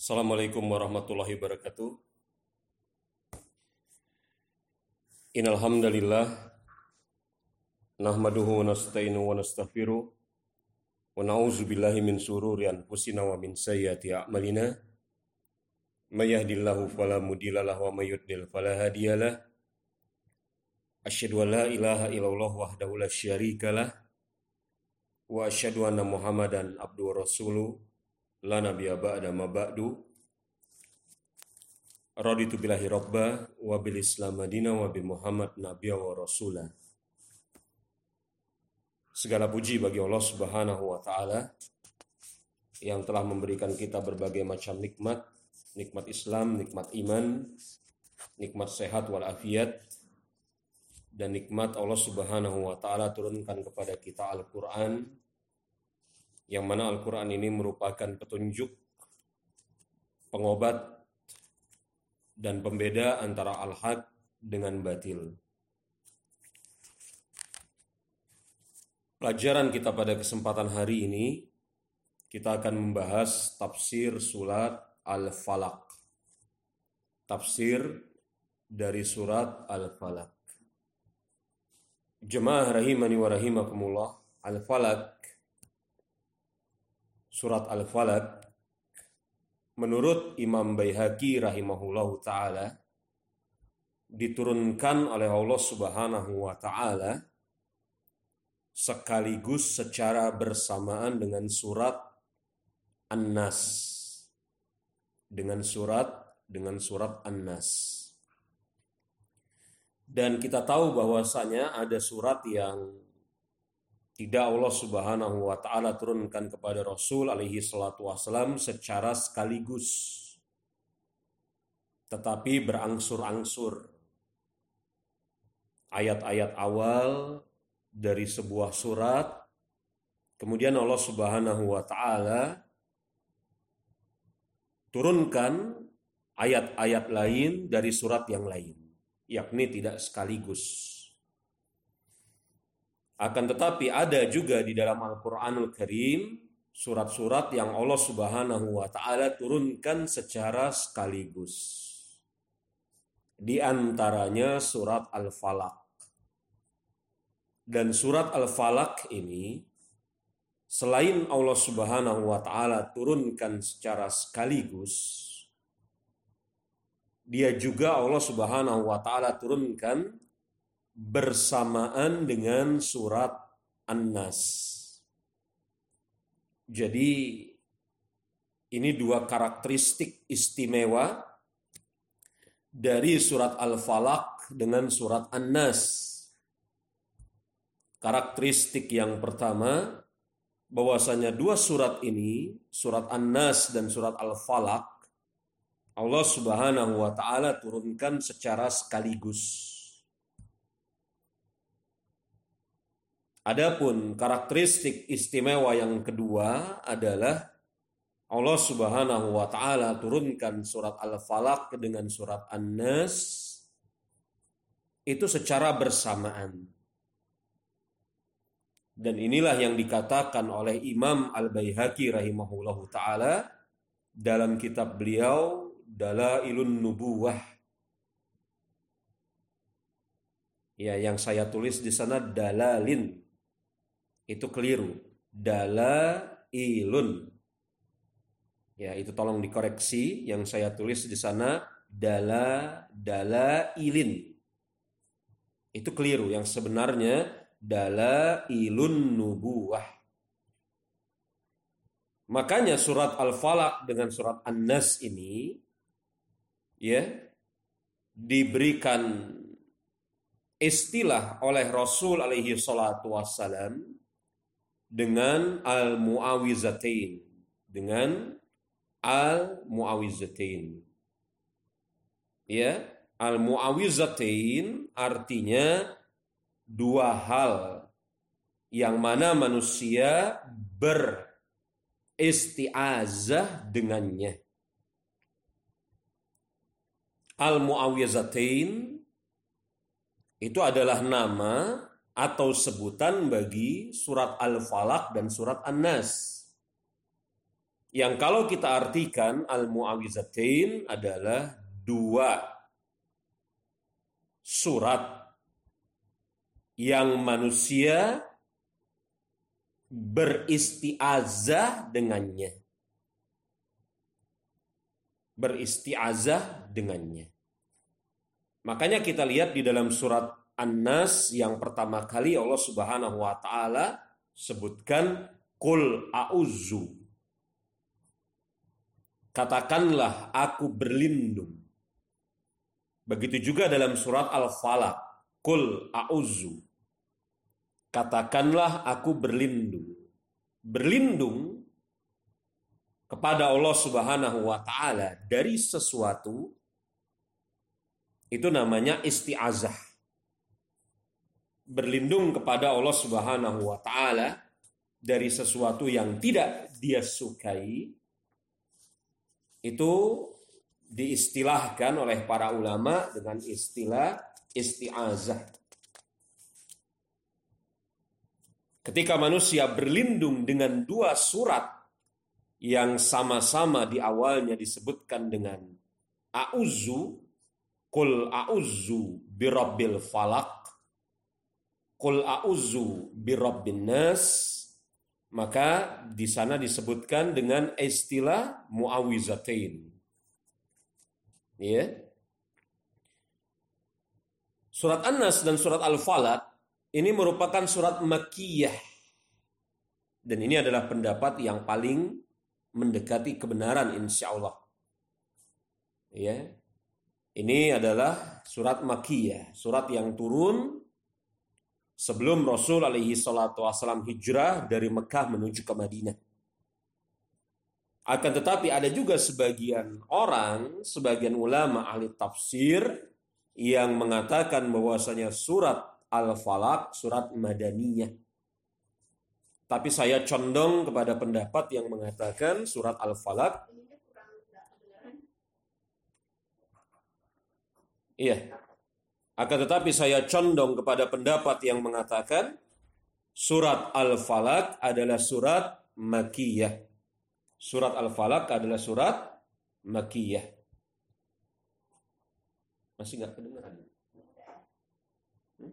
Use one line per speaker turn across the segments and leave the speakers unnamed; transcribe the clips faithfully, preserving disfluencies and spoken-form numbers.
Assalamualaikum warahmatullahi wabarakatuh. Innal hamdalillah nahmaduhu wa nasta'inu wa nastaghfiruh wa na'udzu billahi min shururi anfusina wa min sayyiati a'malina. May yahdihillahu fala mudilla lahu wa may yudlil fala hadiyalah. Asyhadu an la ilaha illallah wahdahu la syarikalah wa asyhadu anna Muhammadan abduhu wa rasuluh la nabiyya ba'da ma ba'du. Raditu billahi rabba wa bil islam madina wa bi Muhammad nabiyya wa rasulah. Segala puji bagi Allah Subhanahu wa taala yang telah memberikan kita berbagai macam nikmat, nikmat Islam, nikmat iman, nikmat sehat walafiat, dan nikmat Allah Subhanahu wa taala turunkan kepada kita Al-Qur'an, yang mana Al-Quran ini merupakan petunjuk, pengobat, dan pembeda antara al-haq dengan batil. Pelajaran kita pada kesempatan hari ini, kita akan membahas tafsir surat Al-Falaq. Tafsir dari surat Al-Falaq. Jemaah rahimani wa rahimakumullah, Al-Falaq, Surat Al-Falaq, menurut Imam Baihaqi rahimahullahu ta'ala, diturunkan oleh Allah Subhanahu wa ta'ala sekaligus secara bersamaan dengan surat An-Nas. Dengan surat dengan surat An-Nas. Dan kita tahu bahwasanya ada surat yang tidak Allah Subhanahu wa ta'ala turunkan kepada Rasul alaihi salatu wassalam secara sekaligus, tetapi berangsur-angsur. Ayat-ayat awal dari sebuah surat, kemudian Allah Subhanahu wa ta'ala turunkan ayat-ayat lain dari surat yang lain, yakni tidak sekaligus. Akan tetapi ada juga di dalam Al-Quranul Karim surat-surat yang Allah Subhanahu wa ta'ala turunkan secara sekaligus. Di antaranya surat Al-Falaq. Dan surat Al-Falaq ini selain Allah Subhanahu wa ta'ala turunkan secara sekaligus, dia juga Allah Subhanahu wa ta'ala turunkan bersamaan dengan surat An-Nas. Jadi ini dua karakteristik istimewa dari surat Al-Falaq dengan surat An-Nas. Karakteristik yang pertama, bahwasanya dua surat ini, surat An-Nas dan surat Al-Falaq, Allah Subhanahu wa ta'ala turunkan secara sekaligus. Adapun karakteristik istimewa yang kedua adalah Allah Subhanahu wa ta'ala turunkan surat Al-Falaq dengan surat An-Nas itu secara bersamaan. Dan inilah yang dikatakan oleh Imam Al-Baihaqi rahimahullahu ta'ala dalam kitab beliau Dalailun Nubuwah. Ya, yang saya tulis di sana dalalin. Itu keliru. Dalailun. Ya, itu tolong dikoreksi. Yang saya tulis di sana dala dalailin. Itu keliru. Yang sebenarnya dalailun nubuwah. Makanya surat Al-Falaq dengan surat An-Nas ini ya diberikan istilah oleh Rasul alaihi salatu wassalam dengan al-mu'awizatain, dengan al-mu'awizatain. Ya, al-mu'awizatain artinya dua hal yang mana manusia beristi'azah dengannya. Al-mu'awizatain itu adalah nama atau sebutan bagi surat Al-Falaq dan surat An-Nas. Yang kalau kita artikan al-mu'awizatain adalah dua surat yang manusia beristiazah dengannya. Beristiazah dengannya. Makanya kita lihat di dalam surat An-Nas yang pertama kali Allah Subhanahu wa taala sebutkan qul a'udzu. Katakanlah aku berlindung. Begitu juga dalam surat Al-Falaq, qul a'udzu. Katakanlah aku berlindung. Berlindung kepada Allah Subhanahu wa taala dari sesuatu itu namanya isti'azah. Berlindung kepada Allah Subhanahu wa taala dari sesuatu yang tidak dia sukai itu diistilahkan oleh para ulama dengan istilah isti'azah. Ketika manusia berlindung dengan dua surat yang sama-sama di awalnya disebutkan dengan a'udzu, qul a'udzu birabbil falaq, qul a'udzu birabbin nas, maka di sana disebutkan dengan istilah mu'awizatain. Ya. Surat An-Nas dan surat Al-Falaq ini merupakan surat Makkiyah. Dan ini adalah pendapat yang paling mendekati kebenaran insya Allah. Ya. Ini adalah surat Makkiyah, surat yang turun sebelum Rasul alaihi salatu wassalam hijrah dari Mekah menuju ke Madinah. Akan tetapi ada juga sebagian orang, sebagian ulama ahli tafsir yang mengatakan bahwasanya surat Al-Falaq surat Madaniyah. Tapi saya condong kepada pendapat yang mengatakan surat Al-Falaq. Iya. Akan tetapi saya condong kepada pendapat yang mengatakan surat Al-Falaq adalah surat Makkiyah. Surat Al-Falaq adalah surat Makkiyah. Masih nggak kedengaran? Hmm?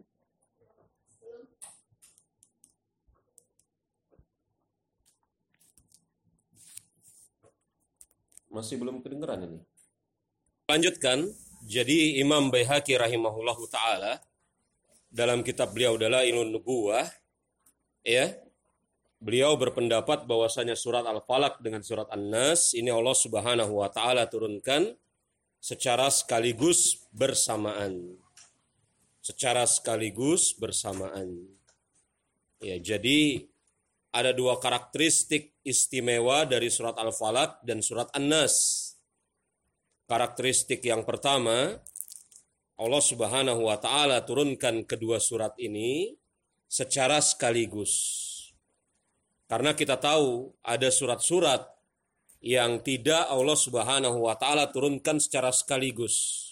Masih belum kedengaran ini. Lanjutkan. Jadi Imam Baihaqi rahimahullahu taala dalam kitab beliau Dalailun Nubuwah, ya, beliau berpendapat bahwasanya surat Al-Falaq dengan surat An-Nas ini Allah Subhanahu wa taala turunkan secara sekaligus bersamaan. Secara sekaligus bersamaan. Ya, jadi ada dua karakteristik istimewa dari surat Al-Falaq dan surat An-Nas. Karakteristik yang pertama, Allah Subhanahu wa taala turunkan kedua surat ini secara sekaligus. Karena kita tahu ada surat-surat yang tidak Allah Subhanahu wa taala turunkan secara sekaligus.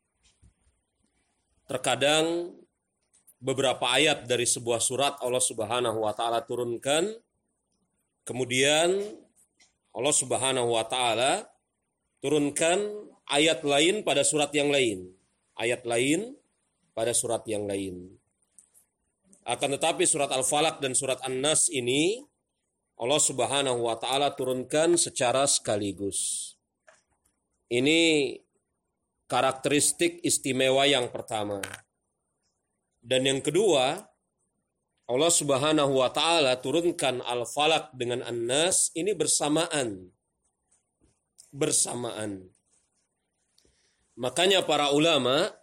Terkadang beberapa ayat dari sebuah surat Allah Subhanahu wa taala turunkan, kemudian Allah Subhanahu wa taala turunkan ayat lain pada surat yang lain. Ayat lain pada surat yang lain. Akan tetapi surat Al-Falaq dan surat An-Nas ini Allah Subhanahu wa taala turunkan secara sekaligus. Ini karakteristik istimewa yang pertama. Dan yang kedua, Allah Subhanahu wa taala turunkan Al-Falaq dengan An-Nas ini bersamaan. Bersamaan. Makanya para ulama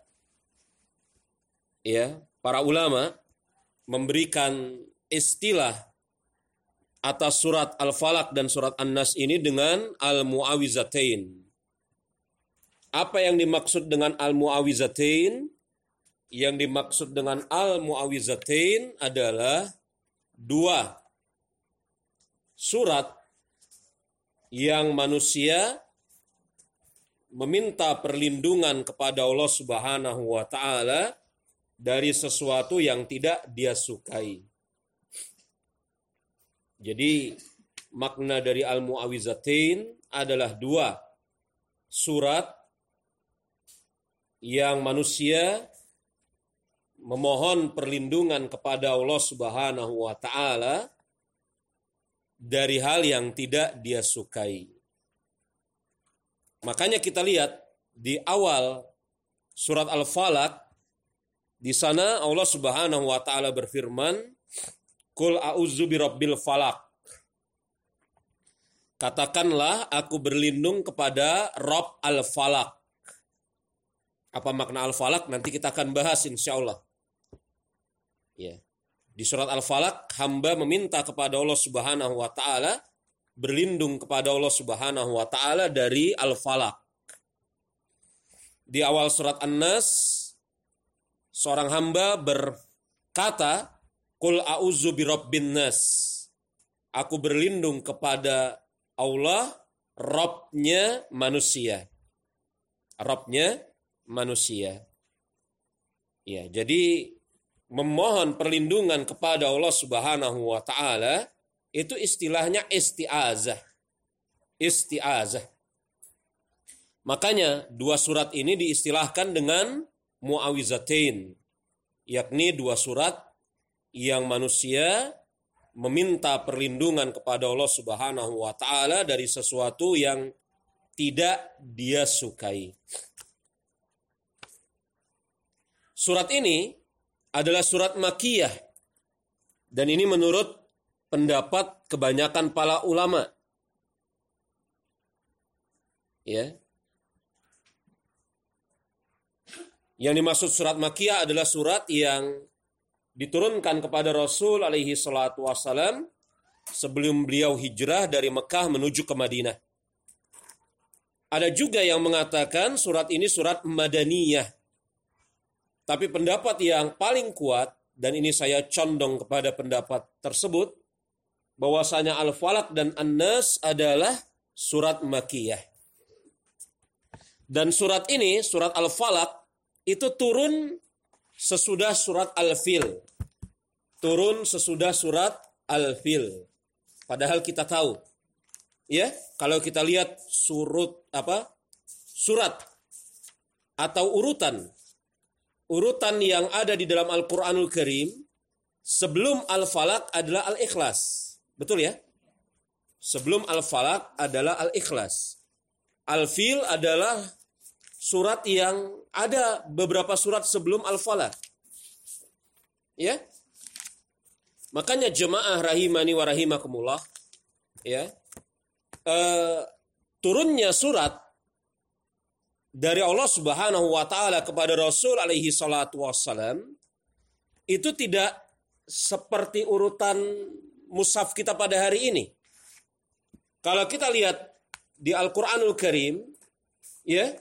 ya, para ulama memberikan istilah atas surat Al-Falaq dan surat An-Nas ini dengan al-mu'awizatain. Apa yang dimaksud dengan al-mu'awizatain? Yang dimaksud dengan al-mu'awizatain adalah dua surat yang manusia meminta perlindungan kepada Allah Subhanahu wa taala dari sesuatu yang tidak dia sukai. Jadi makna dari Al-Mu'awwizatain adalah dua surat yang manusia memohon perlindungan kepada Allah Subhanahu wa taala dari hal yang tidak dia sukai. Makanya kita lihat di awal surat Al-Falaq, di sana Allah Subhanahu wa taala berfirman, "Qul a'udzu birabbil falaq." Katakanlah aku berlindung kepada Rabb Al-Falaq. Apa makna Al-Falaq? Nanti kita akan bahas insyaallah. Ya. Di surat Al-Falaq hamba meminta kepada Allah Subhanahu wa taala, berlindung kepada Allah Subhanahu wa taala dari Al-Falaq. Di awal surat An-Nas, seorang hamba berkata, "Qul a'udzu birabbin nas." Aku berlindung kepada Allah, Rabb-nya manusia. Rabb-nya manusia. Ya, jadi memohon perlindungan kepada Allah Subhanahu wa taala itu istilahnya isti'azah. Isti'azah. Makanya dua surat ini diistilahkan dengan Mu'awwizatain, yakni dua surat yang manusia meminta perlindungan kepada Allah Subhanahu wa taala dari sesuatu yang tidak dia sukai. Surat ini adalah surat Makkiyah, dan ini menurut pendapat kebanyakan para ulama. Ya. Yang dimaksud surat Makkiyah adalah surat yang diturunkan kepada Rasul alaihi salatu wassalam sebelum beliau hijrah dari Mekah menuju ke Madinah. Ada juga yang mengatakan surat ini surat Madaniyah. Tapi pendapat yang paling kuat, dan ini saya condong kepada pendapat tersebut, bahwasanya Al-Falaq dan An-Nas adalah surat Makkiyah. Dan surat ini, surat Al-Falaq, itu turun sesudah surat Al-Fil. Turun sesudah surat Al-Fil. Padahal kita tahu, ya, kalau kita lihat surut apa? Surat atau urutan urutan yang ada di dalam Al-Qur'anul Karim, sebelum Al-Falaq adalah Al-Ikhlas. Betul ya? Sebelum Al-Falaq adalah Al-Ikhlas. Al-Fil adalah surat yang ada beberapa surat sebelum Al-Falaq. Ya? Makanya jemaah rahimani wa rahimakumullah, ya. Uh, turunnya surat dari Allah Subhanahu wa taala kepada Rasul alaihi salatu wassalam itu tidak seperti urutan mushaf kita pada hari ini. Kalau kita lihat di Al-Qur'anul Karim, ya,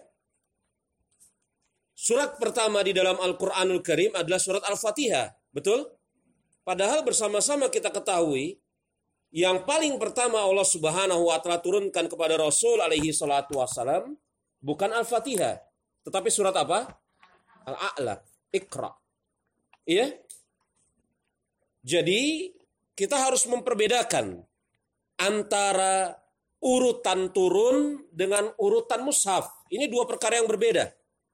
surat pertama di dalam Al-Qur'anul Karim adalah surat Al-Fatihah, betul? Padahal bersama-sama kita ketahui yang paling pertama Allah Subhanahu wa taala turunkan kepada Rasul alaihi salatu wassalam bukan Al-Fatihah, tetapi surat apa? Al-A'la, Iqra. Iya? Jadi kita harus memperbedakan antara urutan turun dengan urutan mushaf. Ini dua perkara yang berbeda.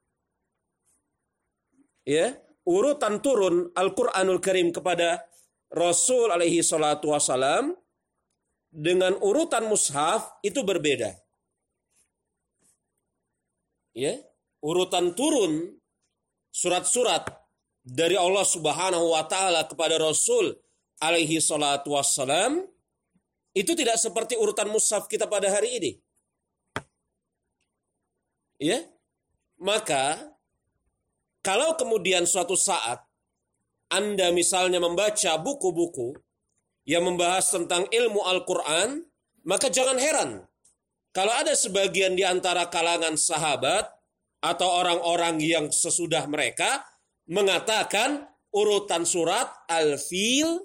Ya, urutan turun Al-Qur'anul Karim kepada Rasul alaihi salatu wassalam dengan urutan mushaf itu berbeda. Ya, urutan turun surat-surat dari Allah Subhanahu wa taala kepada Rasul alaihi salatu wassalam itu tidak seperti urutan mushaf kita pada hari ini. Ya. Maka kalau kemudian suatu saat Anda misalnya membaca buku-buku yang membahas tentang ilmu Al-Qur'an, maka jangan heran kalau ada sebagian di antara kalangan sahabat atau orang-orang yang sesudah mereka mengatakan urutan surat Al-Fil,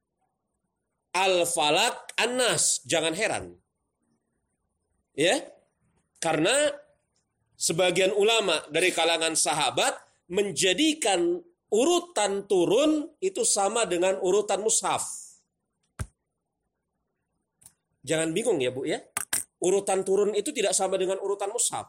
Al-Falaq, An-Nas. Jangan heran. Ya? Karena sebagian ulama dari kalangan sahabat menjadikan urutan turun itu sama dengan urutan mushaf.
Jangan bingung ya Bu ya. Urutan turun itu tidak sama dengan urutan mushaf.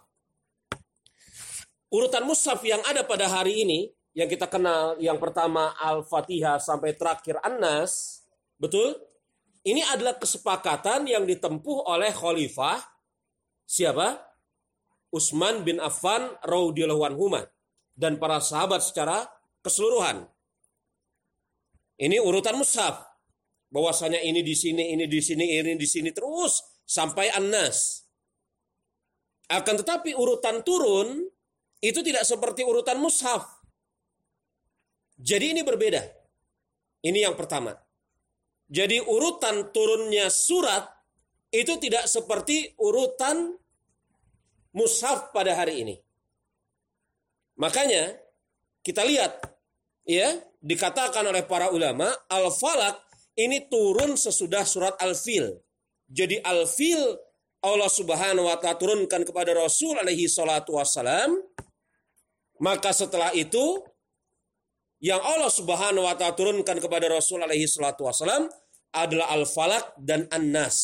Urutan mushaf yang ada pada hari ini, yang kita kenal, yang pertama Al-Fatihah sampai terakhir An-Nas, betul? Ini adalah kesepakatan yang ditempuh oleh Khalifah, siapa? Utsman bin Affan radhiyallahu anhu dan para sahabat secara keseluruhan. Ini urutan mushaf. Bahwasanya ini di sini, ini di sini, ini di sini terus sampai An-Nas. Akan tetapi urutan turun itu tidak seperti urutan mushaf. Jadi ini berbeda. Ini yang pertama. Jadi urutan turunnya surat itu tidak seperti urutan mushaf pada hari ini. Makanya kita lihat ya, dikatakan oleh para ulama, Al-Falaq ini turun sesudah surat Al-Fil. Jadi Al-Fil Allah Subhanahu wa taala turunkan kepada Rasul alaihi salatu wassalam. Maka setelah itu yang Allah Subhanahu wa taala turunkan kepada Rasul alaihi salatu wassalam adalah Al-Falaq dan An-Nas.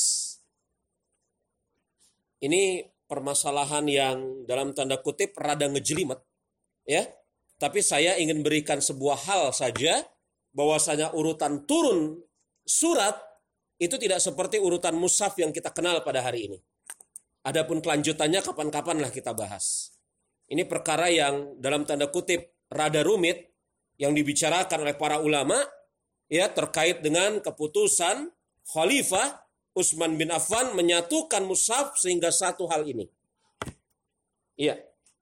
Ini permasalahan yang dalam tanda kutip rada ngejelimet, ya. Tapi saya ingin berikan sebuah hal saja, bahwasanya urutan turun surat itu tidak seperti urutan mushaf yang kita kenal pada hari ini. Adapun kelanjutannya kapan-kapan lah kita bahas. Ini perkara yang dalam tanda kutip rada rumit yang dibicarakan oleh para ulama ya terkait dengan keputusan Khalifah Utsman bin Affan menyatukan mushaf sehingga satu hal ini. Iya.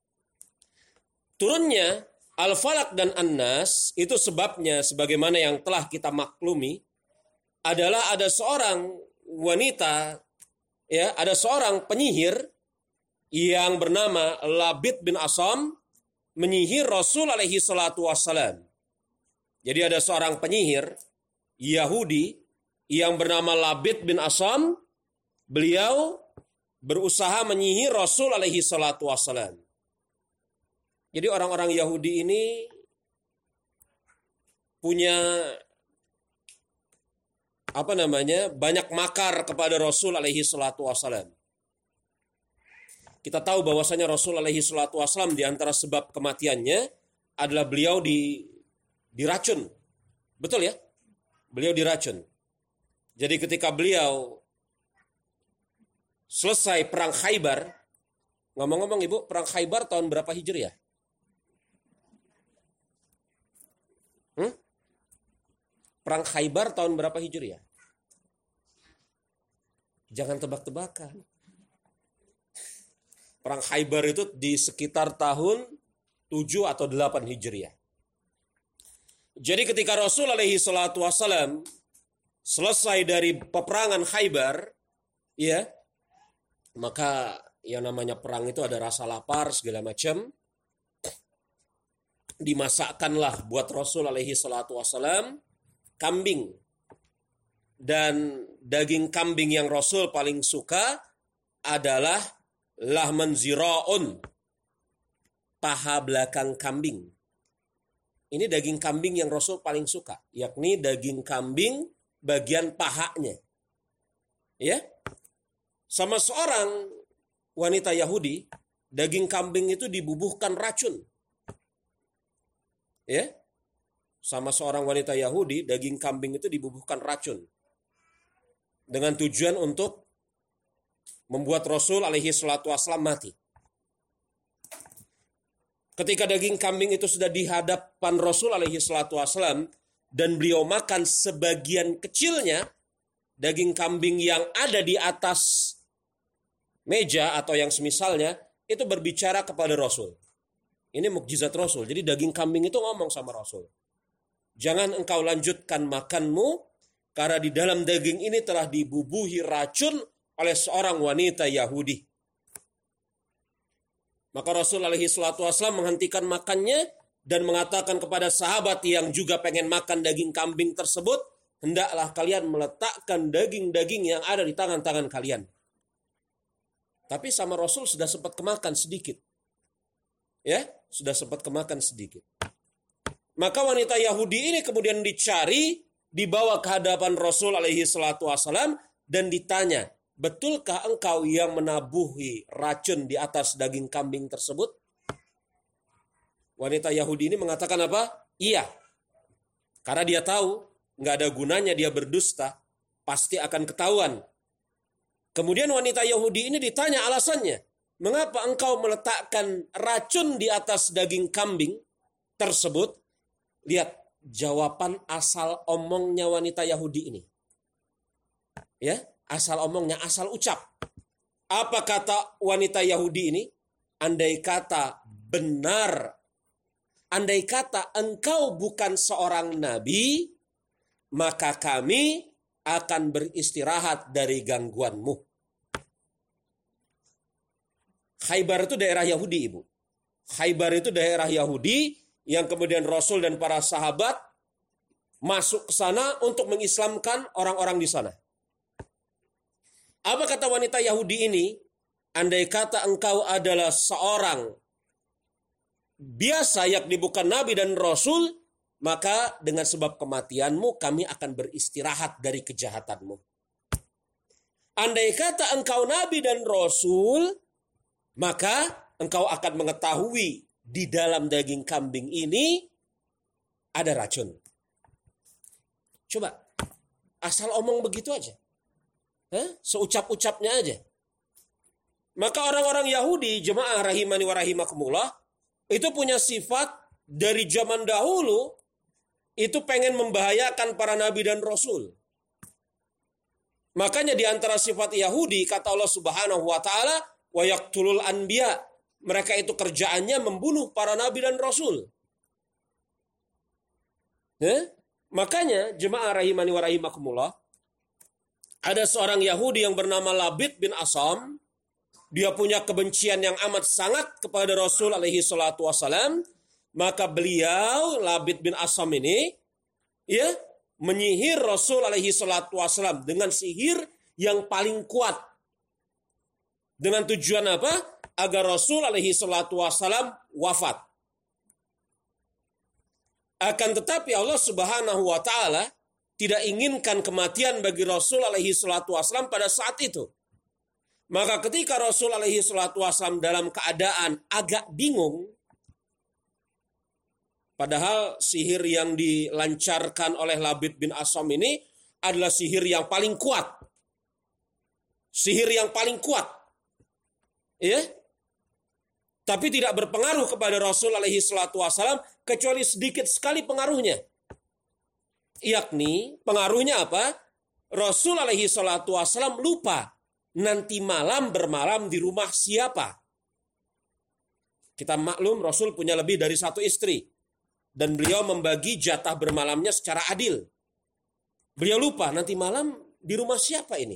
Turunnya Al-Falaq dan An-Nas itu sebabnya sebagaimana yang telah kita maklumi adalah ada seorang wanita ya, ada seorang penyihir yang bernama Labid bin Asam menyihir Rasul alaihi salatu wassalam. Jadi ada seorang penyihir Yahudi yang bernama Labid bin Asam, beliau berusaha menyihir Rasul alaihi salatu wassalam. Jadi orang-orang Yahudi ini punya apa namanya? banyak makar kepada Rasul alaihi salatu wassalam. Kita tahu bahwasanya Rasul alaihi salatu wassalam di antara sebab kematiannya adalah beliau di diracun. Betul ya? Beliau diracun. Jadi ketika beliau selesai perang Khaybar, ngomong-ngomong Ibu, perang Khaybar tahun berapa Hijriah? Hmm? Perang Khaybar tahun berapa Hijriah? Jangan tebak-tebakan. Perang Khaybar itu di sekitar tahun tujuh atau delapan Hijriah. Jadi ketika Rasul alaihi salatu wassalam selesai dari peperangan Khaybar, ya, maka yang namanya perang itu ada rasa lapar segala macam. Dimasakkanlah buat Rasul alaihi salatu wassalam kambing. Dan daging kambing yang Rasul paling suka adalah lahman zira'un, paha belakang kambing. Ini daging kambing yang Rasul paling suka, yakni daging kambing bagian pahanya. Ya. Sama seorang wanita Yahudi, daging kambing itu dibubuhkan racun. Ya. Sama seorang wanita Yahudi, daging kambing itu dibubuhkan racun. Dengan tujuan untuk membuat Rasul alaihi salatu wassalam mati. Ketika daging kambing itu sudah di hadapan Rasul alaihi salatu wassalam dan beliau makan sebagian kecilnya, daging kambing yang ada di atas meja atau yang semisalnya itu berbicara kepada Rasul. Ini mukjizat Rasul. Jadi daging kambing itu ngomong sama Rasul. Jangan engkau lanjutkan makanmu karena di dalam daging ini telah dibubuhi racun oleh seorang wanita Yahudi. Maka Rasul alaihi salatu wassalam menghentikan makannya dan mengatakan kepada sahabat yang juga pengen makan daging kambing tersebut, hendaklah kalian meletakkan daging-daging yang ada di tangan-tangan kalian. Tapi sama Rasul sudah sempat kemakan sedikit. Ya, sudah sempat kemakan sedikit. Maka wanita Yahudi ini kemudian dicari, dibawa ke hadapan Rasul alaihi salatu wassalam dan ditanya, betulkah engkau yang menabuhi racun di atas daging kambing tersebut? Wanita Yahudi ini mengatakan apa? Iya. Karena dia tahu nggak ada gunanya dia berdusta, pasti akan ketahuan. Kemudian wanita Yahudi ini ditanya alasannya. Mengapa engkau meletakkan racun di atas daging kambing tersebut? Lihat jawaban asal omongnya wanita Yahudi ini. Ya, asal omongnya, asal ucap. Apa kata wanita Yahudi ini? Andai kata benar, andai kata engkau bukan seorang nabi, maka kami akan beristirahat dari gangguanmu. Khaybar itu daerah Yahudi, Ibu. Khaybar itu daerah Yahudi yang kemudian Rasul dan para sahabat masuk ke sana untuk mengislamkan orang-orang di sana. Apa kata wanita Yahudi ini? Andai kata engkau adalah seorang biasa, yakni bukan nabi dan rasul, maka dengan sebab kematianmu kami akan beristirahat dari kejahatanmu. Andai kata engkau nabi dan rasul, maka engkau akan mengetahui di dalam daging kambing ini ada racun. Coba, asal omong begitu aja. Hah? Seucap-ucapnya aja. Maka orang-orang Yahudi, jemaah rahimani wa rahimakumullah, itu punya sifat dari zaman dahulu, itu pengen membahayakan para nabi dan rasul. Makanya di antara sifat Yahudi, kata Allah Subhanahu wa taala, wa yaqtulul anbiya. Mereka itu kerjaannya membunuh para nabi dan rasul. Eh? Makanya jemaah rahimani wa rahimakumullah, ada seorang Yahudi yang bernama Labid bin Asam. Dia punya kebencian yang amat sangat kepada Rasul alaihi salatu wassalam. Maka beliau, Labid bin Asam ini, ya, menyihir Rasul alaihi salatu wassalam dengan sihir yang paling kuat. Dengan tujuan apa? Agar Rasul alaihi salatu wassalam wafat. Akan tetapi Allah Subhanahu wa taala tidak inginkan kematian bagi Rasul alaihi salatu wassalam pada saat itu. Maka ketika Rasul alaihi salatu wassalam dalam keadaan agak bingung, padahal sihir yang dilancarkan oleh Labid bin Asam ini adalah sihir yang paling kuat. Sihir yang paling kuat. Ya? Tapi tidak berpengaruh kepada Rasul alaihi salatu wassalam kecuali sedikit sekali pengaruhnya. Yakni pengaruhnya apa? Rasul alaihi salatu wassalam lupa nanti malam bermalam di rumah siapa. Kita maklum Rasul punya lebih dari satu istri. Dan beliau membagi jatah bermalamnya secara adil. Beliau lupa nanti malam di rumah siapa ini.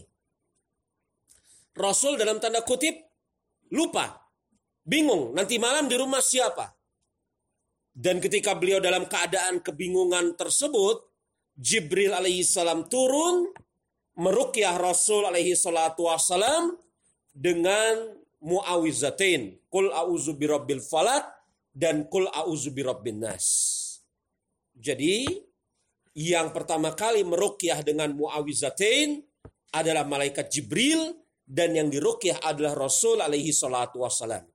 Rasul dalam tanda kutip lupa. Bingung nanti malam di rumah siapa. Dan ketika beliau dalam keadaan kebingungan tersebut, Jibril alaihissalam turun meruqyah Rasul alaihi salatu wassalam dengan muawizatain, qul a'udzu birabbil falaq dan qul a'udzu birabbin nas. Jadi yang pertama kali meruqyah dengan muawizatain adalah malaikat Jibril dan yang diruqyah adalah Rasul alaihi salatu wassalam.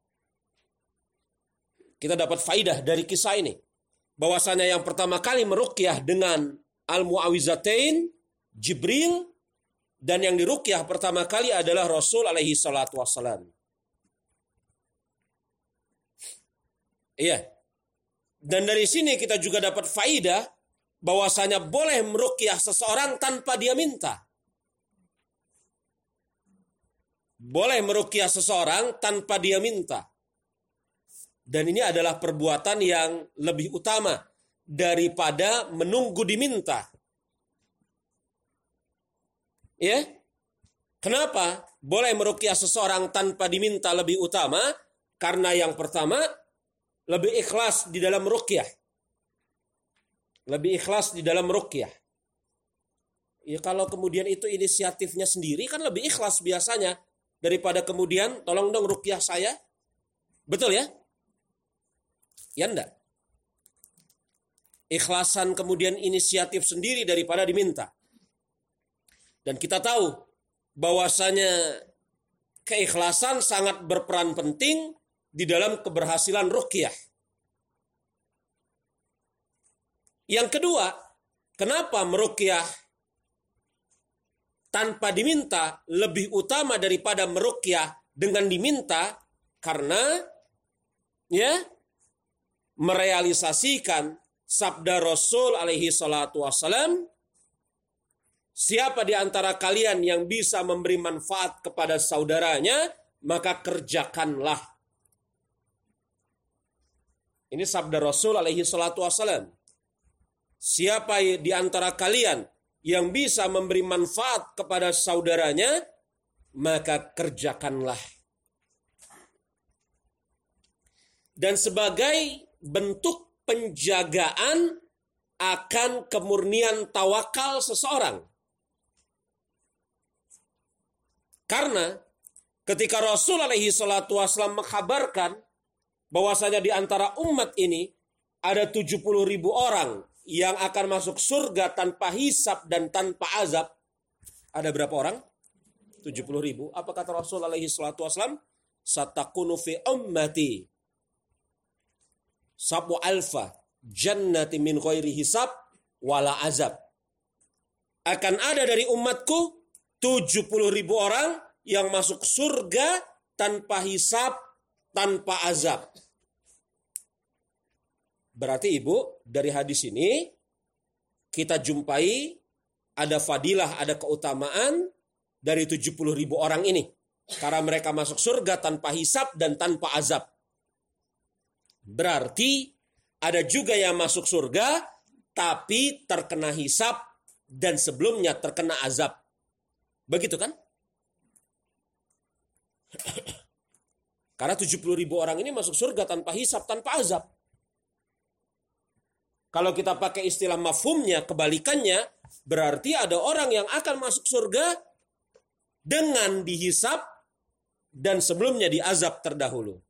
Kita dapat faidah dari kisah ini bahwasanya yang pertama kali meruqyah dengan al-muawizatain Jibril dan yang diruqyah pertama kali adalah Rasul alaihi salatu wassalam. Iya. Dan dari sini kita juga dapat faidah bahwasanya boleh meruqyah seseorang tanpa dia minta. Boleh meruqyah seseorang tanpa dia minta. Dan ini adalah perbuatan yang lebih utama daripada menunggu diminta. Ya, kenapa boleh meruqyah seseorang tanpa diminta lebih utama? Karena yang pertama, lebih ikhlas di dalam ruqyah. Lebih ikhlas di dalam ruqyah. Ya kalau kemudian itu inisiatifnya sendiri kan lebih ikhlas biasanya daripada kemudian tolong dong ruqyah saya. Betul ya? Ya enggak? Ikhlasan kemudian inisiatif sendiri daripada diminta. Dan kita tahu bahwasanya keikhlasan sangat berperan penting di dalam keberhasilan ruqyah. Yang kedua, kenapa meruqyah tanpa diminta lebih utama daripada meruqyah dengan diminta? Karena ya merealisasikan sabda Rasul alaihi salatu wassalam, siapa di antara kalian yang bisa memberi manfaat kepada saudaranya, maka kerjakanlah. Ini sabda Rasul alaihi salatu wassalam. Siapa di antara kalian yang bisa memberi manfaat kepada saudaranya, maka kerjakanlah. Dan sebagai bentuk penjagaan akan kemurnian tawakal seseorang. Karena ketika Rasul alaihi salatu wassalam mengkhabarkan bahwasanya di antara umat ini ada tujuh puluh ribu orang yang akan masuk surga tanpa hisab dan tanpa azab. Ada berapa orang? tujuh puluh ribu. Apa kata Rasul alaihi salatu wassalam? Satakunu fi ummati sabu alfa jannati min ghairi hisab wala azab. Akan ada dari umatku tujuh puluh ribu orang yang masuk surga tanpa hisab, tanpa azab. Berarti ibu, dari hadis ini kita jumpai ada fadilah, ada keutamaan dari tujuh puluh ribu orang ini. Karena mereka masuk surga tanpa hisab dan tanpa azab. Berarti ada juga yang masuk surga tapi terkena hisab dan sebelumnya terkena azab. Begitu kan? Karena tujuh puluh ribu orang ini masuk surga tanpa hisab, tanpa azab. Kalau kita pakai istilah mafhumnya, kebalikannya, berarti ada orang yang akan masuk surga dengan dihisab dan sebelumnya diazab terdahulu.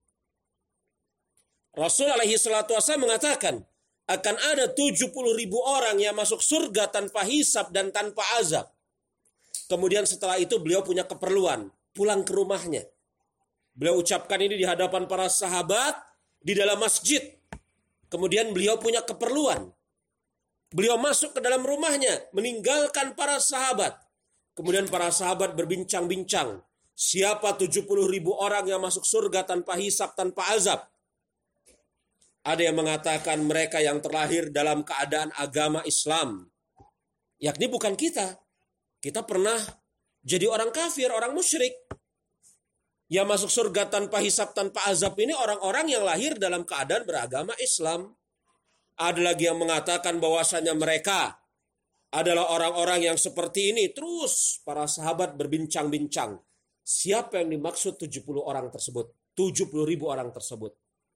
Rasul alaihi salatu wassalam mengatakan, akan ada tujuh puluh ribu orang yang masuk surga tanpa hisab dan tanpa azab. Kemudian setelah itu beliau punya keperluan, pulang ke rumahnya. Beliau ucapkan ini di hadapan para sahabat di dalam masjid. Kemudian beliau punya keperluan. Beliau masuk ke dalam rumahnya, meninggalkan para sahabat. Kemudian para sahabat berbincang-bincang. Siapa tujuh puluh ribu orang yang masuk surga tanpa hisab, tanpa azab? Ada yang mengatakan mereka yang terlahir dalam keadaan agama Islam. Yakni bukan kita. Kita pernah jadi orang kafir, orang musyrik. Yang masuk surga tanpa hisab, tanpa azab ini orang-orang yang lahir dalam keadaan beragama Islam. Ada lagi yang mengatakan bahwasanya mereka adalah orang-orang yang seperti ini. Terus para sahabat berbincang-bincang. Siapa yang dimaksud tujuh puluh orang tersebut? tujuh puluh ribu orang tersebut.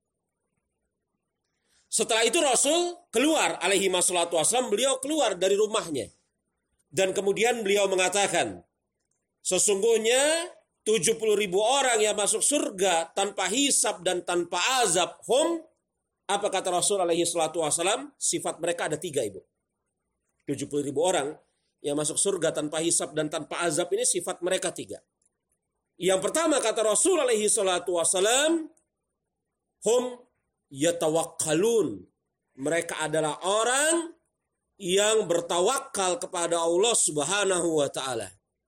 Setelah itu Rasul keluar alaihi wassalatu wassalam. Beliau keluar dari rumahnya. Dan kemudian beliau mengatakan, sesungguhnya tujuh puluh ribu orang yang masuk surga tanpa hisab dan tanpa azab. Hum, apa kata Rasul alaihi salatu wassalam? Sifat mereka ada tiga, ibu. tujuh puluh ribu orang yang masuk surga tanpa hisab dan tanpa azab ini sifat mereka tiga. Yang pertama kata Rasul alaihi salatu wassalam, hum yatawakkalun. Mereka adalah orang yang bertawakal kepada Allah Subhanahu wa taala.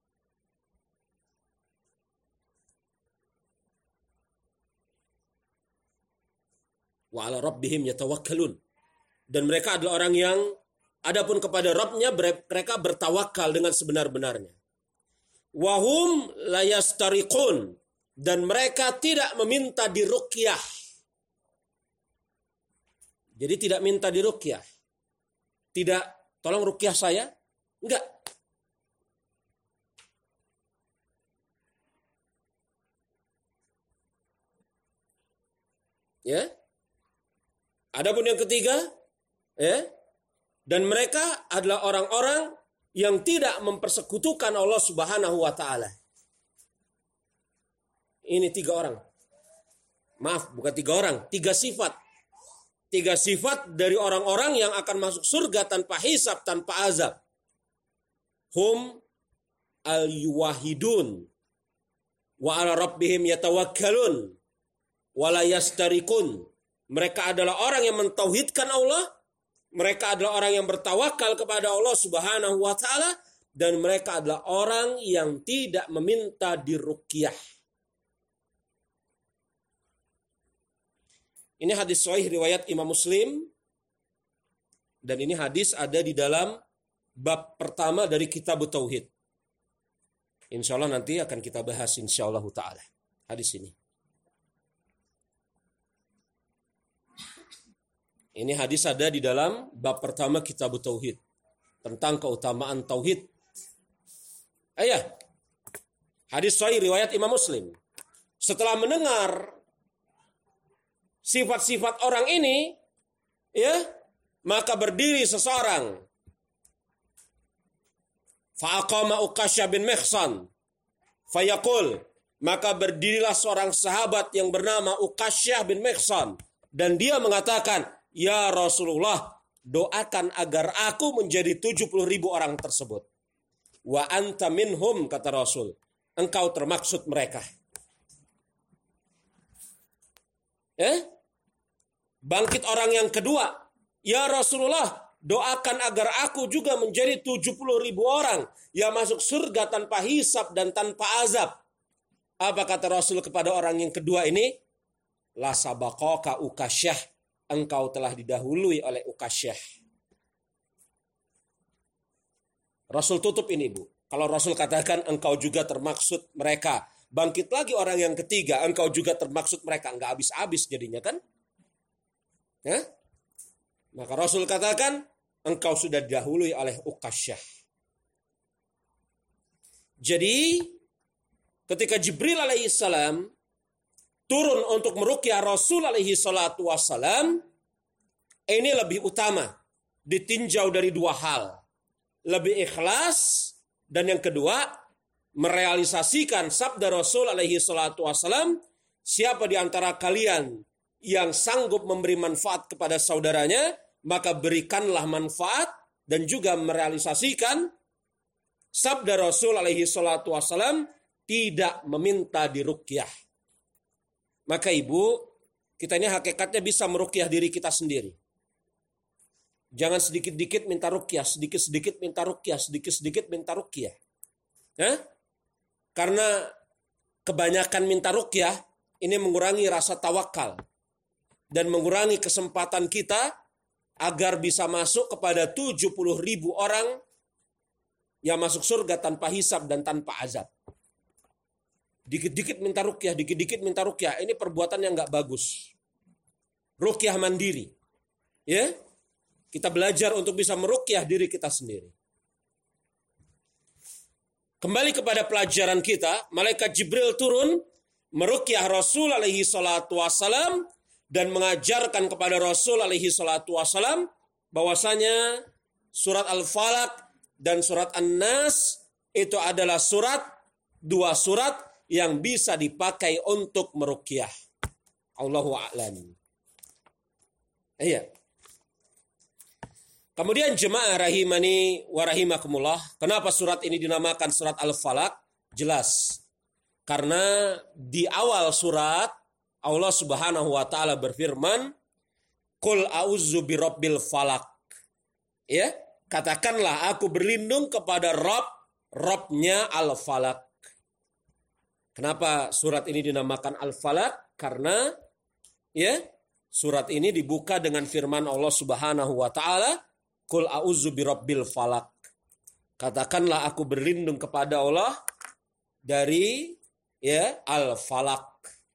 Wa ala rabbihim yatawakkalun. Dan mereka adalah orang yang adapun kepada Rabbnya mereka bertawakal dengan sebenar-benarnya. Wa hum la yastariqun. Dan mereka tidak meminta diruqyah. Jadi tidak minta diruqyah. Tidak, tolong ruqyah saya. Enggak. Ya. Adapun yang ketiga, ya, dan mereka adalah orang-orang yang tidak mempersekutukan Allah Subhanahu wa taala. Ini tiga orang. Maaf, bukan tiga orang, tiga sifat. Tiga sifat dari orang-orang yang akan masuk surga tanpa hisab, tanpa azab. Hum al-yuwahidun wa ala rabbihim yatawakkalun wa la yastarikun. Mereka adalah orang yang mentauhidkan Allah, mereka adalah orang yang bertawakal kepada Allah Subhanahu wa taala, dan mereka adalah orang yang tidak meminta diruqyah. Ini hadis sahih riwayat Imam Muslim, dan ini hadis ada di dalam bab pertama dari kitab Tauhid. Insya Allah nanti akan kita bahas insya Allah ta'ala hadis ini. Ini hadis ada di dalam bab pertama kitab Tauhid. Tentang keutamaan Tauhid. Ayah. Hadis sahih riwayat Imam Muslim. Setelah mendengar sifat-sifat orang ini, ya, maka berdiri seseorang. Fa'aqama Uqasyah bin Mihsan. Fayaqul. Maka berdirilah seorang sahabat yang bernama Uqasyah bin Mihsan. Dan dia mengatakan, ya Rasulullah, doakan agar aku menjadi tujuh puluh ribu orang tersebut. Wa anta minhum, kata Rasul. Engkau termaksud mereka. Ya? Bangkit orang yang kedua. Ya Rasulullah, doakan agar aku juga menjadi tujuh puluh ribu orang yang masuk surga tanpa hisab dan tanpa azab. Apa kata Rasul kepada orang yang kedua ini? La sabaqaka Uqasyah. Engkau telah didahului oleh Uqasyah. Rasul tutup ini, Bu. Kalau Rasul katakan engkau juga termaksud mereka. Bangkit lagi orang yang ketiga, engkau juga termaksud mereka. Enggak habis-habis jadinya kan? Ya? Maka Rasul katakan engkau sudah didahului oleh Uqasyah. Jadi ketika Jibril alaihissalam turun untuk meruqyah Rasul alaihi salatu wassalam, ini lebih utama, ditinjau dari dua hal. Lebih ikhlas, dan yang kedua, merealisasikan sabda Rasul alaihi salatu wassalam, siapa di antara kalian yang sanggup memberi manfaat kepada saudaranya, maka berikanlah manfaat, dan juga merealisasikan sabda Rasul alaihi salatu wassalam, tidak meminta diruqyah. Maka ibu, kita ini hakikatnya bisa meruqyah diri kita sendiri. Jangan sedikit-sedikit minta ruqyah, sedikit-sedikit minta ruqyah, sedikit-sedikit minta ruqyah. Ya? Karena kebanyakan minta ruqyah, ini mengurangi rasa tawakal. Dan mengurangi kesempatan kita agar bisa masuk kepada tujuh puluh ribu orang yang masuk surga tanpa hisab dan tanpa azab. Dikit-dikit minta ruqyah, dikit-dikit minta ruqyah. Ini perbuatan yang nggak bagus. Ruqyah mandiri. Ya, kita belajar untuk bisa meruqyah diri kita sendiri. Kembali kepada pelajaran kita, malaikat Jibril turun meruqyah Rasul alaihi salatu wassalam dan mengajarkan kepada Rasul alaihi salatu wassalam bahwasanya surat Al-Falaq dan surat An-Nas itu adalah surat, dua surat yang bisa dipakai untuk meruqyah. Allahu a'lam. Iya. Kemudian jemaah rahimani wa rahimakumullah, kenapa surat ini dinamakan surat Al-Falaq? Jelas. Karena di awal surat Allah Subhanahu wa taala berfirman, "Qul a'udzu birabbil falaq." Ya, katakanlah aku berlindung kepada Rabb, Rabbnya Al-Falaq. Kenapa surat ini dinamakan Al-Falaq? Karena ya, surat ini dibuka dengan firman Allah Subhanahu wa taala, "Qul a'udzu birabbil falaq." Katakanlah aku berlindung kepada Allah dari ya Al-Falaq.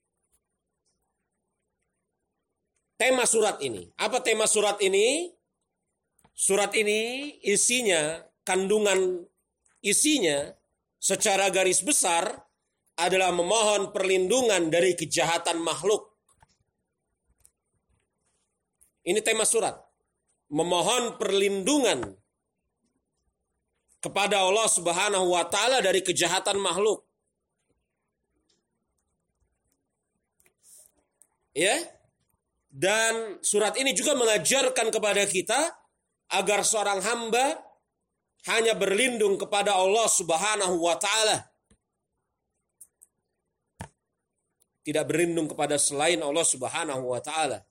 Tema surat ini. Apa tema surat ini? Surat ini isinya, kandungan isinya secara garis besar adalah memohon perlindungan dari kejahatan makhluk. Ini tema surat. Memohon perlindungan kepada Allah Subhanahu wa taala dari kejahatan makhluk. Ya. Dan surat ini juga mengajarkan kepada kita agar seorang hamba hanya berlindung kepada Allah Subhanahu wa taala. Tidak berlindung kepada selain Allah Subhanahu wa taala.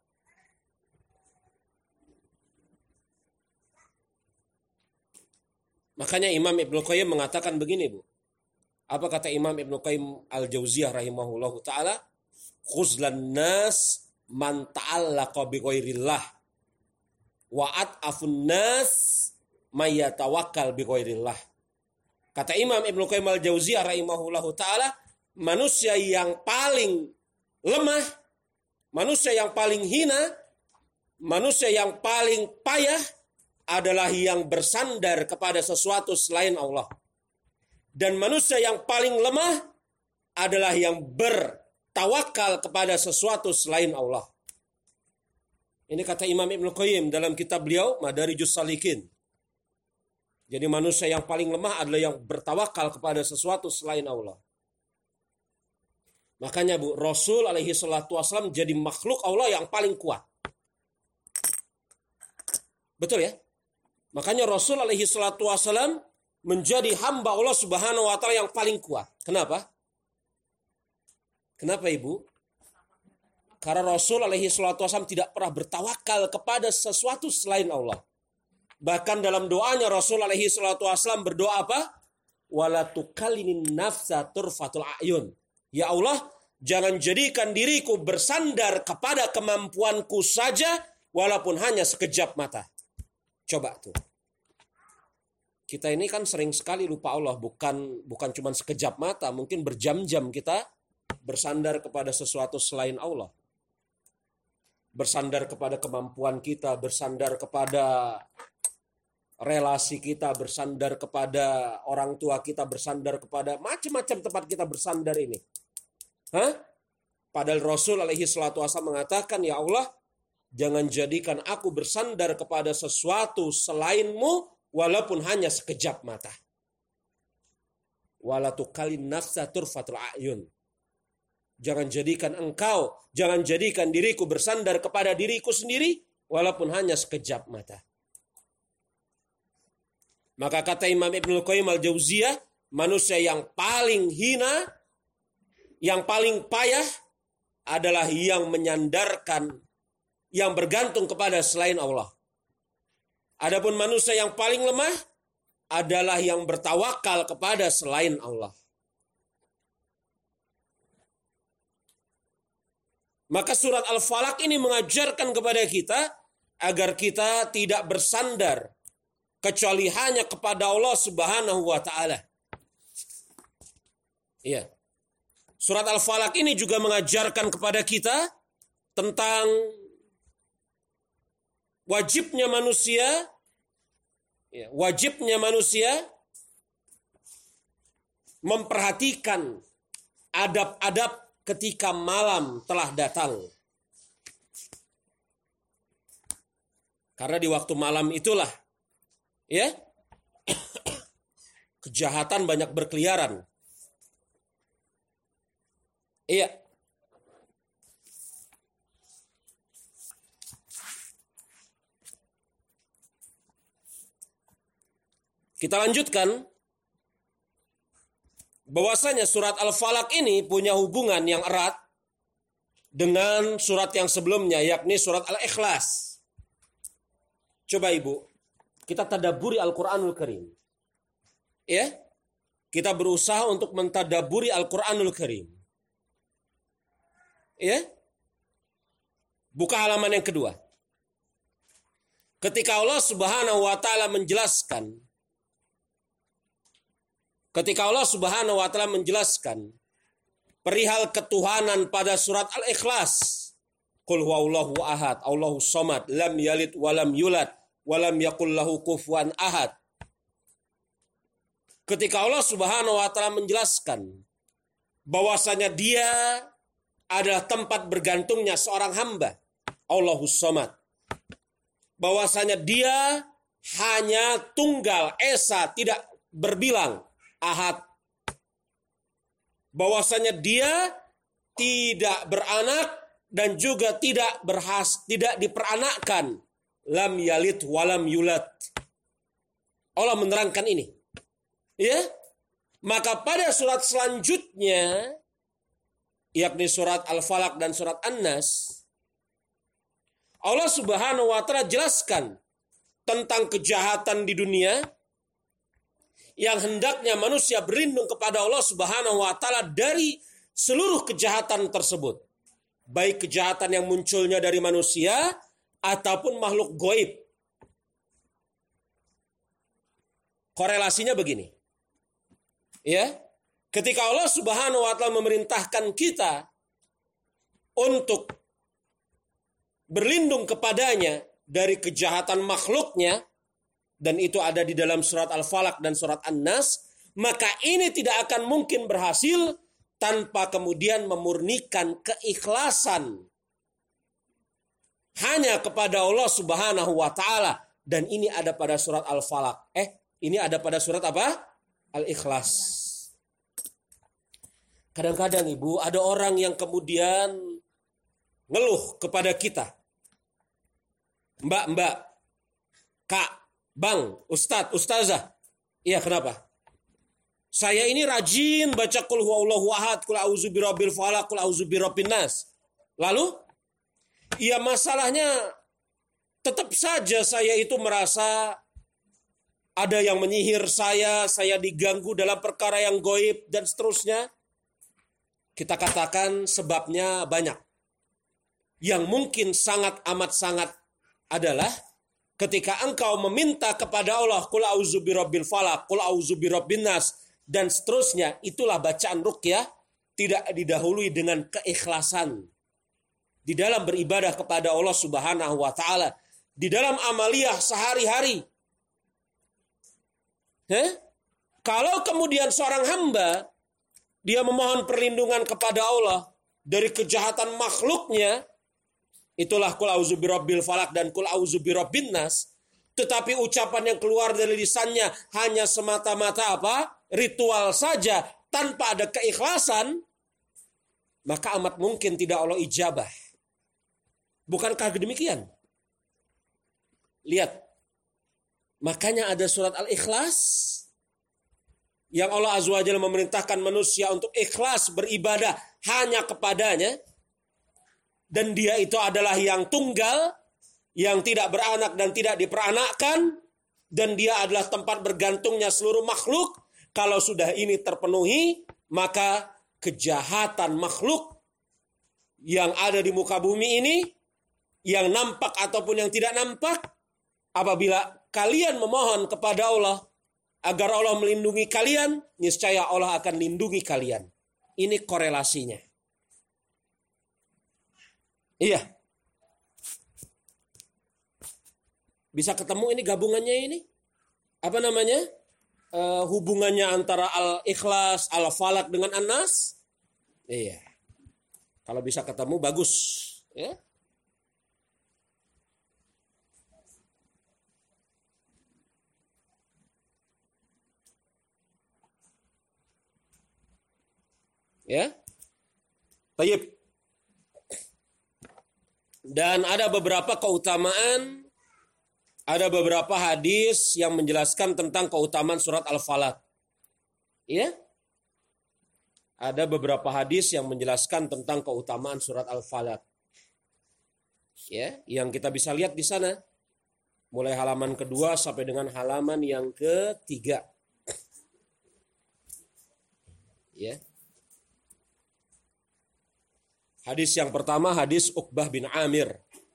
Makanya Imam Ibnu Qayyim mengatakan begini, Bu. Apa kata Imam Ibnu Qayyim Al-Jauziyah rahimahullahu taala? Khuzlan nas man ta'allaqa bi ghairillah wa at'afun nas may yatawakkal bi ghairillah. Kata Imam Ibnu Qayyim Al-Jauziyah rahimahullahu taala, manusia yang paling lemah, manusia yang paling hina, manusia yang paling payah adalah yang bersandar kepada sesuatu selain Allah. Dan manusia yang paling lemah adalah yang bertawakal kepada sesuatu selain Allah. Ini kata Imam Ibnu Qayyim dalam kitab beliau Madarijus Salikin. Jadi manusia yang paling lemah adalah yang bertawakal kepada sesuatu selain Allah. Makanya Bu, Rasul alaihi salatu wasallam jadi makhluk Allah yang paling kuat. Betul ya? Makanya Rasul alaihi salatu wasallam menjadi hamba Allah Subhanahu wa taala yang paling kuat. Kenapa? Kenapa Ibu? Karena Rasul alaihi salatu wasallam tidak pernah bertawakal kepada sesuatu selain Allah. Bahkan dalam doanya Rasul alaihi salatu wasallam berdoa apa? Wala tukallinin nafsa turfatul ayun. Ya Allah, jangan jadikan diriku bersandar kepada kemampuanku saja walaupun hanya sekejap mata. Coba tuh. Kita ini kan sering sekali lupa Allah, bukan bukan cuma sekejap mata, mungkin berjam-jam kita bersandar kepada sesuatu selain Allah. Bersandar kepada kemampuan kita, bersandar kepada relasi kita, bersandar kepada orang tua kita, bersandar kepada macam-macam tempat kita bersandar ini. Hah? Padahal Rasul alaihi salatu wasallam mengatakan, ya Allah, jangan jadikan aku bersandar kepada sesuatu selainmu walaupun hanya sekejap mata. Wala tukalin nafsa turfatul ayun. Jangan jadikan engkau, jangan jadikan diriku bersandar kepada diriku sendiri walaupun hanya sekejap mata. Maka kata Imam Ibnu Qayyim Al-Jauziyah, manusia yang paling hina, yang paling payah adalah yang menyandarkan, yang bergantung kepada selain Allah. Adapun manusia yang paling lemah adalah yang bertawakal kepada selain Allah. Maka surat Al-Falaq ini mengajarkan kepada kita agar kita tidak bersandar kecuali hanya kepada Allah Subhanahu wa taala. Iya. Surat Al-Falaq ini juga mengajarkan kepada kita tentang wajibnya manusia, ya, wajibnya manusia memperhatikan adab-adab ketika malam telah datang. Karena di waktu malam itulah, ya, kejahatan banyak berkeliaran. Iya. Kita lanjutkan. Bahwasanya surat Al-Falaq ini punya hubungan yang erat dengan surat yang sebelumnya, yakni surat Al-Ikhlas. Coba Ibu, kita tadabburi Al-Quranul Karim. Ya, kita berusaha untuk mentadabburi Al-Quranul Karim. Ya, buka halaman yang kedua. Ketika Allah Subhanahu wa taala menjelaskan Ketika Allah Subhanahu wa taala menjelaskan perihal ketuhanan pada surat Al-Ikhlas, Qul huwallahu ahad, Allahus samad, lam yalid walam yulad, walam yakul lahu kufuwan ahad. Ketika Allah Subhanahu wa taala menjelaskan bahwasanya Dia adalah tempat bergantungnya seorang hamba, Allahus samad. Bahwasanya Dia hanya tunggal, esa, tidak berbilang, ahad. Bahwasanya Dia tidak beranak dan juga tidak berhas, tidak diperanakkan. Lam yalid walam yulad. Allah menerangkan ini. Ya. Maka pada surat selanjutnya, yakni surat Al-Falaq dan surat An-Nas, Allah Subhanahu wa taala jelaskan tentang kejahatan di dunia yang hendaknya manusia berlindung kepada Allah Subhanahu wa taala dari seluruh kejahatan tersebut. Baik kejahatan yang munculnya dari manusia ataupun makhluk gaib. Korelasinya begini. Ya, ketika Allah Subhanahu wa taala memerintahkan kita untuk berlindung kepadanya dari kejahatan makhluknya, dan itu ada di dalam surat Al-Falaq dan surat An-Nas, maka ini tidak akan mungkin berhasil tanpa kemudian memurnikan keikhlasan hanya kepada Allah Subhanahu wa taala, dan ini ada pada surat Al-Falaq. Eh, ini ada pada surat apa? Al-Ikhlas. Kadang-kadang Ibu, ada orang yang kemudian ngeluh kepada kita. Mbak, mbak, kak, bang, ustadz, ustazah. Iya, kenapa? Saya ini rajin baca qul huwallahu ahad, qul a'udzu birabbil falaq, qul a'udzu birabbin nas. Lalu, ya masalahnya tetap saja saya itu merasa ada yang menyihir saya, saya diganggu dalam perkara yang gaib dan seterusnya. Kita katakan sebabnya banyak. Yang mungkin sangat amat sangat adalah ketika engkau meminta kepada Allah, qul a'udzu birabbil falaq, qul a'udzu birabbin nas dan seterusnya, itulah bacaan ruqyah tidak didahului dengan keikhlasan di dalam beribadah kepada Allah Subhanahu wa taala, di dalam amaliyah sehari-hari. Heh? Kalau kemudian seorang hamba dia memohon perlindungan kepada Allah dari kejahatan makhluknya, itulah qul a'udzu birabbil falaq dan qul a'udzu birabbin nas, tetapi ucapan yang keluar dari lisannya hanya semata-mata apa? Ritual saja tanpa ada keikhlasan, maka amat mungkin tidak Allah ijabah. Bukankah demikian? Lihat. Makanya ada surat Al-Ikhlas yang Allah Azza wa Jalla memerintahkan manusia untuk ikhlas beribadah hanya kepadanya, dan dia itu adalah yang tunggal, yang tidak beranak dan tidak diperanakkan, dan dia adalah tempat bergantungnya seluruh makhluk. Kalau sudah ini terpenuhi, maka kejahatan makhluk yang ada di muka bumi ini, yang nampak ataupun yang tidak nampak, apabila kalian memohon kepada Allah agar Allah melindungi kalian, niscaya Allah akan lindungi kalian. Ini korelasinya. Iya. Bisa ketemu ini gabungannya ini? Apa namanya? Uh, hubungannya antara Al-Ikhlas, Al-Falaq dengan An-Nas? Iya. Kalau bisa ketemu bagus, ya. Ya. Baik. Dan ada beberapa keutamaan, ada beberapa hadis yang menjelaskan tentang keutamaan surat Al-Falaq. Ya. Ada beberapa hadis yang menjelaskan tentang keutamaan surat Al-Falaq. Ya, yang kita bisa lihat di sana. Mulai halaman kedua sampai dengan halaman yang ketiga. Ya. Hadis yang pertama, hadis Uqbah bin Amir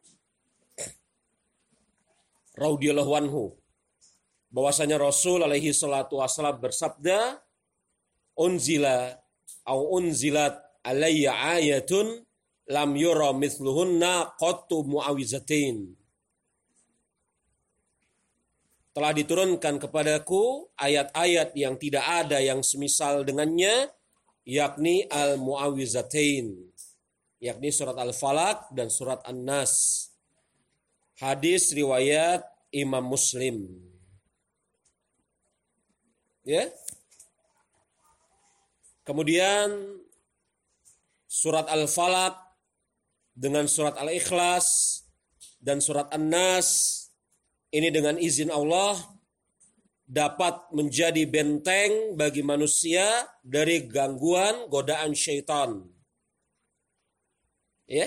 radhiyallahu anhu, bahwasanya Rasul alaihi salatu wasallam bersabda, unzila au unzilat alayya ayatun lam yura mithluhunna qattu muawizatain. Telah diturunkan kepadaku ayat-ayat yang tidak ada yang semisal dengannya, yakni al-muawizatain, yakni surat Al-Falaq dan surat An-Nas. Hadis riwayat Imam Muslim. Ya. Kemudian surat Al-Falaq dengan surat Al-Ikhlas dan surat An-Nas, ini dengan izin Allah dapat menjadi benteng bagi manusia dari gangguan godaan syaitan. Ya.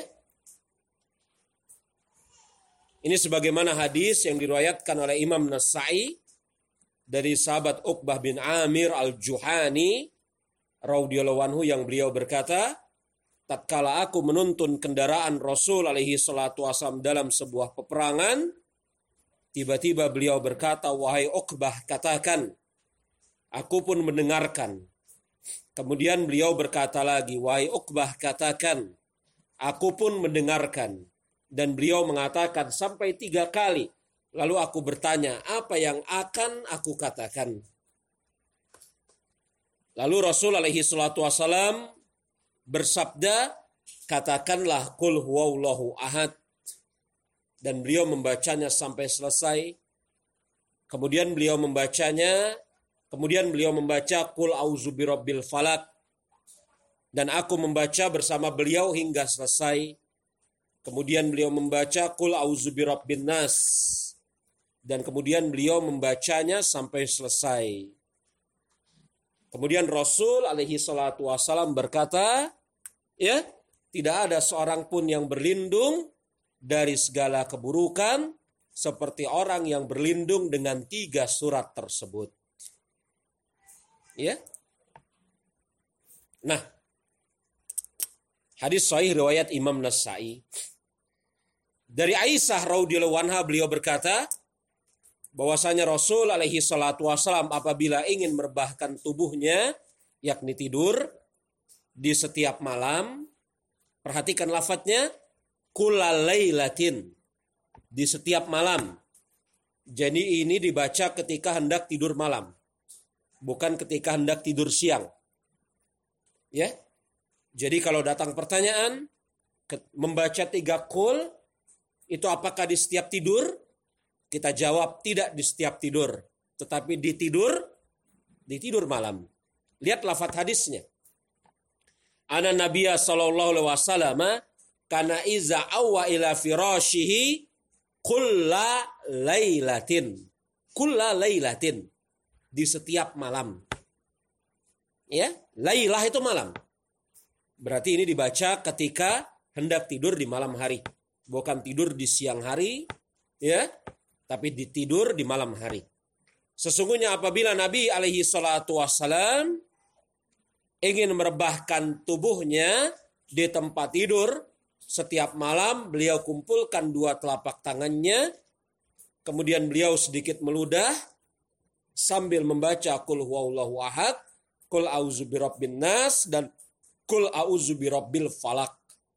Ini sebagaimana hadis yang diriwayatkan oleh Imam Nasa'i dari sahabat Uqbah bin Amir al-Juhani radhiyallahu anhu yang beliau berkata, tatkala aku menuntun kendaraan Rasul alaihi salatu wasallam dalam sebuah peperangan, tiba-tiba beliau berkata, wahai Uqbah, katakan. Aku pun mendengarkan. Kemudian beliau berkata lagi, wahai Uqbah, katakan. Aku pun mendengarkan. Dan beliau mengatakan sampai tiga kali. Lalu aku bertanya, apa yang akan aku katakan? Lalu Rasul alaihi salatu wasallam bersabda, katakanlah qul huwallahu ahad. Dan beliau membacanya sampai selesai. Kemudian beliau membacanya, kemudian beliau membaca qul auzu birabbil falaq. Dan aku membaca bersama beliau hingga selesai. Kemudian beliau membaca qul auzu birabbin nas. Dan kemudian beliau membacanya sampai selesai. Kemudian Rasul alaihi salatu wasallam berkata, ya, tidak ada seorang pun yang berlindung dari segala keburukan seperti orang yang berlindung dengan tiga surat tersebut. Ya. Nah, hadis sahih riwayat Imam Nasa'i. Dari Aisyah radhiyallahu anha beliau berkata, bahwasanya Rasul alaihi salatu wasallam apabila ingin merebahkan tubuhnya, yakni tidur di setiap malam, perhatikan lafadznya, kulalailatin, di setiap malam. Jadi ini dibaca ketika hendak tidur malam, bukan ketika hendak tidur siang. Ya, jadi kalau datang pertanyaan, membaca tiga kul, itu apakah di setiap tidur? Kita jawab tidak di setiap tidur, tetapi di tidur, di tidur malam. Lihat lafaz hadisnya. Ana Nabiya sallallahu alaihi wasallam kana iza awwa ila firashihi kulla lailatin. Kulla lailatin. Di setiap malam. Ya, lailah itu malam. Berarti ini dibaca ketika hendak tidur di malam hari, bukan tidur di siang hari, ya. Tapi ditidur di malam hari. Sesungguhnya apabila Nabi alaihi salatu wassalam ingin merebahkan tubuhnya di tempat tidur, setiap malam beliau kumpulkan dua telapak tangannya, kemudian beliau sedikit meludah sambil membaca qul huwallahu ahad, qul auzu birabbin nas, dan qul auzu birabbil falaq.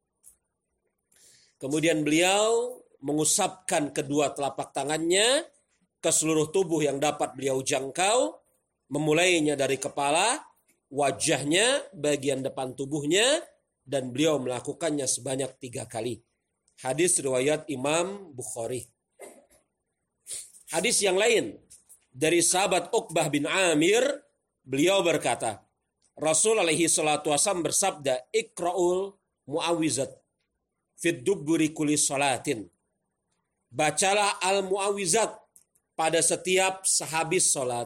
Kemudian beliau mengusapkan kedua telapak tangannya ke seluruh tubuh yang dapat beliau jangkau, memulainya dari kepala, wajahnya, bagian depan tubuhnya, dan beliau melakukannya sebanyak tiga kali. Hadis riwayat Imam Bukhari. Hadis yang lain dari sahabat Uqbah bin Amir, beliau berkata, Rasul alaihi salatu wasallam bersabda, Iqra'ul mu'awizat fid dubburi kulli salatin. Bacalah al-mu'awizat pada setiap sehabis sholat.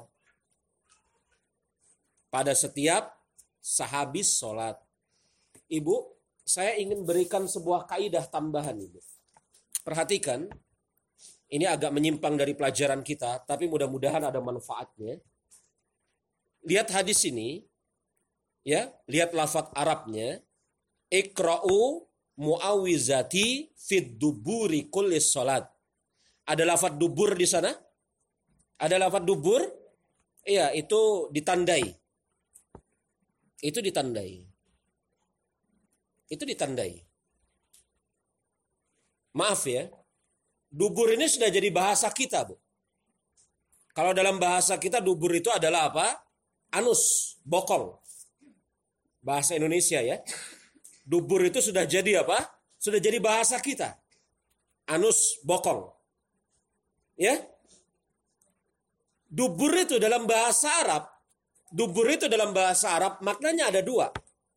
Pada setiap sehabis sholat. Ibu, saya ingin berikan sebuah kaidah tambahan, Ibu. Perhatikan, ini agak menyimpang dari pelajaran kita, tapi mudah-mudahan ada manfaatnya. Lihat hadis ini, ya, lihat lafaz Arabnya, Iqra'u mu'awizati fid duburi kulli sholat. Ada lafaz dubur di sana? Ada lafaz dubur? Iya, itu ditandai. Itu ditandai. Itu ditandai. Maaf ya. Dubur ini sudah jadi bahasa kita, Bu. Kalau dalam bahasa kita dubur itu adalah apa? Anus, bokong. Bahasa Indonesia ya. Dubur itu sudah jadi apa? Sudah jadi bahasa kita. Anus, bokong. Ya, dubur itu dalam bahasa Arab, dubur itu dalam bahasa Arab maknanya ada dua.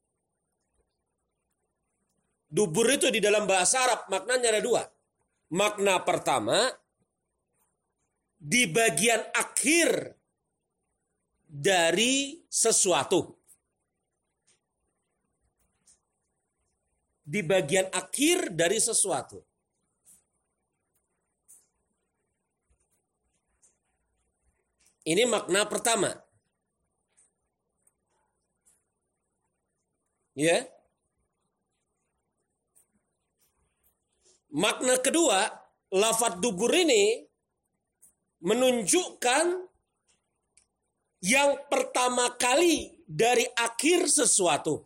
Dubur itu di dalam bahasa Arab maknanya ada dua. Makna pertama, di bagian akhir dari sesuatu. Di bagian akhir dari sesuatu. Ini makna pertama. Ya. Makna kedua, lafadz dubur ini menunjukkan yang pertama kali dari akhir sesuatu.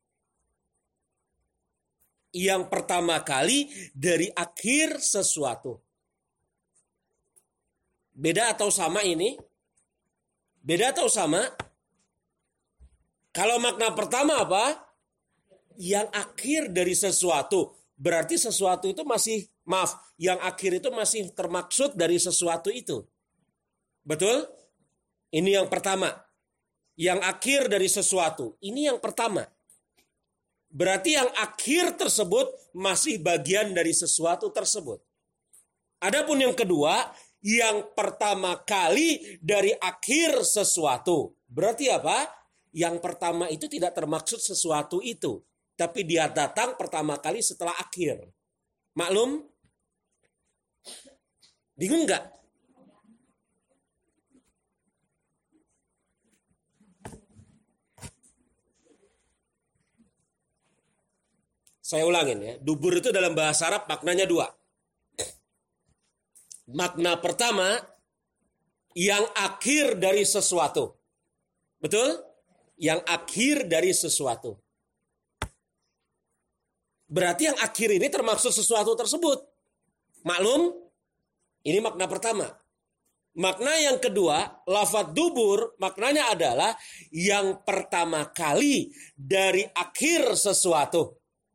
Yang pertama kali dari akhir sesuatu. Beda atau sama ini? Beda atau sama? Kalau makna pertama apa? Yang akhir dari sesuatu. Berarti sesuatu itu masih, maaf, yang akhir itu masih termaksud dari sesuatu itu. Betul? Ini yang pertama. Yang akhir dari sesuatu. Ini yang pertama. Berarti yang akhir tersebut masih bagian dari sesuatu tersebut. Adapun yang kedua, yang pertama kali dari akhir sesuatu. Berarti apa? Yang pertama itu tidak termaksud sesuatu itu. Tapi dia datang pertama kali setelah akhir. Maklum? Bingung nggak? Saya ulangin ya. Dubur itu dalam bahasa Arab maknanya dua. Makna pertama, yang akhir dari sesuatu. Betul? Yang akhir dari sesuatu. Berarti yang akhir ini termaksud sesuatu tersebut. Maklum? Ini makna pertama. Makna yang kedua, lafadz dubur, maknanya adalah yang pertama kali dari akhir sesuatu.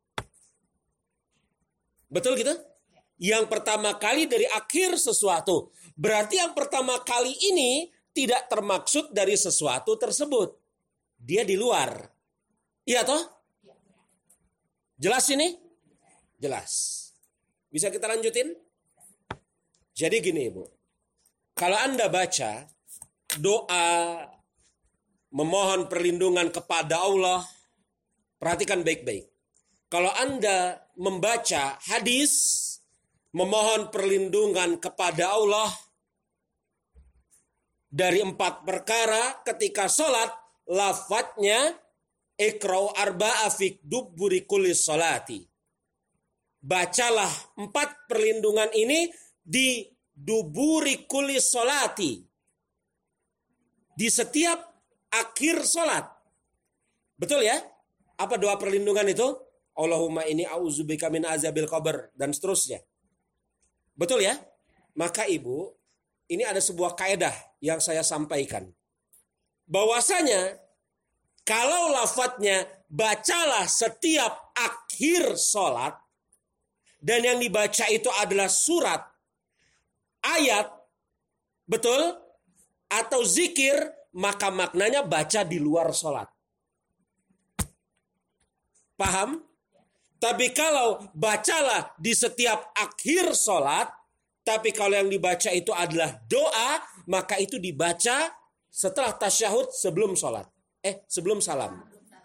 Betul gitu? Yang pertama kali dari akhir sesuatu. Berarti yang pertama kali ini tidak termaksud dari sesuatu tersebut. Dia di luar. Iya toh? Jelas ini? Jelas. Bisa kita lanjutin? Jadi gini Ibu. Kalau Anda baca doa memohon perlindungan kepada Allah, perhatikan baik-baik. Kalau Anda membaca hadis memohon perlindungan kepada Allah dari empat perkara ketika sholat, lafadznya ikra'u arba'a fi duburi kulli sholati. Bacalah empat perlindungan ini di duburi kulli sholati. Di setiap akhir sholat. Betul ya? Apa doa perlindungan itu? Allahumma inni a'udzubika min azabil qabr dan seterusnya. Betul ya? Maka Ibu, ini ada sebuah kaedah yang saya sampaikan. Bahwasanya kalau lafadznya bacalah setiap akhir sholat dan yang dibaca itu adalah surat, ayat, betul? Atau zikir, maka maknanya baca di luar sholat. Paham? Tapi kalau bacalah di setiap akhir sholat, tapi kalau yang dibaca itu adalah doa, maka itu dibaca setelah tasyahud sebelum sholat. Eh, sebelum salam.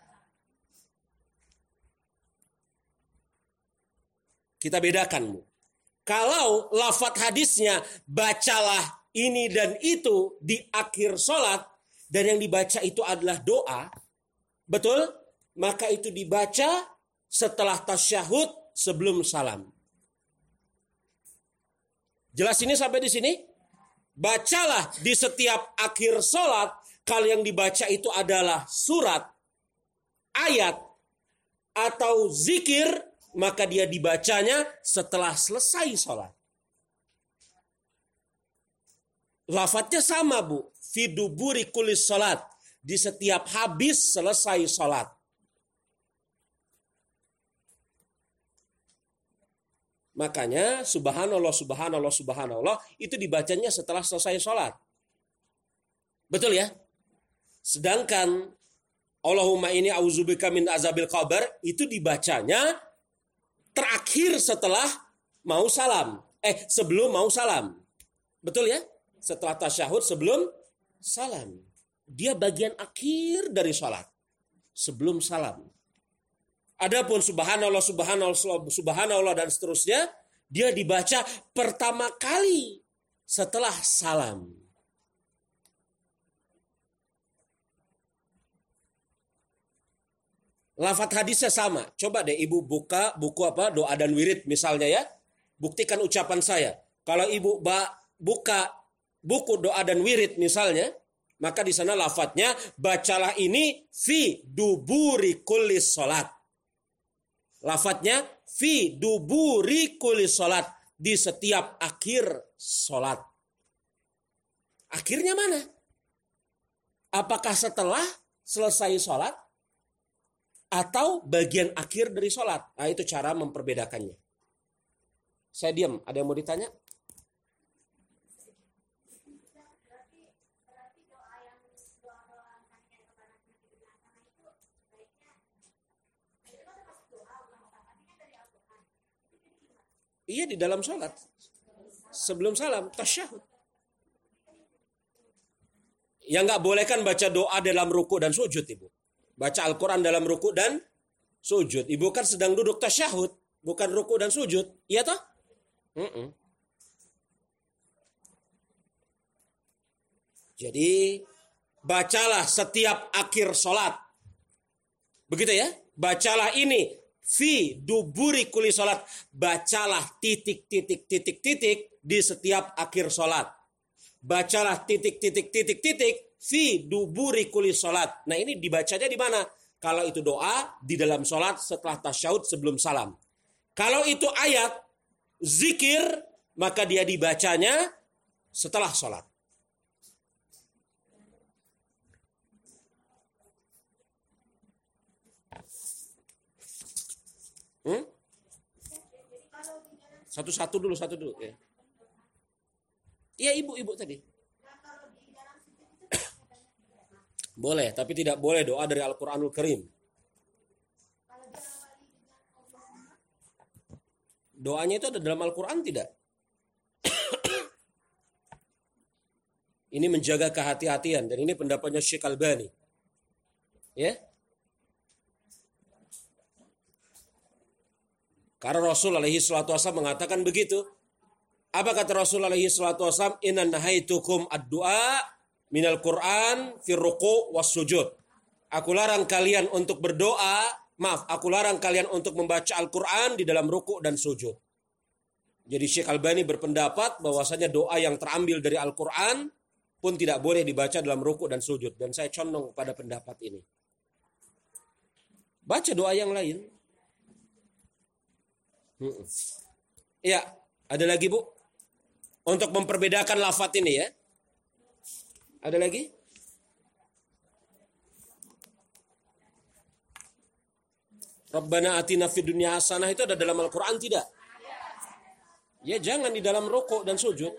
Kita bedakan. Kalau lafadz hadisnya bacalah ini dan itu di akhir sholat, dan yang dibaca itu adalah doa, betul? Maka itu dibaca setelah tasyahud sebelum salam. Jelas ini sampai di sini? Bacalah di setiap akhir sholat, kalau yang dibaca itu adalah surat, ayat, atau zikir, maka dia dibacanya setelah selesai sholat. Lafadznya sama Bu, fi duburi kulli sholat, di setiap habis selesai sholat. Makanya subhanallah, subhanallah, subhanallah itu dibacanya setelah selesai sholat. Betul ya? Sedangkan Allahumma inni a'udzubika min azabil qabr itu dibacanya terakhir setelah mau salam. Eh, sebelum mau salam. Betul ya? Setelah tasyahud sebelum salam. dia bagian akhir dari sholat sebelum salam. Adapun subhanallah, subhanallah, subhanallah dan seterusnya, dia dibaca pertama kali setelah salam. Lafadz hadisnya sama. Coba deh ibu buka buku apa doa dan wirid misalnya ya. Buktikan ucapan saya. Kalau ibu buka buku doa dan wirid misalnya, maka di sana lafadznya bacalah ini fi duburi kulli sholat. Lafadznya fi duburi kulli sholat, di setiap akhir sholat. Akhirnya mana? Apakah setelah selesai sholat atau bagian akhir dari sholat? Nah, itu cara memperbedakannya. Saya diam, ada yang mau ditanya? Iya, di dalam sholat. Sebelum salam, tasyahud. Yang nggak boleh kan baca doa dalam ruku dan sujud, Ibu. Baca Al-Quran dalam ruku dan sujud. Ibu kan sedang duduk tasyahud, bukan ruku dan sujud. Iya toh? Mm-mm. Jadi, bacalah setiap akhir sholat. Begitu ya? Bacalah ini. Fi duburi kulli sholat. Bacalah titik, titik, titik, titik di setiap akhir sholat. Bacalah titik, titik, titik, titik. Fi duburi kulli sholat. Nah ini dibacanya di mana? Kalau itu doa, di dalam sholat setelah tasyahud sebelum salam. Kalau itu ayat, zikir, maka dia dibacanya setelah sholat. Hmm? Satu-satu dulu, satu dulu. Ya. Iya ibu-ibu tadi. Boleh, tapi tidak boleh doa dari Al-Quranul Karim. Doanya itu ada dalam Al-Quran tidak? Ini menjaga kehati-hatian. Dan ini pendapatnya Syekh Albani. Ya. Karena Rasul alaihi salatu wasallam mengatakan begitu. Apa kata Rasul alaihi salatu wasallam? Inna nahaitukum ad-du'a minal Qur'an fir ruku' was sujud. Aku larang kalian untuk berdoa, maaf, aku larang kalian untuk membaca Al-Qur'an di dalam ruku' dan sujud. Jadi Syekh Albani berpendapat bahwasanya doa yang terambil dari Al-Qur'an pun tidak boleh dibaca dalam ruku' dan sujud, dan saya condong pada pendapat ini. Baca doa yang lain. Ya, ada lagi Bu? Untuk memperbedakan lafadz ini ya. Ada lagi? Rabbana atina fid dunya hasanah itu ada dalam Al-Quran tidak? Ya jangan di dalam rukuk dan sujud.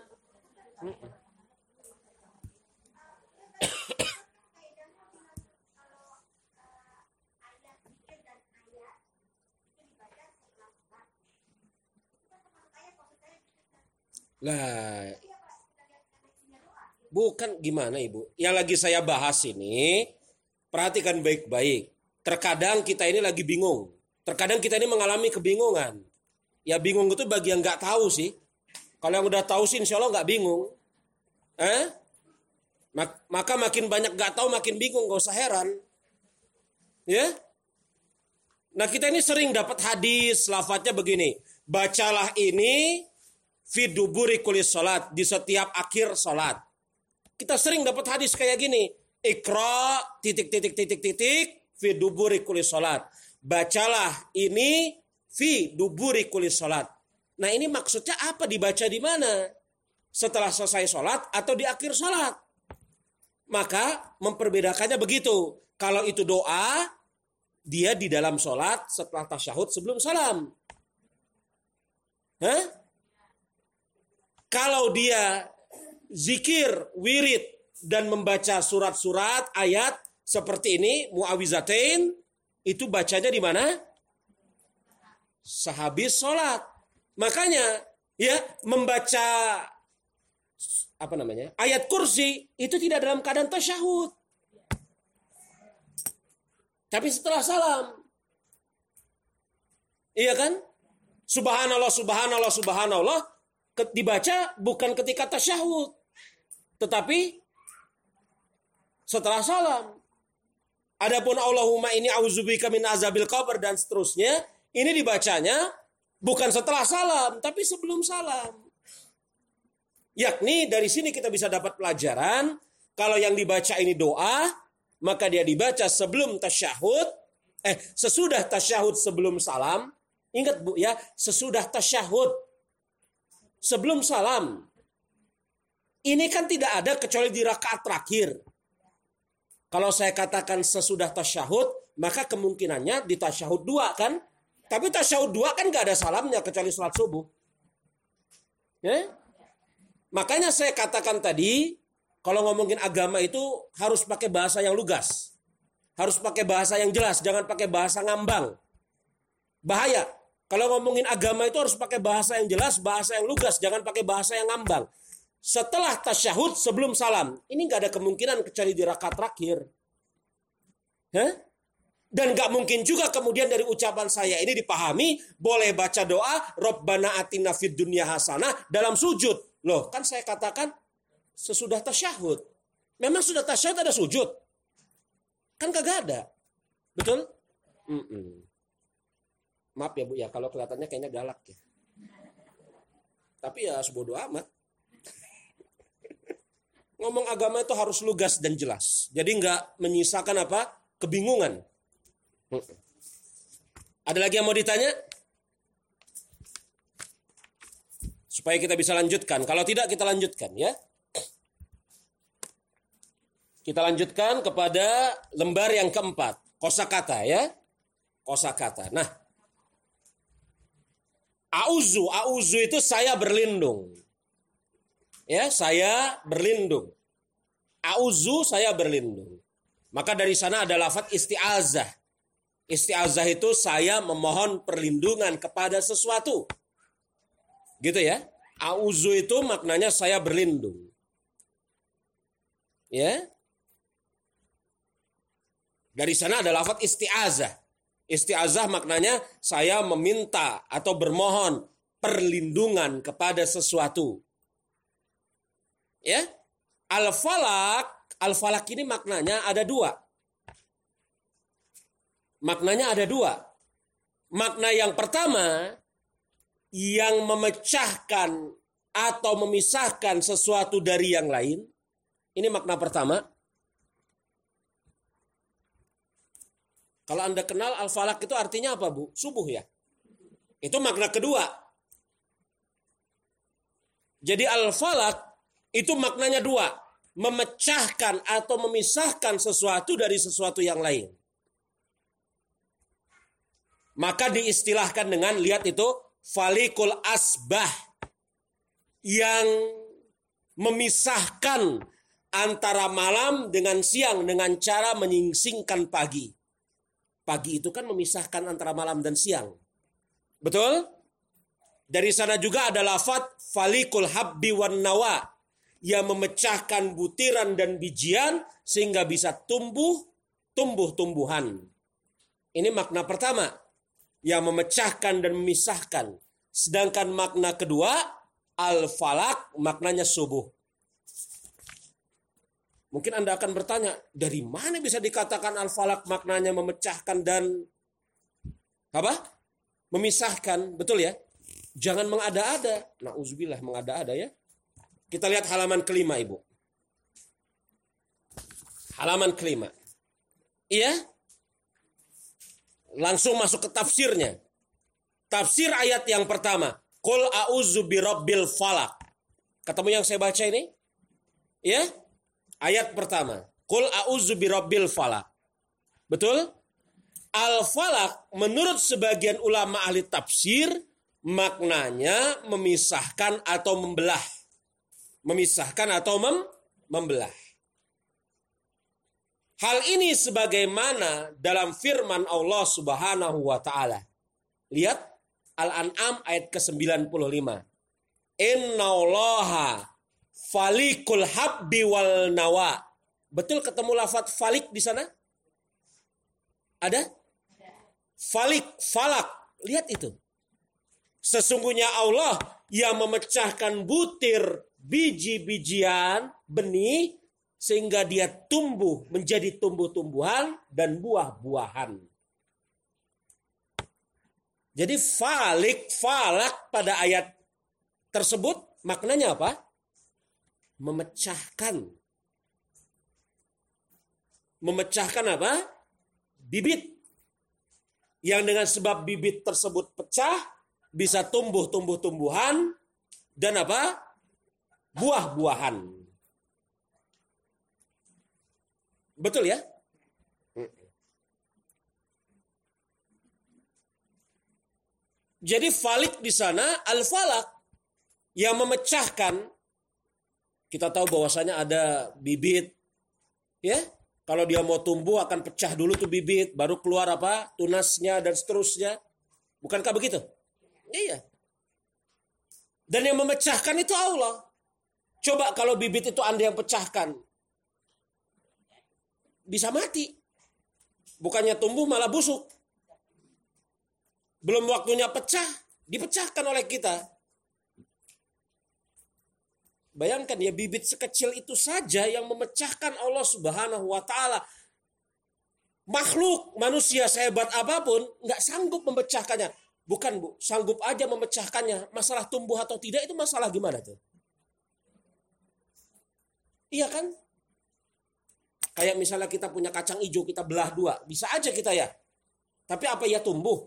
Lah, bukan gimana Ibu. Yang lagi saya bahas ini, perhatikan baik-baik. Terkadang kita ini lagi bingung. Terkadang kita ini mengalami kebingungan. Ya bingung itu bagi yang nggak tahu sih. Kalau yang udah tahu sih insya Allah nggak bingung. Eh? Maka makin banyak nggak tahu makin bingung, nggak usah heran. Ya? Nah kita ini sering dapat hadis, lafadznya begini. Bacalah ini fi duburi kulli sholat, di setiap akhir sholat. Kita sering dapat hadis kayak gini. Iqra titik titik titik titik fi duburi kulli sholat. Bacalah ini fi duburi kulli sholat. Nah ini maksudnya apa, dibaca di mana? Setelah selesai sholat atau di akhir sholat? Maka memperbedakannya begitu. Kalau itu doa, dia di dalam sholat setelah tasyahud sebelum salam. Hah? Kalau dia zikir, wirid, dan membaca surat-surat, ayat seperti ini, mu'awizatain, itu bacanya di mana? Sehabis sholat. Makanya, ya membaca apa namanya? Ayat kursi itu tidak dalam keadaan tasyahud. Tapi setelah salam. Iya kan? Subhanallah, subhanallah, subhanallah dibaca bukan ketika tasyahud, tetapi setelah salam. Adapun Allahumma inni a'udzubika min azabil qabr dan seterusnya, ini dibacanya bukan setelah salam, tapi sebelum salam. Yakni dari sini kita bisa dapat pelajaran, kalau yang dibaca ini doa, maka dia dibaca sebelum tasyahud, eh sesudah tasyahud sebelum salam. Ingat Bu ya, sesudah tasyahud sebelum salam. Ini kan tidak ada kecuali di rakaat terakhir. Kalau saya katakan sesudah tasyahud, maka kemungkinannya di tasyahud dua kan? Tapi tasyahud dua kan gak ada salamnya kecuali salat subuh. Ya? Makanya saya katakan tadi, kalau ngomongin agama itu harus pakai bahasa yang lugas. Harus pakai bahasa yang jelas, jangan pakai bahasa ngambang. Bahaya. Kalau ngomongin agama itu harus pakai bahasa yang jelas, bahasa yang lugas, jangan pakai bahasa yang ngambang. Setelah tasyahud sebelum salam, ini nggak ada kemungkinan kecuali di rakaat terakhir. Hah? Dan nggak mungkin juga kemudian dari ucapan saya ini dipahami boleh baca doa Rabbana atina fid dunya hasanah dalam sujud. Loh, kan saya katakan sesudah tasyahud. Memang sudah tasyahud ada sujud? Kan kagak ada. Betul? Mm-mm. Maaf ya Bu ya, kalau kelihatannya kayaknya galak ya. Tapi ya sebodoh amat. Ngomong agama itu harus lugas dan jelas. Jadi nggak menyisakan apa? Kebingungan. Ada lagi yang mau ditanya? Supaya kita bisa lanjutkan. Kalau tidak kita lanjutkan ya. Kita lanjutkan kepada lembar yang keempat. Kosakata ya. Kosakata. Nah. Auzu, auzu itu saya berlindung. Ya, saya berlindung. Auzu saya berlindung. Maka dari sana ada lafaz isti'azah. Isti'azah itu saya memohon perlindungan kepada sesuatu. Gitu ya. Auzu itu maknanya saya berlindung. Ya. Dari sana ada lafaz isti'azah. Isti'azah maknanya saya meminta atau bermohon perlindungan kepada sesuatu. Ya. Al-falak, al-falak ini maknanya ada dua. Maknanya ada dua. Makna yang pertama, yang memecahkan atau memisahkan sesuatu dari yang lain. Ini makna pertama. Kalau Anda kenal al-falak itu artinya apa Bu? Subuh ya. Itu makna kedua. Jadi al-falak itu maknanya dua. Memecahkan atau memisahkan sesuatu dari sesuatu yang lain. Maka diistilahkan dengan, lihat itu, falikul asbah. Yang memisahkan antara malam dengan siang dengan cara menyingsingkan pagi. Pagi itu kan memisahkan antara malam dan siang. Betul? Dari sana juga ada lafaz falikul habbi wan nawa. Yang memecahkan butiran dan bijian sehingga bisa tumbuh, tumbuh-tumbuhan. Ini makna pertama. Yang memecahkan dan memisahkan. Sedangkan makna kedua, al-falak maknanya subuh. Mungkin Anda akan bertanya, dari mana bisa dikatakan al-falak maknanya memecahkan dan apa? Memisahkan, betul ya? Jangan mengada-ada. Na'udzubillah, mengada-ada ya. Kita lihat halaman kelima, Ibu. Halaman kelima. Iya? Langsung masuk ke tafsirnya. Tafsir ayat yang pertama. Qul a'udzu birabbil falak. Ketemu yang saya baca ini? Ya? Ayat pertama. Qul a'udzu birabbil falak. Betul? Al-falak menurut sebagian ulama ahli tafsir maknanya memisahkan atau membelah. Memisahkan atau mem- membelah. Hal ini sebagaimana dalam firman Allah Subhanahu wa taala. Lihat Al-An'am ayat ke sembilan puluh lima. Innallaha falikul habbi wal nawa. Betul ketemu lafaz falik di sana? Ada? Falik, falak. Lihat itu. Sesungguhnya Allah yang memecahkan butir biji-bijian, benih, sehingga dia tumbuh menjadi tumbuh-tumbuhan dan buah-buahan. Jadi falik, falak pada ayat tersebut maknanya apa? Memecahkan. Memecahkan apa? Bibit. Yang dengan sebab bibit tersebut pecah, bisa tumbuh tumbuh-tumbuhan dan apa? Buah-buahan. Betul ya? Jadi falik di sana al-falak yang memecahkan. Kita tahu bahwasanya ada bibit, ya. Kalau dia mau tumbuh akan pecah dulu tuh bibit, baru keluar apa? Tunasnya dan seterusnya. Bukankah begitu? Iya. Dan yang memecahkan itu Allah. Coba kalau bibit itu Anda yang pecahkan, bisa mati. Bukannya tumbuh malah busuk. Belum waktunya pecah, dipecahkan oleh kita. Bayangkan ya, bibit sekecil itu saja yang memecahkan Allah Subhanahu wa ta'ala. Makhluk manusia sehebat apapun nggak sanggup memecahkannya. Bukan Bu, sanggup aja memecahkannya. Masalah tumbuh atau tidak itu masalah gimana tuh? Iya kan? Kayak misalnya kita punya kacang hijau, kita belah dua. Bisa aja kita ya. Tapi apa ya tumbuh?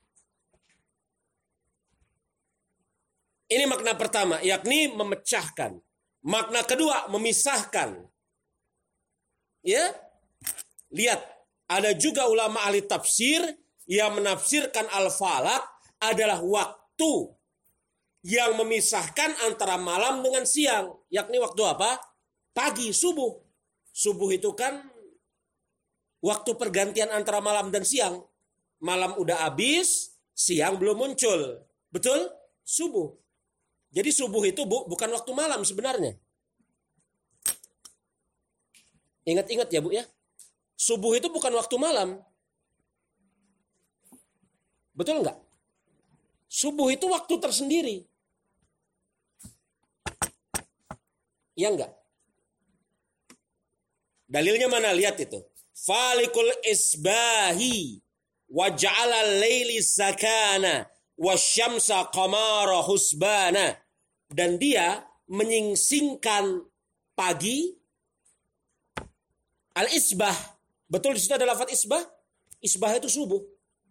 Ini makna pertama, yakni memecahkan. Makna kedua, memisahkan. Ya, lihat, ada juga ulama ahli tafsir yang menafsirkan al-falak adalah waktu yang memisahkan antara malam dengan siang. Yakni waktu apa? Pagi, subuh. Subuh itu kan waktu pergantian antara malam dan siang. Malam udah habis, siang belum muncul. Betul? Subuh. Jadi subuh itu Bu, bukan waktu malam sebenarnya. Ingat-ingat ya Bu ya. Subuh itu bukan waktu malam. Betul enggak? Subuh itu waktu tersendiri. Iya enggak? Dalilnya mana? Lihat itu. Falikul isbahi wa ja'ala laili sakana wasyamsa qamara husbana. Dan dia menyingsingkan pagi. Al-isbah. Betul di situ ada lafaz isbah? Isbah itu subuh.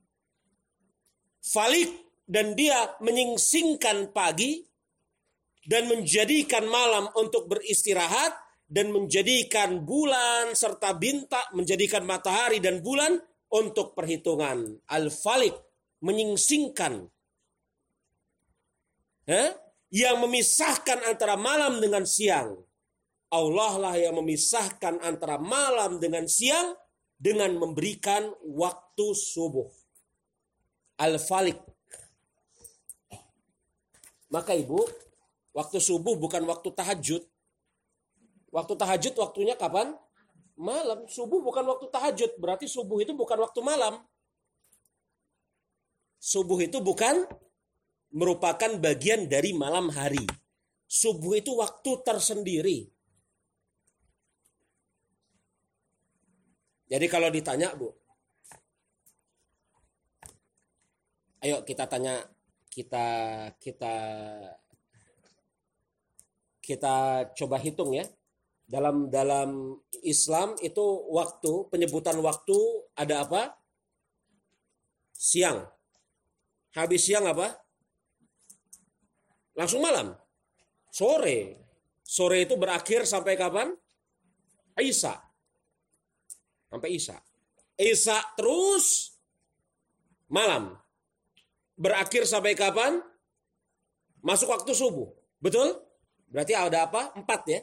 Falik, dan dia menyingsingkan pagi dan menjadikan malam untuk beristirahat dan menjadikan bulan serta bintang, menjadikan matahari dan bulan untuk perhitungan. Al-falik, menyingsingkan. Eh? Yang memisahkan antara malam dengan siang. Allah lah yang memisahkan antara malam dengan siang dengan memberikan waktu subuh. Al-falik. Maka Ibu, waktu subuh bukan waktu tahajud. Waktu tahajud waktunya kapan? Malam. Subuh bukan waktu tahajud. Berarti subuh itu bukan waktu malam. Subuh itu bukan merupakan bagian dari malam hari. Subuh itu waktu tersendiri. Jadi kalau ditanya Bu, ayo kita tanya, kita kita kita coba hitung ya. Dalam dalam Islam itu waktu, penyebutan waktu ada apa? Siang. Habis siang apa? Langsung malam. Sore. Sore itu berakhir sampai kapan? Isya. Sampai Isya. Isya terus malam. Berakhir sampai kapan? Masuk waktu subuh. Betul? Berarti ada apa? Empat ya.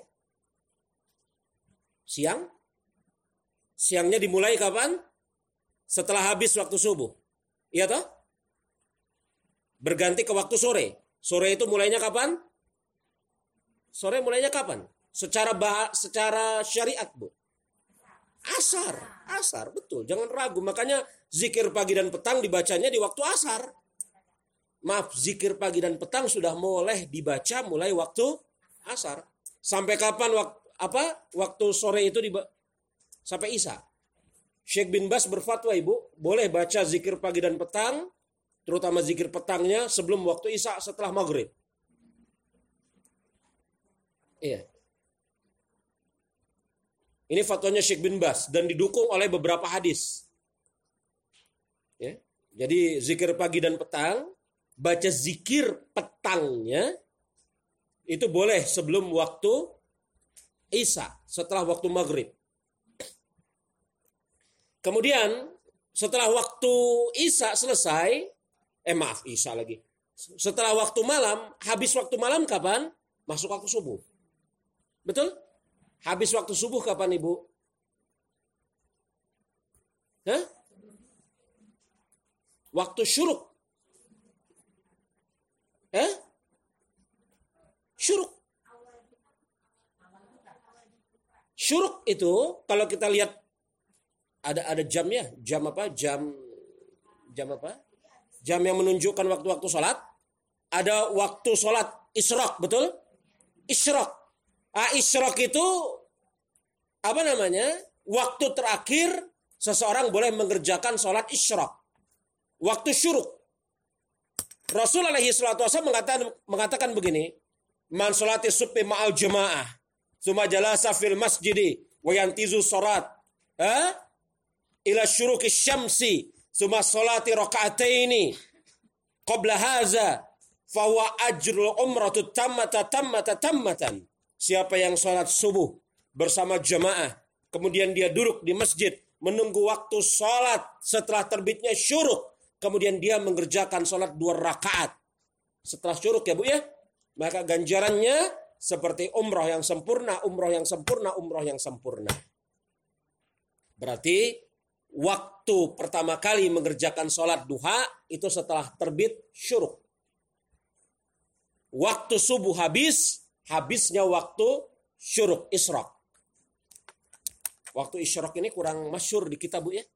Siang. Siangnya dimulai kapan? Setelah habis waktu subuh. Iya toh? Berganti ke waktu sore. Sore itu mulainya kapan? Sore mulainya kapan? Secara bah- secara syariat Bu. Asar, asar, betul. Jangan ragu. Makanya zikir pagi dan petang dibacanya di waktu asar. Maaf, zikir pagi dan petang sudah mulai dibaca mulai waktu asar. Sampai kapan waktu apa? Waktu sore itu diba- sampai isya. Syekh bin Bas berfatwa, Ibu, boleh baca zikir pagi dan petang, terutama zikir petangnya sebelum waktu isya setelah maghrib. Iya. Ini fatwanya Syekh bin Bas dan didukung oleh beberapa hadis. Ya. Jadi zikir pagi dan petang, baca zikir petangnya itu boleh sebelum waktu isya, setelah waktu maghrib. Kemudian setelah waktu isya selesai, eh maaf isya lagi. Setelah waktu malam, habis waktu malam kapan? Masuk waktu subuh. Betul? Habis waktu subuh kapan, Ibu? Hah? Waktu syuruk. Eh? Syuruk. Syuruk itu kalau kita lihat ada ada jamnya, jam apa? Jam jam apa? Jam yang menunjukkan waktu-waktu sholat. Ada waktu sholat isyraq, betul? Isyraq. Ah, isyraq itu apa namanya? Waktu terakhir seseorang boleh mengerjakan sholat isyraq. Waktu syuruk. Rasul alaihi salatu wasallam mengatakan, mengatakan begini, man sholati subhi ma'al jamaah, tsumma jalasa fil masjidi wa yantizu sholat, ha? Ila syuruki syamsi, tsumma sholati raka'ataini qabla haza, fahuwa ajrul umratu tammata tammata tammatan. Siapa yang sholat subuh bersama jamaah, kemudian dia duduk di masjid, menunggu waktu sholat setelah terbitnya syuruk, kemudian dia mengerjakan sholat dua rakaat setelah syuruk, ya Bu ya, maka ganjarannya seperti umroh yang sempurna, umroh yang sempurna, umroh yang sempurna. Berarti waktu pertama kali mengerjakan sholat duha itu setelah terbit syuruk. Waktu subuh habis, habisnya waktu syuruk, isyraq. Waktu isyraq ini kurang masyhur di kita, Bu ya.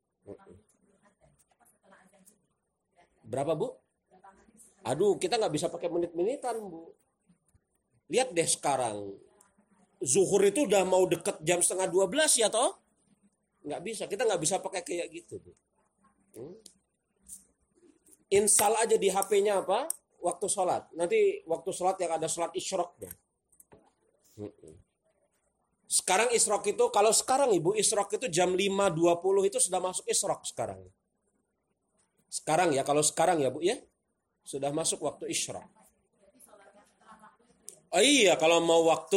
Berapa, Bu? Aduh, kita nggak bisa pakai menit-menitan, Bu. Lihat deh sekarang. Zuhur itu udah mau deket jam setengah dua belas ya toh? Nggak bisa, kita nggak bisa pakai kayak gitu, Bu. Hmm. Install aja di H P-nya apa? Waktu sholat. Nanti waktu sholat yang ada sholat isyraq deh. Hmm. Sekarang isyraq itu, kalau sekarang Ibu, isyraq itu jam lima dua puluh itu sudah masuk isyraq sekarang. Sekarang ya, kalau sekarang ya Bu ya, sudah masuk waktu isyraq. Oh iya, kalau mau waktu,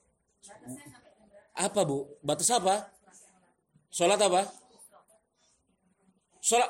apa Bu? Batas apa? Sholat apa? Sholat.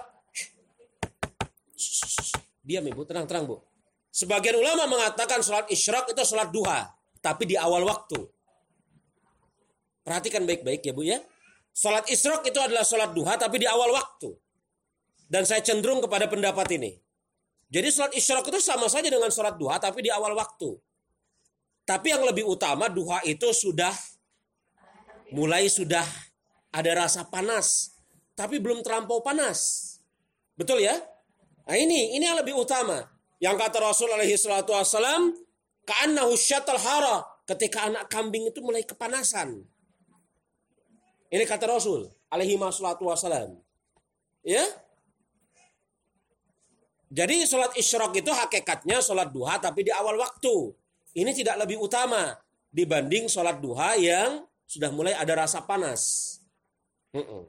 Diam Ibu, tenang-tenang Bu. Sebagian ulama mengatakan sholat isyraq itu sholat duha, tapi di awal waktu. Perhatikan baik-baik ya Bu ya. Sholat isyraq itu adalah sholat duha, tapi di awal waktu. Dan saya cenderung kepada pendapat ini. Jadi sholat isyraq itu sama saja dengan sholat duha, tapi di awal waktu. Tapi yang lebih utama, duha itu sudah, mulai sudah ada rasa panas. Tapi belum terlampau panas. Betul ya? Nah ini, ini yang lebih utama. Yang kata Rasul alaihi salatu wassalam, ka'annahu syatal hara. Ketika anak kambing itu mulai kepanasan. Ini kata Rasul alaihi salatu wassalam. Ya? Jadi sholat isyraq itu hakikatnya sholat duha tapi di awal waktu. Ini tidak lebih utama dibanding sholat duha yang sudah mulai ada rasa panas. Uh-uh.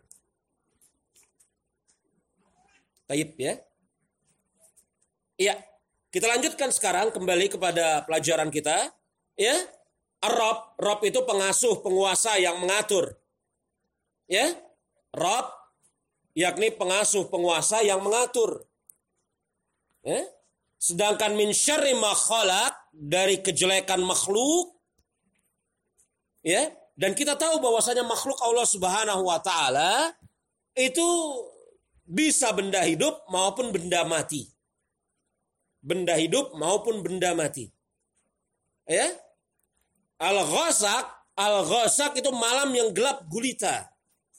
Taib ya. Iya, kita lanjutkan sekarang kembali kepada pelajaran kita. Ya, Ar-Rabb, Rabb itu pengasuh, penguasa yang mengatur. Ya, Rabb yakni pengasuh, penguasa yang mengatur. Ya? Sedangkan min syarri ma khalaq, dari kejelekan makhluk, ya, dan kita tahu bahwasanya makhluk Allah Subhanahu wa taala itu bisa benda hidup maupun benda mati. Benda hidup maupun benda mati. Ya? Al-Ghasaq, Al-Ghasaq itu malam yang gelap gulita.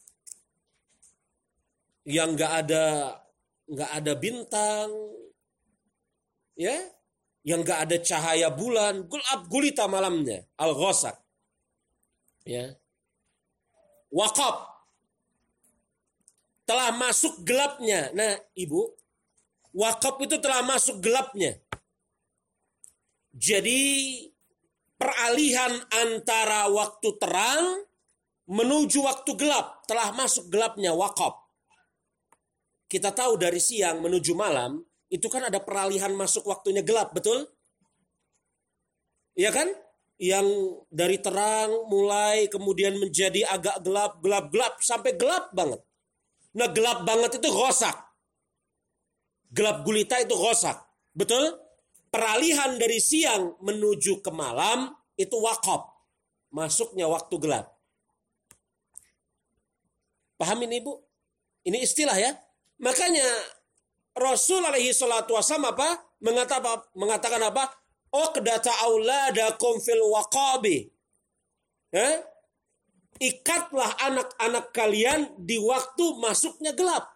yang nggak ada nggak ada bintang, ya, yang nggak ada cahaya bulan, gelap gulita malamnya, al-ghasaq, ya. Waqab, telah masuk gelapnya. Nah, Ibu, waqab itu telah masuk gelapnya. Jadi peralihan antara waktu terang menuju waktu gelap, telah masuk gelapnya waqab. Kita tahu dari siang menuju malam, itu kan ada peralihan masuk waktunya gelap, betul? Iya kan? Yang dari terang mulai kemudian menjadi agak gelap, gelap, gelap, sampai gelap banget. Nah, gelap banget itu ghasaq. Gelap gulita itu ghasaq. Betul? Peralihan dari siang menuju ke malam itu waqab. Masuknya waktu gelap. Paham ini, Ibu? Ini istilah ya. Makanya Rasul alaihi salatu wasallam apa? Mengatakan, mengatakan apa? Oh, kedata auladakum fil waqabi. Eh? Ikatlah anak-anak kalian di waktu masuknya gelap.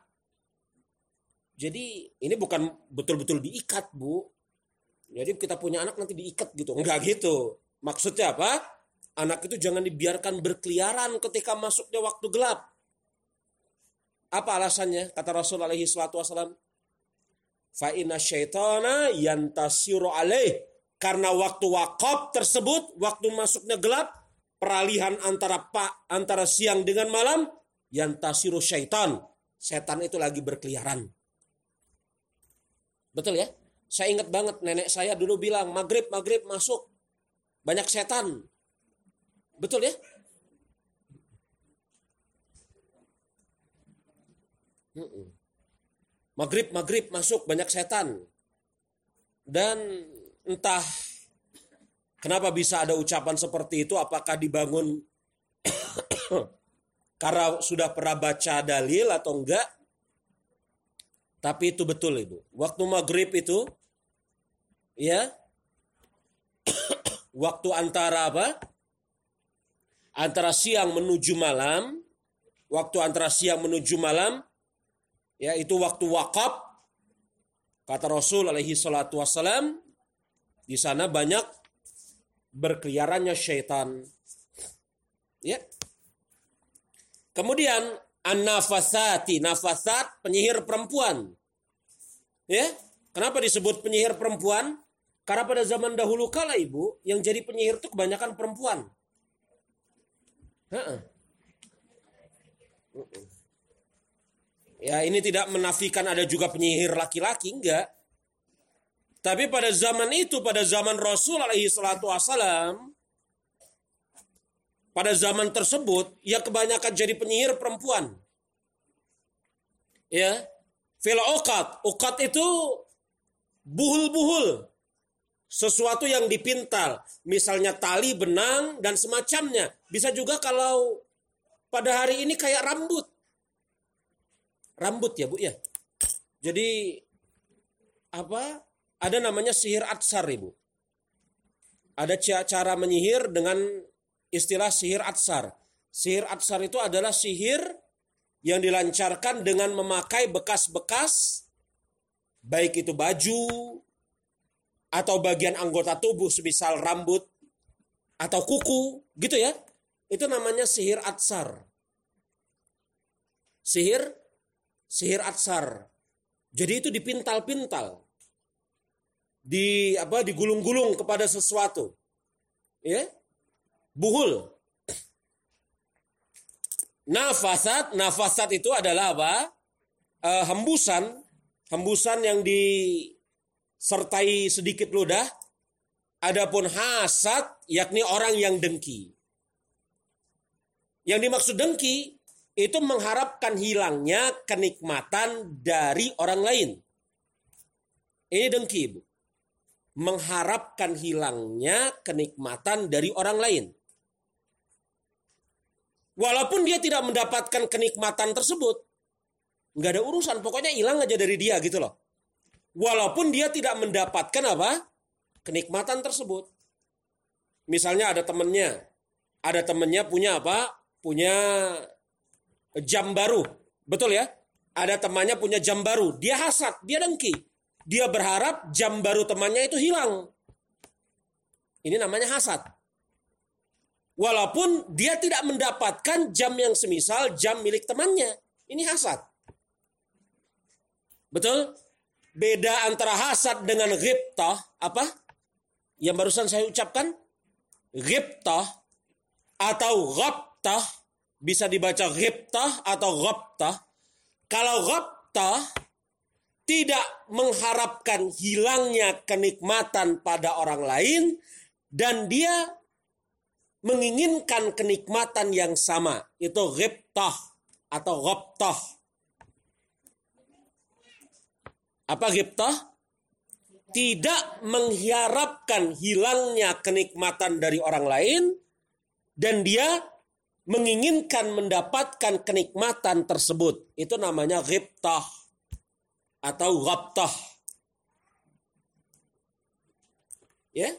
Jadi ini bukan betul-betul diikat, Bu. Jadi kita punya anak nanti diikat gitu. Enggak gitu. Maksudnya apa? Anak itu jangan dibiarkan berkeliaran ketika masuknya waktu gelap. Apa alasannya? Kata Rasul alaihi salatu wasallam, fa inna syaitana yantasiru alaih. Karena waktu waqab tersebut, waktu masuknya gelap, peralihan antara pak antara siang dengan malam, yantasiru syaitan. Setan itu lagi berkeliaran. Betul ya? Saya ingat banget nenek saya dulu bilang, maghrib, maghrib masuk. Banyak setan. Betul ya? Maghrib, maghrib masuk, banyak setan. Dan entah kenapa bisa ada ucapan seperti itu, apakah dibangun karena sudah pernah baca dalil atau enggak. Tapi itu betul, Ibu. Waktu maghrib itu, ya, waktu antara apa? Antara siang menuju malam, waktu antara siang menuju malam, ya, itu waktu waqab. Kata Rasul alaihi salatu wassalam, di sana banyak berkeliarannya syaitan. Ya. Kemudian an-nafasati, nafasat penyihir perempuan. Ya. Kenapa disebut penyihir perempuan? Karena pada zaman dahulu kala, Ibu, yang jadi penyihir itu kebanyakan perempuan. Ha-ha. Ya, ini tidak menafikan ada juga penyihir laki-laki, enggak. Tapi pada zaman itu, pada zaman Rasul alaihi salatu wassalam, pada zaman tersebut, ya kebanyakan jadi penyihir perempuan. Ya, fil uqad. Uqad itu buhul-buhul. Sesuatu yang dipintal. Misalnya tali, benang, dan semacamnya. Bisa juga kalau pada hari ini kayak rambut. Rambut ya, Bu, ya. Jadi, apa? Ada namanya sihir atsar, Ibu. Ada cara menyihir dengan istilah sihir atsar. Sihir atsar itu adalah sihir yang dilancarkan dengan memakai bekas-bekas, baik itu baju, atau bagian anggota tubuh, semisal rambut, atau kuku, gitu ya. Itu namanya sihir atsar. Sihir, sihir atsar. Jadi itu dipintal-pintal. Di apa digulung-gulung kepada sesuatu, ya, buhul. Nafasat, nafasat itu adalah apa? E, hembusan, hembusan yang disertai sedikit ludah. Adapun hasad, yakni orang yang dengki. Yang dimaksud dengki itu mengharapkan hilangnya kenikmatan dari orang lain. Ini dengki, Ibu. Mengharapkan hilangnya kenikmatan dari orang lain. Walaupun dia tidak mendapatkan kenikmatan tersebut, nggak ada urusan, pokoknya hilang aja dari dia gitu loh. Walaupun dia tidak mendapatkan apa? Kenikmatan tersebut. Misalnya ada temennya, ada temennya punya apa? Punya jam baru, betul ya? Ada temannya punya jam baru, dia hasad, dia dengki. Dia berharap jam baru temannya itu hilang. Ini namanya hasad. Walaupun dia tidak mendapatkan jam yang semisal jam milik temannya. Ini hasad. Betul? Beda antara hasad dengan ghibtah, apa? Yang barusan saya ucapkan, ghibtah atau ghabtah, bisa dibaca ghibtah atau ghabtah. Kalau ghabtah tidak mengharapkan hilangnya kenikmatan pada orang lain dan dia menginginkan kenikmatan yang sama, itu ghibtah atau ghabtah. Apa ghibtah? Tidak mengharapkan hilangnya kenikmatan dari orang lain dan dia menginginkan mendapatkan kenikmatan tersebut. Itu namanya ghibtah atau ghabtah. Ya?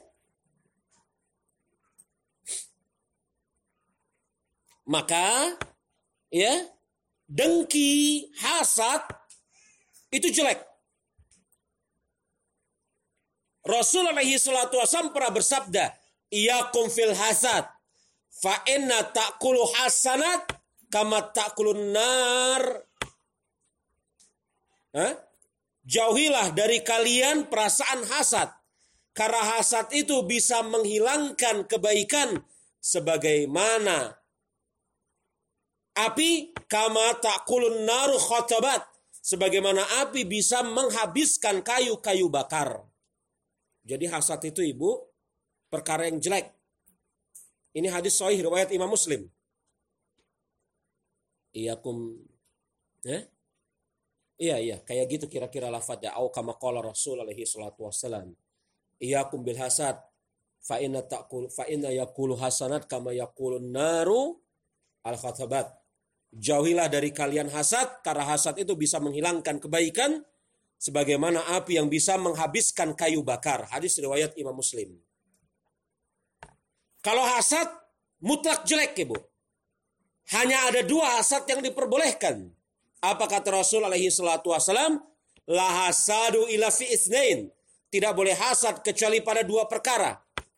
Maka ya, dengki, hasad itu jelek. Rasulullah shallallahu alaihi wasallam pernah bersabda, "Iyakum fil hasad, fa inna ta'kulu hasanat kama ta'kulun nar." Hah? Jauhilah dari kalian perasaan hasad, karena hasad itu bisa menghilangkan kebaikan sebagaimana api, kama ta'kulun naru khotobat, sebagaimana api bisa menghabiskan kayu-kayu bakar. Jadi hasad itu ibu perkara yang jelek. Ini hadis sahih riwayat Imam Muslim. Iyakum, eh? Iya iya, kayak gitu kira-kira lafadznya. Au kama qala Rasul alaihi salatu wassalam. Iyakum bil hasad, fa inna ta'kul fa inna yaqulu hasanat kama yaqulun naru al khatabat. Jauhilah dari kalian hasad, karena hasad itu bisa menghilangkan kebaikan sebagaimana api yang bisa menghabiskan kayu bakar. Hadis riwayat Imam Muslim. Kalau hasad mutlak jelek, Ibu. Hanya ada dua hasad yang diperbolehkan. Apa kata Rasul alaihi salatu wasalam? La hasadu ila fi isnain. Tidak boleh hasad kecuali pada dua perkara.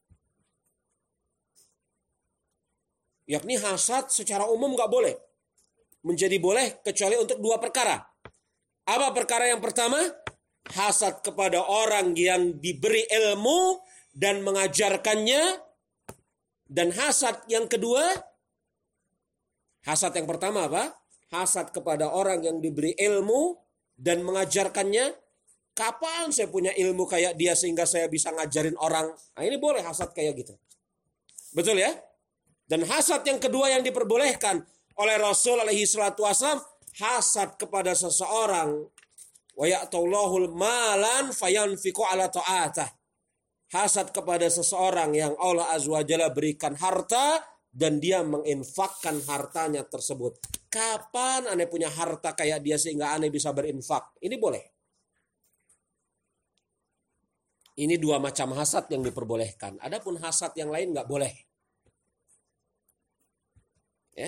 Yakni hasad secara umum gak boleh. Menjadi boleh kecuali untuk dua perkara. Apa perkara yang pertama? Hasad kepada orang yang diberi ilmu dan mengajarkannya. Dan hasad yang kedua, hasad yang pertama apa? Hasad kepada orang yang diberi ilmu dan mengajarkannya. Kapan saya punya ilmu kayak dia sehingga saya bisa ngajarin orang? Nah, ini boleh hasad kayak gitu. Betul ya? Dan hasad yang kedua yang diperbolehkan oleh Rasul alaihi salatu wasallam, hasad kepada seseorang. Wa ya'tallahul malan fayanfiqu ala ta'atah. Hasad kepada seseorang yang Allah azza wa jalla berikan harta dan dia menginfakkan hartanya tersebut. Kapan aneh punya harta kayak dia sehingga aneh bisa berinfak? Ini boleh. Ini dua macam hasad yang diperbolehkan. Adapun hasad yang lain nggak boleh. Ya.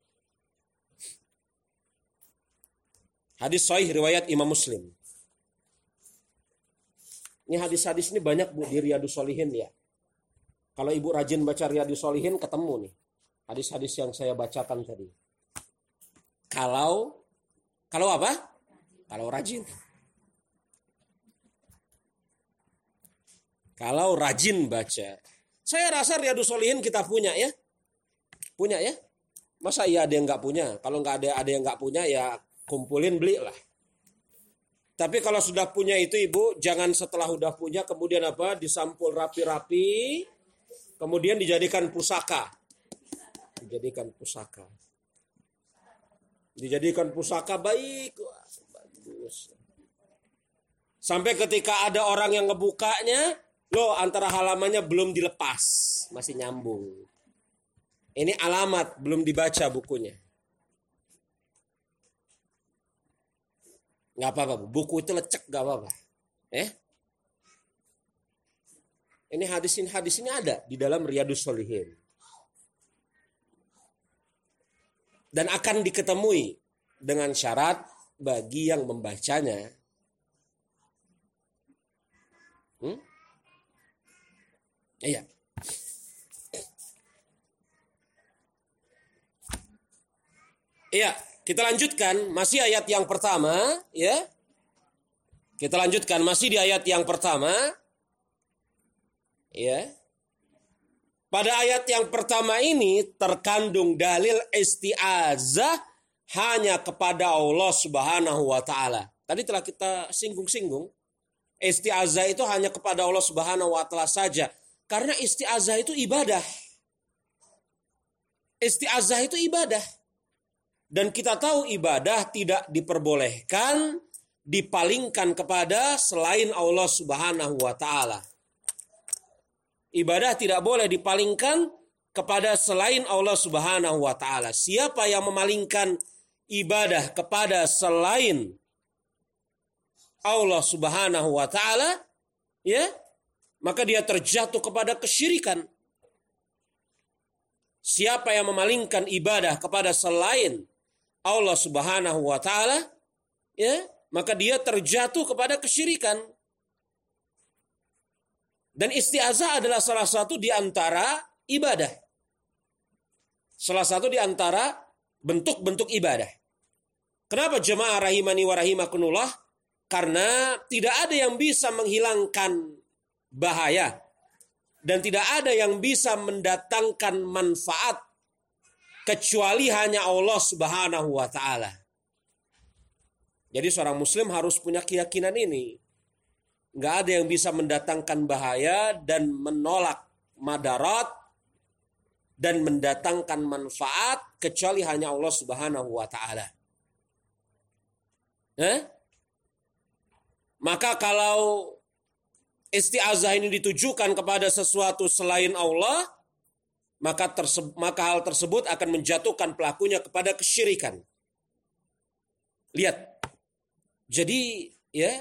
Hadis sahih riwayat Imam Muslim. Ini hadis-hadis ini banyak Bu di Riyadus Shalihin ya. Kalau Ibu rajin baca Riyadus Shalihin ketemu nih hadis-hadis yang saya bacakan tadi. Kalau kalau apa? Kalau rajin. Kalau rajin baca. Saya rasa Riyadus Shalihin kita punya ya. Punya ya? Masa iya ada yang nggak punya? Kalau nggak ada ada yang nggak punya ya kumpulin belilah. Tapi kalau sudah punya itu Ibu, jangan setelah udah punya kemudian apa? Disampul rapi-rapi, kemudian dijadikan pusaka. Dijadikan pusaka. Dijadikan pusaka baik. Bagus. Sampai ketika ada orang yang ngebukanya, loh antara halamannya belum dilepas, masih nyambung. Ini alamat belum dibaca bukunya. Nggak apa-apa, buku itu lecek nggak apa-apa. Eh? Ini hadis ini hadis ini ada di dalam Riyadus Shalihin. Dan akan diketemui dengan syarat bagi yang membacanya. Hmm? Iya. Iya, kita lanjutkan masih ayat yang pertama, ya. Kita lanjutkan masih di ayat yang pertama. Ya. Pada ayat yang pertama ini terkandung dalil isti'azah hanya kepada Allah Subhanahu wa taala. Tadi telah kita singgung-singgung. Isti'azah itu hanya kepada Allah Subhanahu wa taala saja. Karena isti'azah itu ibadah. Isti'azah itu ibadah. Dan kita tahu ibadah tidak diperbolehkan dipalingkan kepada selain Allah Subhanahu wa taala. Ibadah tidak boleh dipalingkan kepada selain Allah Subhanahu wa taala. Siapa yang memalingkan ibadah kepada selain Allah Subhanahu wa taala, ya, maka dia terjatuh kepada kesyirikan. Siapa yang memalingkan ibadah kepada selain Allah Subhanahu wa taala, ya, maka dia terjatuh kepada kesyirikan. Dan isti'azah adalah salah satu di antara ibadah. Salah satu di antara bentuk-bentuk ibadah. Kenapa jemaah rahimani wa rahimakumullah? Karena tidak ada yang bisa menghilangkan bahaya. Dan tidak ada yang bisa mendatangkan manfaat kecuali hanya Allah Subhanahu wa taala. Jadi seorang muslim harus punya keyakinan ini. Nggak ada yang bisa mendatangkan bahaya dan menolak madarat dan mendatangkan manfaat kecuali hanya Allah Subhanahu wa taala. Eh? Maka kalau isti'azah ini ditujukan kepada sesuatu selain Allah, maka terse- maka hal tersebut akan menjatuhkan pelakunya kepada kesyirikan. Lihat. Jadi, ya,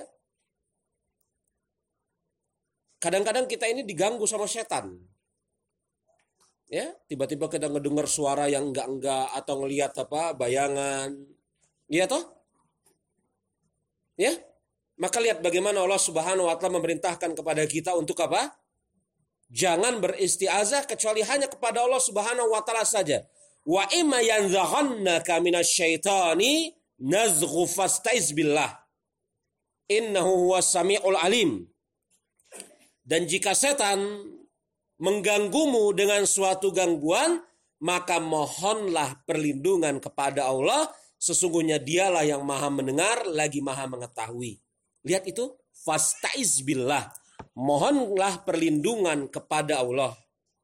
kadang-kadang kita ini diganggu sama setan. Ya, tiba-tiba kita ngedengar suara yang enggak-enggak atau ngelihat apa, bayangan. Iya toh? Ya? Maka lihat bagaimana Allah Subhanahu wa taala memerintahkan kepada kita untuk apa? Jangan beristiazah kecuali hanya kepada Allah Subhanahu wa taala saja. Wa imma yanzaghannaka minasyaitani nazghu fastaiz billah. Innahu huwas samiul alim. Dan jika setan mengganggumu dengan suatu gangguan, maka mohonlah perlindungan kepada Allah. Sesungguhnya dialah yang maha mendengar lagi maha mengetahui. Lihat itu, fastaiz billah. Mohonlah perlindungan kepada Allah.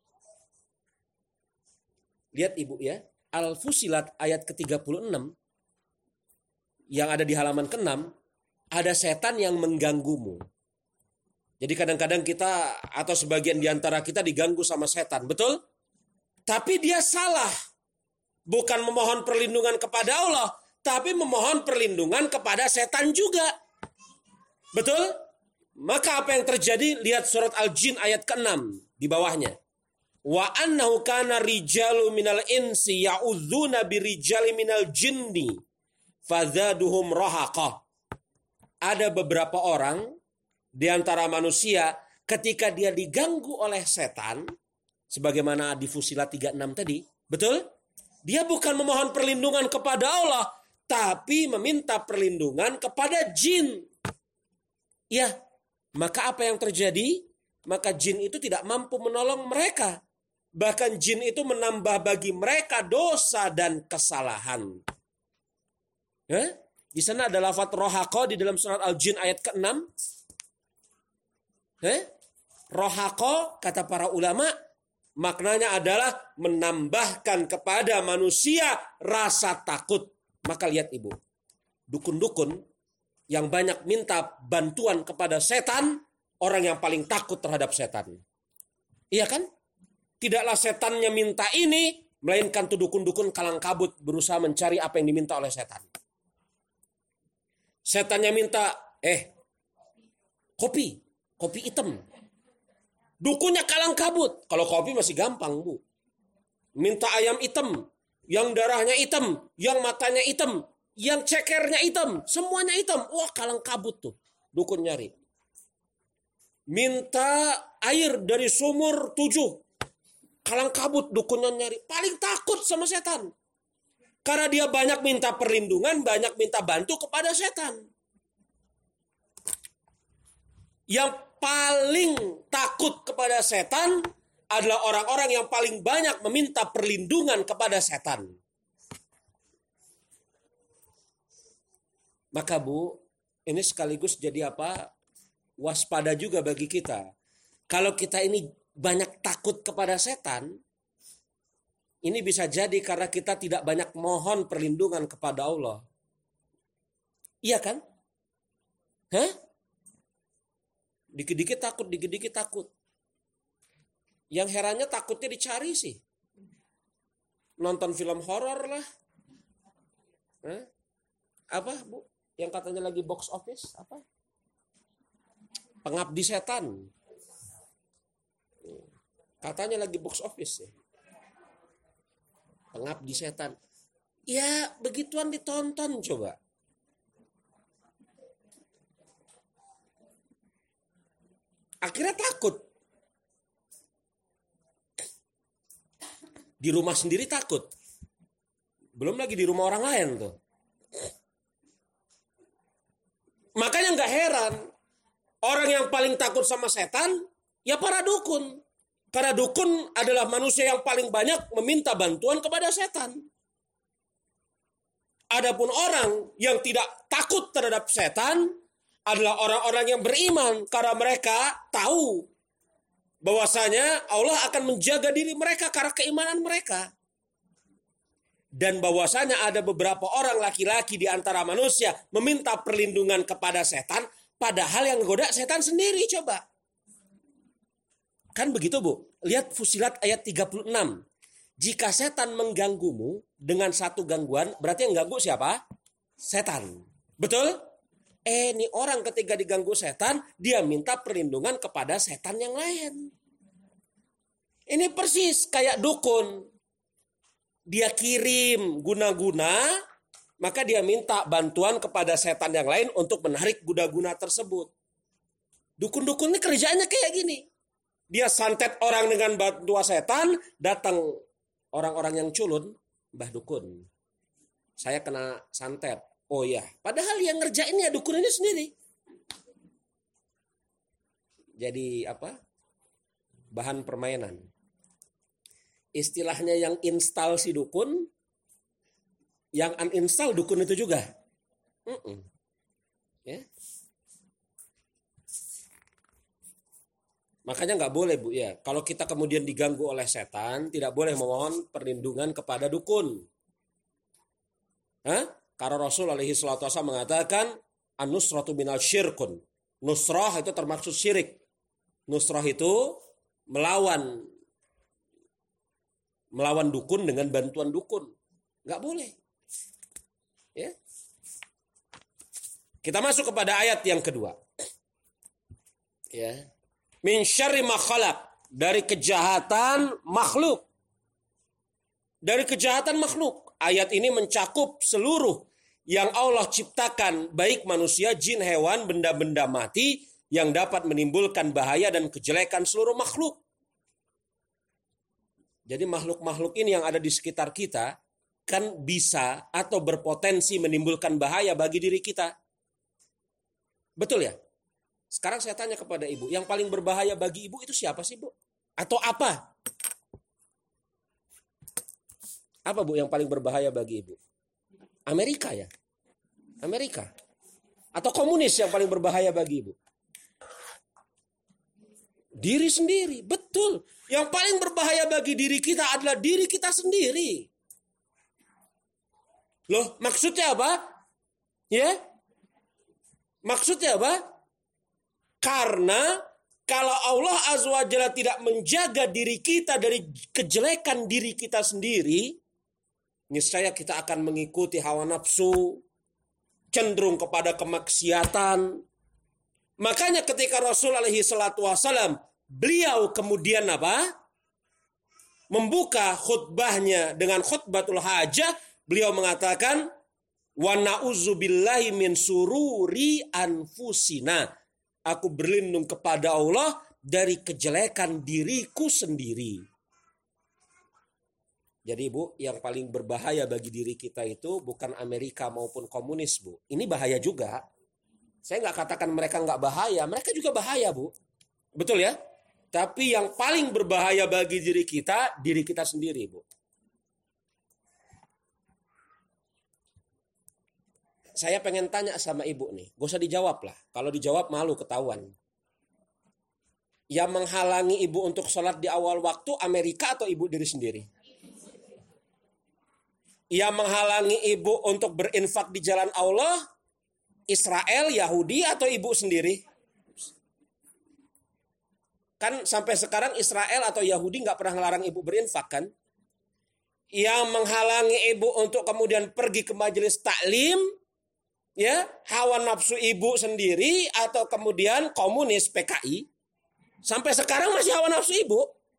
Lihat ibu ya, Al-Fusilat ayat ke tiga puluh enam yang ada di halaman keenam, ada setan yang mengganggumu. Jadi kadang-kadang kita atau sebagian di antara kita diganggu sama setan, betul? Tapi dia salah. Bukan memohon perlindungan kepada Allah, tapi memohon perlindungan kepada setan juga. Betul? Maka apa yang terjadi? Lihat surat Al-Jin ayat keenam di bawahnya. Wa annahu kana rijalu minal insi ya'udzuna birijali minal jinni fazaduhum rahaqa. Ada beberapa orang di antara manusia ketika dia diganggu oleh setan, sebagaimana di Fusilat tiga puluh enam tadi, betul? Dia bukan memohon perlindungan kepada Allah, tapi meminta perlindungan kepada jin. Ya, maka apa yang terjadi? Maka jin itu tidak mampu menolong mereka. Bahkan jin itu menambah bagi mereka dosa dan kesalahan. Ya? Di sana ada lafaz rohaqo di dalam surat Al-Jin ayat keenam. Eh? Rohaqo kata para ulama maknanya adalah menambahkan kepada manusia rasa takut. Maka lihat ibu, dukun-dukun yang banyak minta bantuan kepada setan, orang yang paling takut terhadap setan. Iya kan? Tidaklah setannya minta ini, melainkan tuh dukun-dukun kalang kabut berusaha mencari apa yang diminta oleh setan. Setannya minta, eh, kopi. Kopi hitam. Dukunnya kalang kabut. Kalau kopi masih gampang, Bu. Minta ayam hitam. Yang darahnya hitam. Yang matanya hitam. yang cekernya hitam, semuanya hitam. Wah, kalang kabut tuh dukun nyari. Minta air dari sumur tujuh, kalang kabut dukunnya nyari. Paling takut sama setan. Karena dia banyak minta perlindungan, banyak minta bantu kepada setan. Yang paling takut kepada setan adalah orang-orang yang paling banyak meminta perlindungan kepada setan. Maka Bu, ini sekaligus jadi apa? Waspada juga bagi kita. Kalau kita ini banyak takut kepada setan, ini bisa jadi karena kita tidak banyak mohon perlindungan kepada Allah. Iya kan? Hah? Dikit-dikit takut, dikit-dikit takut. Yang herannya takutnya dicari sih. Nonton film horor lah. Hah? Apa Bu? Yang katanya lagi box office, apa? Pengabdi Setan. Katanya lagi box office ya. Pengabdi Setan. Ya begituan ditonton coba. Akhirnya takut. Di rumah sendiri takut. Belum lagi di rumah orang lain tuh. Makanya gak heran. Orang yang paling takut sama setan, ya para dukun. Karena dukun adalah manusia yang paling banyak meminta bantuan kepada setan. Adapun orang yang tidak takut terhadap setan adalah orang-orang yang beriman. Karena mereka tahu bahwasanya Allah akan menjaga diri mereka karena keimanan mereka. Dan bahwasanya ada beberapa orang laki-laki di antara manusia meminta perlindungan kepada setan, padahal yang goda setan sendiri coba. Kan begitu Bu? Lihat Fusilat ayat tiga puluh enam. Jika setan mengganggumu dengan satu gangguan, berarti yang ganggu siapa? Setan. Betul? Eh, ini orang ketika diganggu setan, dia minta perlindungan kepada setan yang lain. Ini persis kayak dukun. Dia kirim guna-guna, maka dia minta bantuan kepada setan yang lain untuk menarik guna-guna tersebut. Dukun-dukun ini kerjaannya kayak gini. Dia santet orang dengan bantuan setan, datang orang-orang yang culun, Mbah Dukun, saya kena santet. Oh ya, padahal yang ngerjainnya dukun ini sendiri. Jadi apa? Bahan permainan. Istilahnya yang install si dukun, yang uninstall dukun itu juga. Mm-mm. Ya. Makanya nggak boleh Bu ya. Kalau kita kemudian diganggu oleh setan, tidak boleh memohon perlindungan kepada dukun. Hah? Karena Rasul alaihi salatu wasallam mengatakan an-nusratu minal syirkun. Nusrah itu termaksud syirik. Nusrah itu melawan melawan dukun dengan bantuan dukun. Nggak boleh. Ya. Kita masuk kepada ayat yang kedua. Ya. Min syarri ma khalaq, dari kejahatan makhluk. Dari kejahatan makhluk. Ayat ini mencakup seluruh yang Allah ciptakan, baik manusia, jin, hewan, benda-benda mati yang dapat menimbulkan bahaya dan kejelekan seluruh makhluk. Jadi makhluk-makhluk ini yang ada di sekitar kita kan bisa atau berpotensi menimbulkan bahaya bagi diri kita. Betul ya? Sekarang saya tanya kepada ibu, yang paling berbahaya bagi ibu itu siapa sih Bu? Atau apa? Apa Bu yang paling berbahaya bagi ibu? Amerika ya? Amerika. Atau komunis yang paling berbahaya bagi ibu? Diri sendiri, betul. Yang paling berbahaya bagi diri kita adalah diri kita sendiri. Loh, maksudnya apa? Ya? Maksudnya apa? Karena kalau Allah Azza wa Jalla tidak menjaga diri kita dari kejelekan diri kita sendiri, niscaya kita akan mengikuti hawa nafsu, cenderung kepada kemaksiatan. Makanya ketika Rasul alaihi salatu wasallam, beliau kemudian apa? Membuka khutbahnya dengan khutbatul hajah, beliau mengatakan, Wa na'udzubillahi min sururi anfusina. Aku berlindung kepada Allah dari kejelekan diriku sendiri. Jadi Bu, yang paling berbahaya bagi diri kita itu bukan Amerika maupun komunis Bu. Ini bahaya juga. Saya nggak katakan mereka nggak bahaya, mereka juga bahaya Bu. Betul ya? Tapi yang paling berbahaya bagi diri kita, diri kita sendiri Bu. Saya pengen tanya sama ibu nih, gak usah dijawab lah. Kalau dijawab malu ketahuan. Yang menghalangi ibu untuk sholat di awal waktu Amerika atau ibu diri sendiri? Yang menghalangi ibu untuk berinfak di jalan Allah Israel, Yahudi atau ibu sendiri? Kan sampai sekarang Israel atau Yahudi gak pernah ngelarang ibu berinfak kan? Yang menghalangi ibu untuk kemudian pergi ke majelis taklim, ya, hawa nafsu ibu sendiri atau kemudian komunis P K I, sampai sekarang masih hawa nafsu ibu.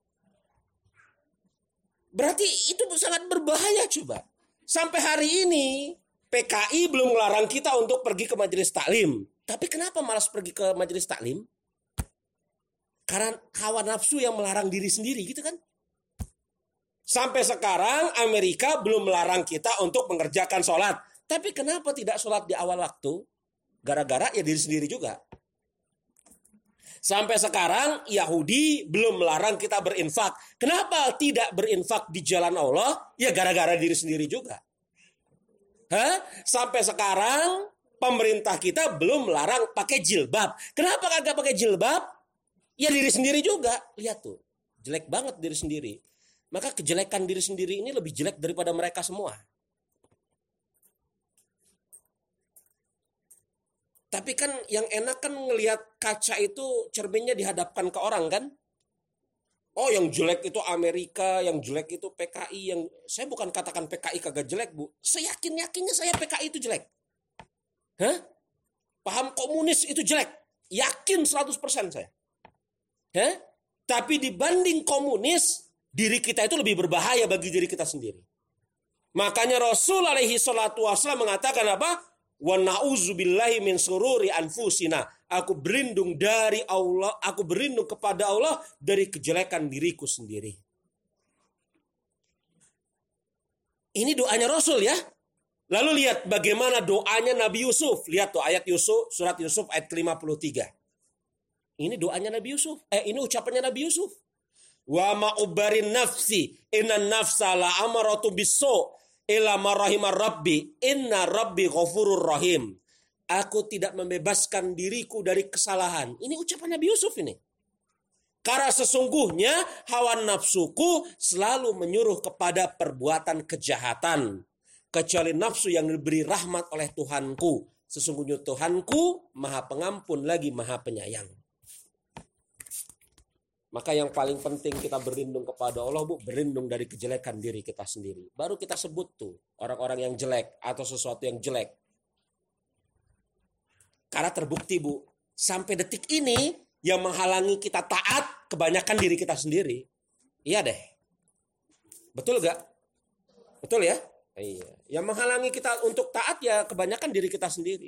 Berarti itu sangat berbahaya coba. Sampai hari ini P K I belum melarang kita untuk pergi ke majelis taklim. Tapi kenapa malas pergi ke majelis taklim? Karena hawa nafsu yang melarang diri sendiri gitu kan. Sampai sekarang Amerika belum melarang kita untuk mengerjakan sholat. Tapi kenapa tidak sholat di awal waktu? Gara-gara ya diri sendiri juga. Sampai sekarang Yahudi belum melarang kita berinfak. Kenapa tidak berinfak di jalan Allah? Ya gara-gara diri sendiri juga. Hah? Sampai sekarang pemerintah kita belum melarang pakai jilbab. Kenapa kagak pakai jilbab? Ya diri sendiri juga. Lihat tuh, jelek banget diri sendiri. Maka kejelekan diri sendiri ini lebih jelek daripada mereka semua. Tapi kan yang enak kan ngelihat kaca itu cerminnya dihadapkan ke orang kan. Oh yang jelek itu Amerika, yang jelek itu P K I. Yang saya bukan katakan P K I kagak jelek Bu. Seyakin-yakinnya saya P K I itu jelek. Hah? Paham komunis itu jelek. Yakin seratus persen saya. Hah? Tapi dibanding komunis, diri kita itu lebih berbahaya bagi diri kita sendiri. Makanya Rasul alaihi salatu wassalam mengatakan apa? Wa na'udzubillahi min sururi anfusina. Aku berlindung dari Allah, aku berlindung kepada Allah dari kejelekan diriku sendiri. Ini doanya Rasul ya. Lalu lihat bagaimana doanya Nabi Yusuf. Lihat tuh ayat Yusuf, surat Yusuf ayat lima puluh tiga. Ini doanya Nabi Yusuf. Eh ini ucapannya Nabi Yusuf. Wa ma'ubarin nafsi inna nafsa la amaratu biso ila marahimar rabbi inna rabbi ghafurur rahim. Aku tidak membebaskan diriku dari kesalahan. Ini ucapan Nabi Yusuf ini. Karena sesungguhnya hawa nafsuku selalu menyuruh kepada perbuatan kejahatan. Kecuali nafsu yang diberi rahmat oleh Tuhanku. Sesungguhnya Tuhanku maha pengampun lagi maha penyayang. Maka yang paling penting kita berlindung kepada Allah Bu, berlindung dari kejelekan diri kita sendiri. Baru kita sebut tuh orang-orang yang jelek atau sesuatu yang jelek. Karena terbukti Bu, sampai detik ini yang menghalangi kita taat kebanyakan diri kita sendiri. Iya deh. Betul gak? Betul ya? Iya. Yang menghalangi kita untuk taat ya kebanyakan diri kita sendiri.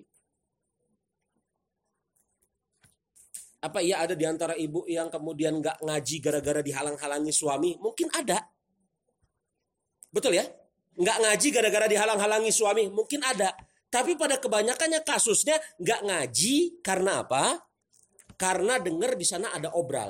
Apa iya ada di antara ibu yang kemudian gak ngaji gara-gara dihalang-halangi suami? Mungkin ada. Betul ya? Gak ngaji gara-gara dihalang-halangi suami? Mungkin ada. Tapi pada kebanyakannya kasusnya gak ngaji karena apa? Karena dengar di sana ada obral.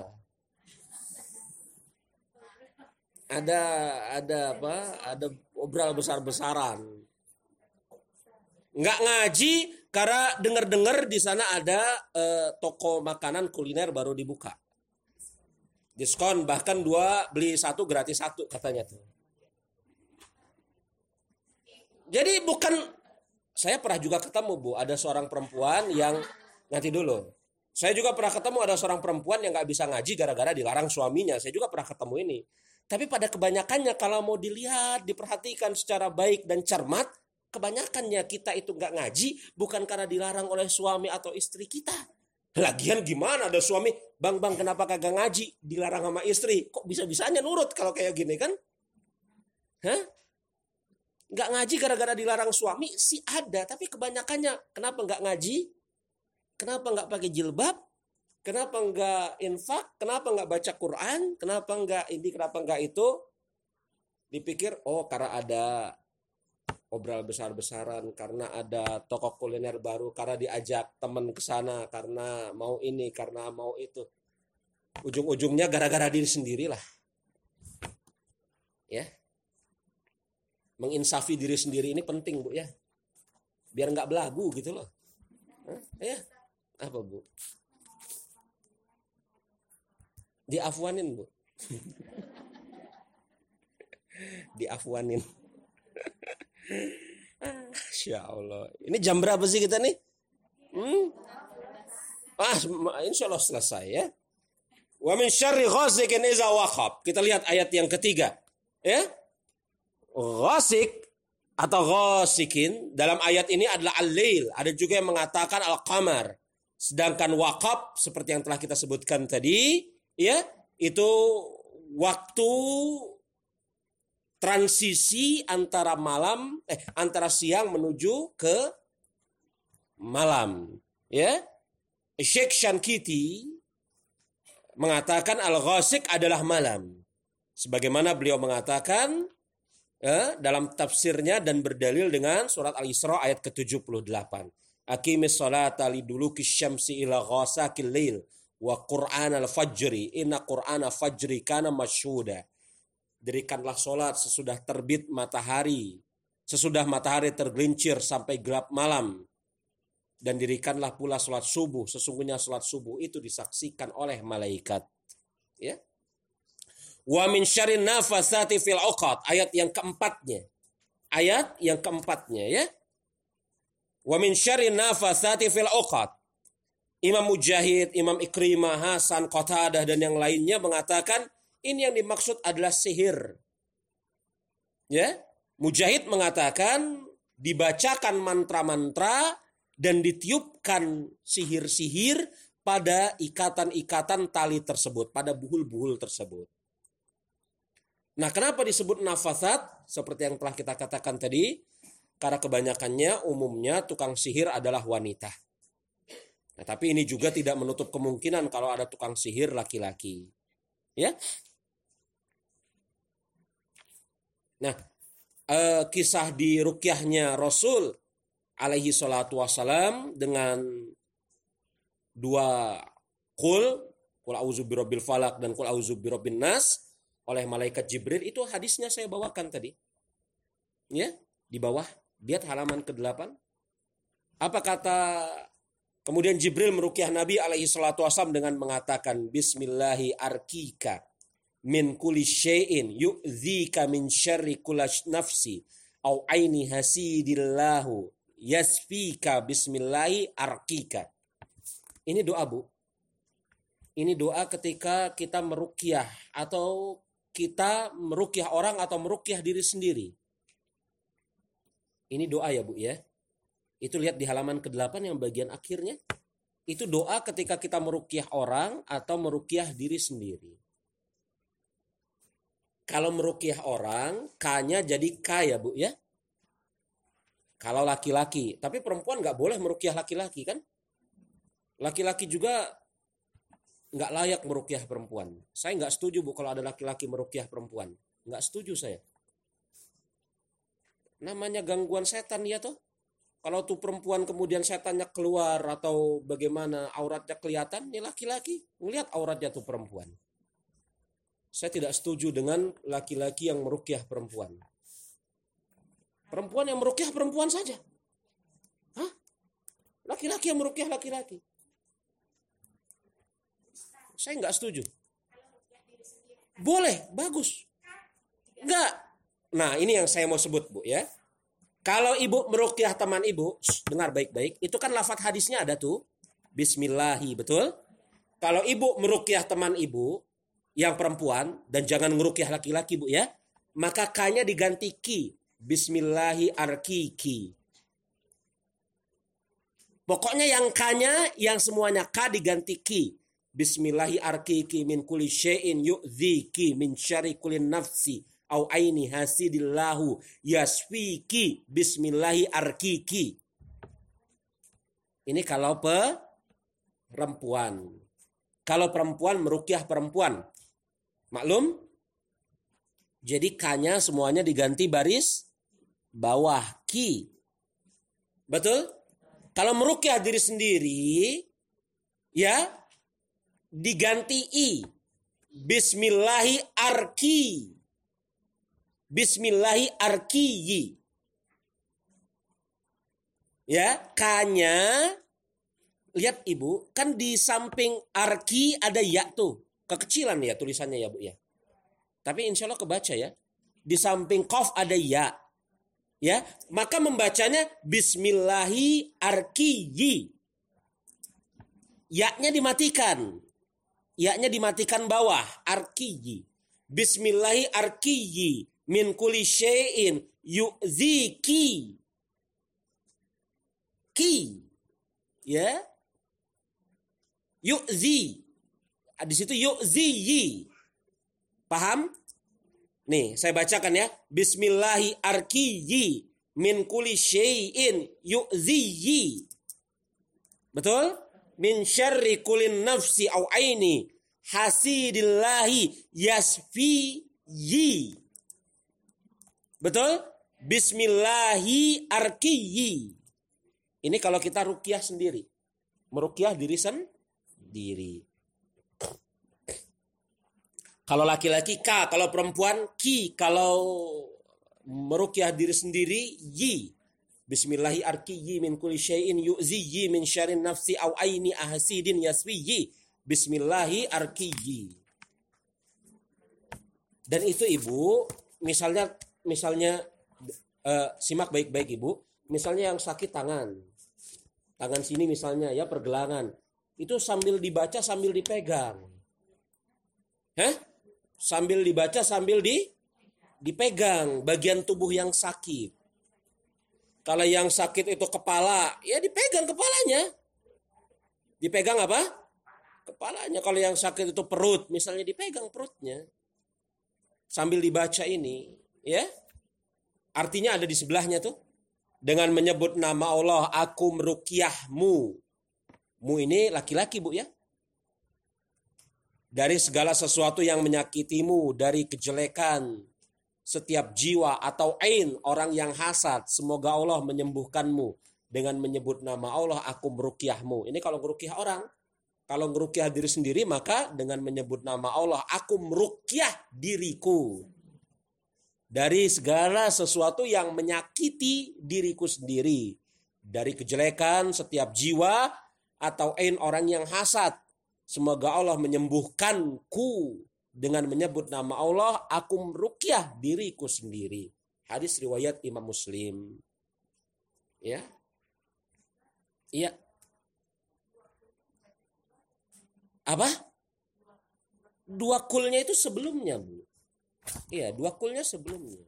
Ada ada apa? Ada obral besar-besaran. Nggak ngaji karena dengar-dengar di sana ada eh, toko makanan kuliner baru dibuka. Diskon bahkan dua beli satu gratis satu katanya tuh. Jadi bukan, saya pernah juga ketemu Bu, ada seorang perempuan yang nanti dulu. Saya juga pernah ketemu ada seorang perempuan yang nggak bisa ngaji gara-gara dilarang suaminya. Saya juga pernah ketemu ini. Tapi pada kebanyakannya kalau mau dilihat, diperhatikan secara baik dan cermat, kebanyakannya kita itu nggak ngaji bukan karena dilarang oleh suami atau istri kita. Lagian gimana ada suami, bang bang kenapa kagak ngaji, dilarang sama istri, kok bisa-bisanya nurut kalau kayak gini kan? Hah? Nggak ngaji gara-gara dilarang suami sih ada, tapi kebanyakannya kenapa nggak ngaji? Kenapa nggak pakai jilbab? Kenapa nggak infak? Kenapa nggak baca Quran? Kenapa nggak ini? Kenapa nggak itu? Dipikir, oh karena ada obral besar-besaran, karena ada toko kuliner baru, karena diajak teman ke sana, karena mau ini, karena mau itu. Ujung-ujungnya gara-gara diri sendirilah. Ya. Menginsafi diri sendiri ini penting, Bu, ya. Biar nggak belagu gitu loh. Hah? Ya. Apa, Bu? Diafwanin, Bu. Diafwanin. Masya Allah. Ini jam berapa sih kita nih? Hmm? Ah, insya Allah selesai ya. Wa min syarri ghasikin iza waqab. Kita lihat ayat yang ketiga. Ya. Ghasik atau ghasikin dalam ayat ini adalah al-lail. Ada juga yang mengatakan al-qamar. Sedangkan waqab seperti yang telah kita sebutkan tadi, ya, itu waktu transisi antara malam eh antara siang menuju ke malam, ya. Syekh Shankiti mengatakan al-ghasik adalah malam. Sebagaimana beliau mengatakan eh, dalam tafsirnya dan berdalil dengan surat Al-Isra ayat ke tujuh puluh delapan. Aqimis sholata liduluki syamsi ila ghasakil lail wa qur'anal fajri inna qur'ana fajri kana masyhuda. Dirikanlah sholat sesudah terbit matahari, sesudah matahari tergelincir sampai gelap malam. Dan dirikanlah pula sholat subuh, sesungguhnya sholat subuh itu disaksikan oleh malaikat. Ya. Wa min syarrin nafasati fil uqad, ayat yang keempatnya. Ayat yang keempatnya, ya. Wa min syarrin nafasati fil uqad. Imam Mujahid, Imam Ikrimah, Hasan, Qatadah dan yang lainnya mengatakan ini yang dimaksud adalah sihir. Ya, Mujahid mengatakan dibacakan mantra-mantra dan ditiupkan sihir-sihir pada ikatan-ikatan tali tersebut, pada buhul-buhul tersebut. Nah, kenapa disebut nafasat? Seperti yang telah kita katakan tadi, karena kebanyakannya umumnya tukang sihir adalah wanita. Nah, tapi ini juga tidak menutup kemungkinan kalau ada tukang sihir laki-laki. Ya. Nah, eh, kisah di ruqyahnya Rasul alaihi salatu wassalam dengan dua qul, qul a'udzu birabbil falaq dan qul a'udzu birabbin nas oleh malaikat Jibril, itu hadisnya saya bawakan tadi. Ya, di bawah, lihat halaman kedelapan. Apa kata kemudian Jibril meruqyah Nabi alaihi salatu wassalam dengan mengatakan bismillahi arkika min kulli syai'in yu'dzika min syarri kulli nafsi au aini hasidillahu yasfika bismillahi arkika. Ini doa, Bu. Ini doa ketika kita meruqyah atau kita meruqyah orang atau meruqyah diri sendiri. Ini doa ya, Bu, ya. Itu lihat di halaman kedelapan yang bagian akhirnya. Itu doa ketika kita meruqyah orang atau meruqyah diri sendiri. Kalau meruqyah orang, K-nya jadi K ya, Bu, ya. Kalau laki-laki, tapi perempuan nggak boleh meruqyah laki-laki kan? Laki-laki juga nggak layak meruqyah perempuan. Saya nggak setuju, Bu, kalau ada laki-laki meruqyah perempuan. Nggak setuju saya. Namanya gangguan setan ya toh. Kalau tuh perempuan kemudian setannya keluar atau bagaimana auratnya kelihatan, ini laki-laki ngelihat auratnya tuh perempuan. Saya tidak setuju dengan laki-laki yang meruqyah perempuan. Perempuan yang meruqyah perempuan saja. Hah? Laki-laki yang meruqyah laki-laki. Saya nggak setuju. Boleh, bagus. Enggak. Nah, ini yang saya mau sebut, Bu, ya. Kalau ibu meruqyah teman ibu, dengar baik-baik, itu kan lafaz hadisnya ada tuh. Bismillahi, betul? Kalau ibu meruqyah teman ibu yang perempuan, dan jangan ngeruqyah laki-laki, Bu, ya, maka K-nya diganti ki. Bismillahi arkiki. Pokoknya yang K-nya, yang semuanya K diganti ki. Bismillahi arkiki min kulli syai'in yu'dziki min syarri kulli nafsi au aini hasidillahu yasfiki bismillahi arkiki. Ini kalau perempuan. Kalau perempuan meruqyah perempuan. Maklum? Jadi K-nya semuanya diganti baris bawah ki. Betul? Kalau meruqyah diri sendiri ya diganti i. Bismillahi arki. Bismillahi arkiyi. Ya, K-nya lihat Ibu, kan di samping arki ada ya tuh. Kekecilan ya tulisannya ya Bu ya. Tapi insya Allah kebaca ya. Di samping qaf ada ya. Ya, maka membacanya bismillahi arkiyi. Ya-nya dimatikan. Ya-nya dimatikan bawah, arkiyi. Bismillahi arkiyi min kulli syai'in yu'ziki. Ki. Ya. Yu'zi. Di situ yu'ziyi. Paham? Nih, saya bacakan ya. Bismillahi arkiyi min kulli syai'in yu'ziyi. Betul? Min syarri kulin nafsi au aini hasidillahi yasfiyi. Betul? Bismillahi arkiyi. Ini kalau kita ruqyah sendiri. Meruqyah diri sendiri. Kalau laki-laki K, kalau perempuan Ki, kalau meruqyah diri sendiri Yi. Bismillahi arkiyi min kulli syai'in yu'ziyi min syarrin nafsi au aini ahsidin yaswiyi. Bismillahi arkiyi. Dan itu Ibu, misalnya misalnya uh, simak baik-baik Ibu, misalnya yang sakit tangan. Tangan sini misalnya ya pergelangan. Itu sambil dibaca sambil dipegang. Hah? Sambil dibaca sambil di dipegang bagian tubuh yang sakit. Kalau yang sakit itu kepala, ya dipegang kepalanya. Dipegang apa? Kepalanya. Kalau yang sakit itu perut, misalnya dipegang perutnya. Sambil dibaca ini, ya. Artinya ada di sebelahnya tuh. Dengan menyebut nama Allah, aku meruqyahmu. Mu ini laki-laki Bu ya. Dari segala sesuatu yang menyakitimu, dari kejelekan, setiap jiwa atau ain orang yang hasad, semoga Allah menyembuhkanmu. Dengan menyebut nama Allah, aku meruqyahmu. Ini kalau meruqyah orang. Kalau meruqyah diri sendiri, maka dengan menyebut nama Allah, aku meruqyah diriku. Dari segala sesuatu yang menyakiti diriku sendiri. Dari kejelekan setiap jiwa atau ain orang yang hasad. Semoga Allah menyembuhkanku. Dengan menyebut nama Allah, aku meruqyah diriku sendiri. Hadis riwayat Imam Muslim. Ya. Iya. Apa? Dua kulnya itu sebelumnya, Bu. Iya, dua kulnya sebelumnya.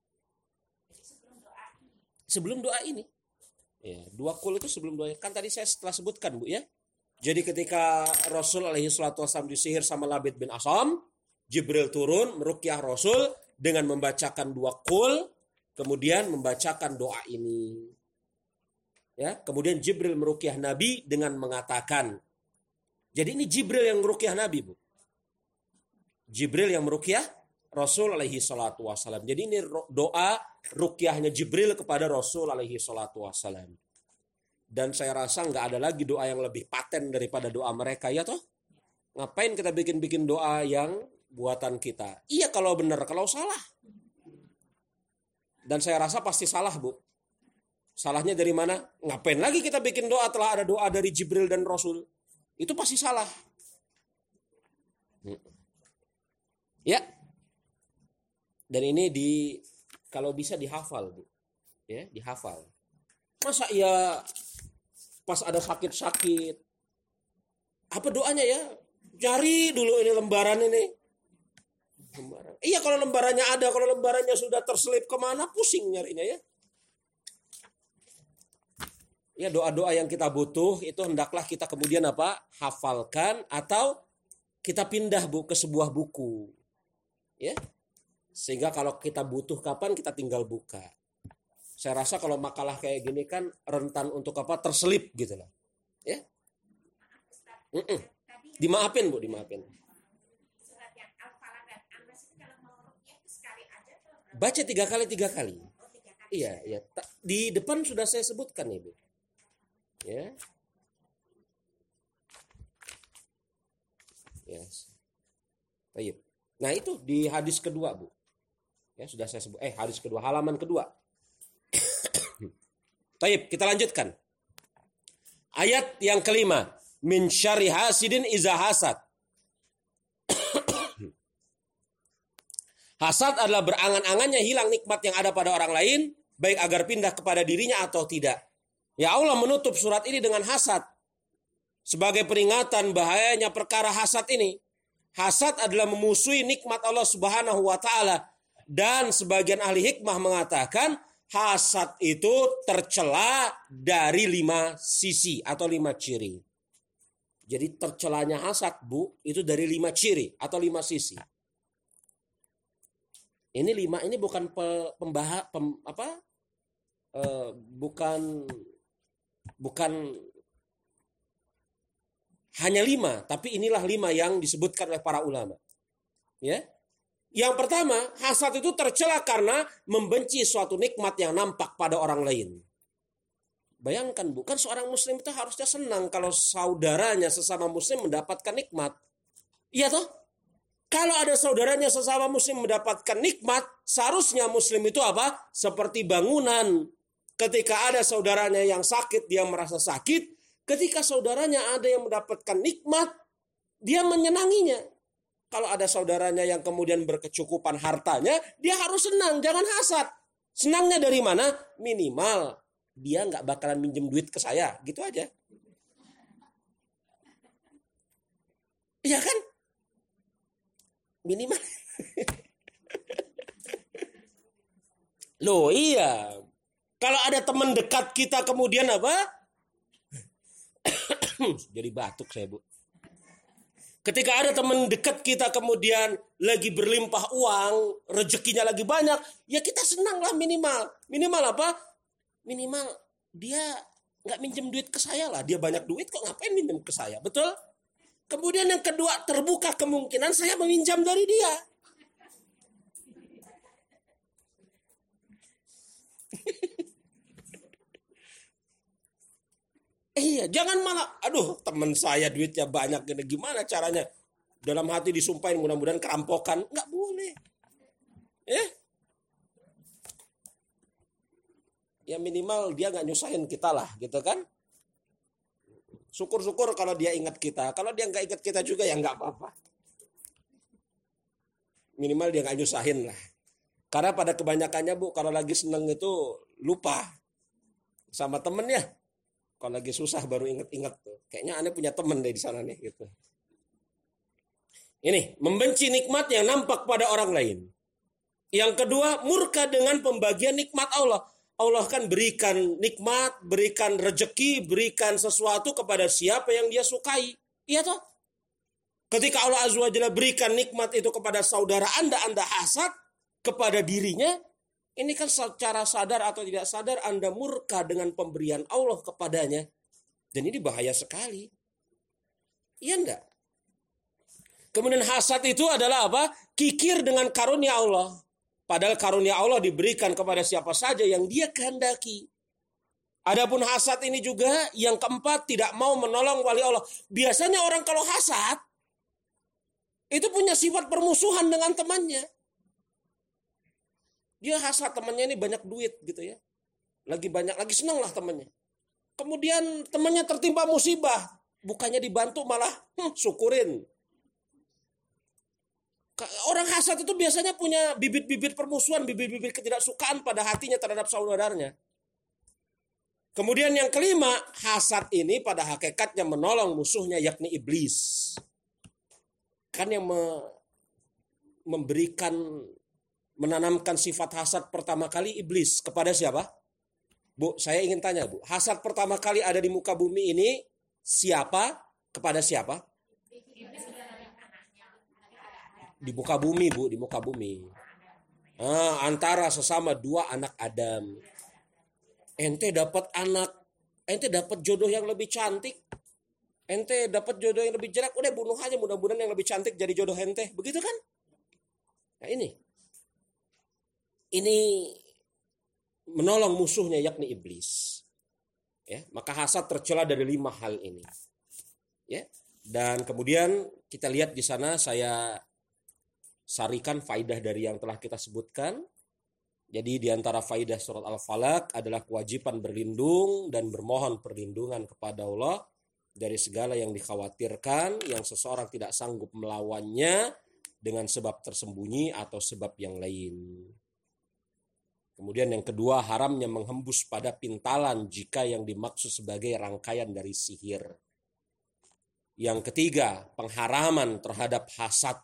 Sebelum doa ini. Ya, dua kul itu sebelum doa. Kan tadi saya setelah sebutkan, Bu ya. Jadi ketika Rasul alaihi salatu wasallam disihir sama Labid bin Asam, Jibril turun meruqyah Rasul dengan membacakan dua kul, kemudian membacakan doa ini. Ya, kemudian Jibril meruqyah Nabi dengan mengatakan. Jadi ini Jibril yang meruqyah Nabi, Bu. Jibril yang meruqyah Rasul alaihi salatu wassalam. Jadi ini doa ruqyahnya Jibril kepada Rasul alaihi salatu wassalam. Dan saya rasa nggak ada lagi doa yang lebih paten daripada doa mereka, ya toh? Ngapain kita bikin-bikin doa yang buatan kita? Iya kalau benar, kalau salah. Dan saya rasa pasti salah, Bu. Salahnya dari mana? Ngapain lagi kita bikin doa telah ada doa dari Jibril dan Rasul? Itu pasti salah. Ya. Dan ini di kalau bisa dihafal, Bu. Ya, dihafal. Masa ya pas ada sakit-sakit. Apa doanya ya? Cari dulu ini lembaran ini. Lembaran. Iya kalau lembarannya ada, kalau lembarannya sudah terselip kemana pusing nyarinya ya. Ya doa-doa yang kita butuh itu hendaklah kita kemudian apa? Hafalkan atau kita pindah Bu ke sebuah buku. Ya. Sehingga kalau kita butuh kapan kita tinggal buka. Saya rasa kalau makalah kayak gini kan rentan untuk apa? Terselip gitu lah. Ya. Mm-mm. Dimaafin Bu, dimaafin. Baca tiga kali tiga kali. Iya, iya. Di depan sudah saya sebutkan Ibu. Ya. Yes. Baik. Nah itu di hadis kedua Bu. Ya sudah saya sebut. Eh hadis kedua, halaman kedua. Baik, kita lanjutkan. Ayat yang kelima. Min syarri hasidin iza hasad. Hasad adalah berangan-angannya hilang nikmat yang ada pada orang lain, baik agar pindah kepada dirinya atau tidak. Ya Allah menutup surat ini dengan hasad. Sebagai peringatan bahayanya perkara hasad ini. Hasad adalah memusuhi nikmat Allah Subhanahu wa taala, dan sebagian ahli hikmah mengatakan hasad itu tercela dari lima sisi atau lima ciri. Jadi tercelanya hasad Bu itu dari lima ciri atau lima sisi. Ini lima ini bukan pembahas pem, apa? Uh, bukan bukan hanya lima, tapi inilah lima yang disebutkan oleh para ulama. Ya. Yang pertama, hasad itu tercela karena membenci suatu nikmat yang nampak pada orang lain. Bayangkan bukan seorang muslim itu harusnya senang kalau saudaranya sesama muslim mendapatkan nikmat. Iya toh? Kalau ada saudaranya sesama muslim mendapatkan nikmat, seharusnya muslim itu apa? Seperti bangunan. Ketika ada saudaranya yang sakit, dia merasa sakit. Ketika saudaranya ada yang mendapatkan nikmat, dia menyenanginya. Kalau ada saudaranya yang kemudian berkecukupan hartanya, dia harus senang, jangan hasad. Senangnya dari mana? Minimal dia nggak bakalan minjem duit ke saya, gitu aja. Iya kan? Minimal. Loh iya. Kalau ada teman dekat kita kemudian apa? Jadi batuk saya Bu. Ketika ada teman dekat kita kemudian lagi berlimpah uang, rezekinya lagi banyak, ya kita senang lah minimal. Minimal apa? Minimal dia nggak minjem duit ke saya lah. Dia banyak duit kok ngapain minjem ke saya, betul? Kemudian yang kedua, terbuka kemungkinan saya meminjam dari dia. Iya, jangan malah, aduh teman saya duitnya banyak, gimana caranya? Dalam hati disumpahin mudah-mudahan kerampokan, nggak boleh. Ya, ya minimal dia nggak nyusahin kita lah, gitu kan? Syukur-syukur kalau dia ingat kita, kalau dia nggak ingat kita juga ya nggak apa-apa. Minimal dia nggak nyusahin lah. Karena pada kebanyakannya Bu, kalau lagi seneng itu lupa sama temennya. Kalau lagi susah baru inget-inget tuh. Kayaknya aneh punya teman deh di sana nih gitu. Ini membenci nikmat yang nampak pada orang lain. Yang kedua, murka dengan pembagian nikmat Allah. Allah kan berikan nikmat, berikan rejeki, berikan sesuatu kepada siapa yang dia sukai. Iya toh? Ketika Allah Azza wa Jalla berikan nikmat itu kepada saudara Anda, Anda hasad kepada dirinya. Ini kan secara sadar atau tidak sadar Anda murka dengan pemberian Allah kepadanya. Dan ini bahaya sekali. Iya enggak? Kemudian hasad itu adalah apa? Kikir dengan karunia Allah. Padahal karunia Allah diberikan kepada siapa saja yang dia kehendaki. Adapun hasad ini juga yang keempat, tidak mau menolong wali Allah. Biasanya orang kalau hasad itu punya sifat permusuhan dengan temannya. Dia hasad temannya ini banyak duit gitu ya. Lagi banyak, lagi senang lah temannya. Kemudian temannya tertimpa musibah. Bukannya dibantu malah hmm, syukurin. Orang hasad itu biasanya punya bibit-bibit permusuhan, bibit-bibit ketidaksukaan pada hatinya terhadap saudaranya. Kemudian yang kelima, hasad ini pada hakikatnya menolong musuhnya yakni iblis. Kan yang me- memberikan menanamkan sifat hasad pertama kali iblis kepada siapa? Bu, saya ingin tanya Bu, hasad pertama kali ada di muka bumi ini siapa? Kepada siapa? Di muka bumi Bu, di muka bumi. Ah, antara sesama dua anak Adam. Ente dapat anak, ente dapat jodoh yang lebih cantik, ente dapat jodoh yang lebih jelek, udah bunuh aja, mudah-mudahan yang lebih cantik jadi jodoh ente, begitu kan? Nah ini, ini menolong musuhnya yakni iblis. Ya, maka hasad tercela dari lima hal ini. Ya, dan kemudian kita lihat di sana saya sarikan faidah dari yang telah kita sebutkan. Jadi di antara faidah surat Al-Falaq adalah kewajiban berlindung dan bermohon perlindungan kepada Allah dari segala yang dikhawatirkan, yang seseorang tidak sanggup melawannya dengan sebab tersembunyi atau sebab yang lain. Kemudian yang kedua, haramnya menghembus pada pintalan jika yang dimaksud sebagai rangkaian dari sihir. Yang ketiga, pengharaman terhadap hasad.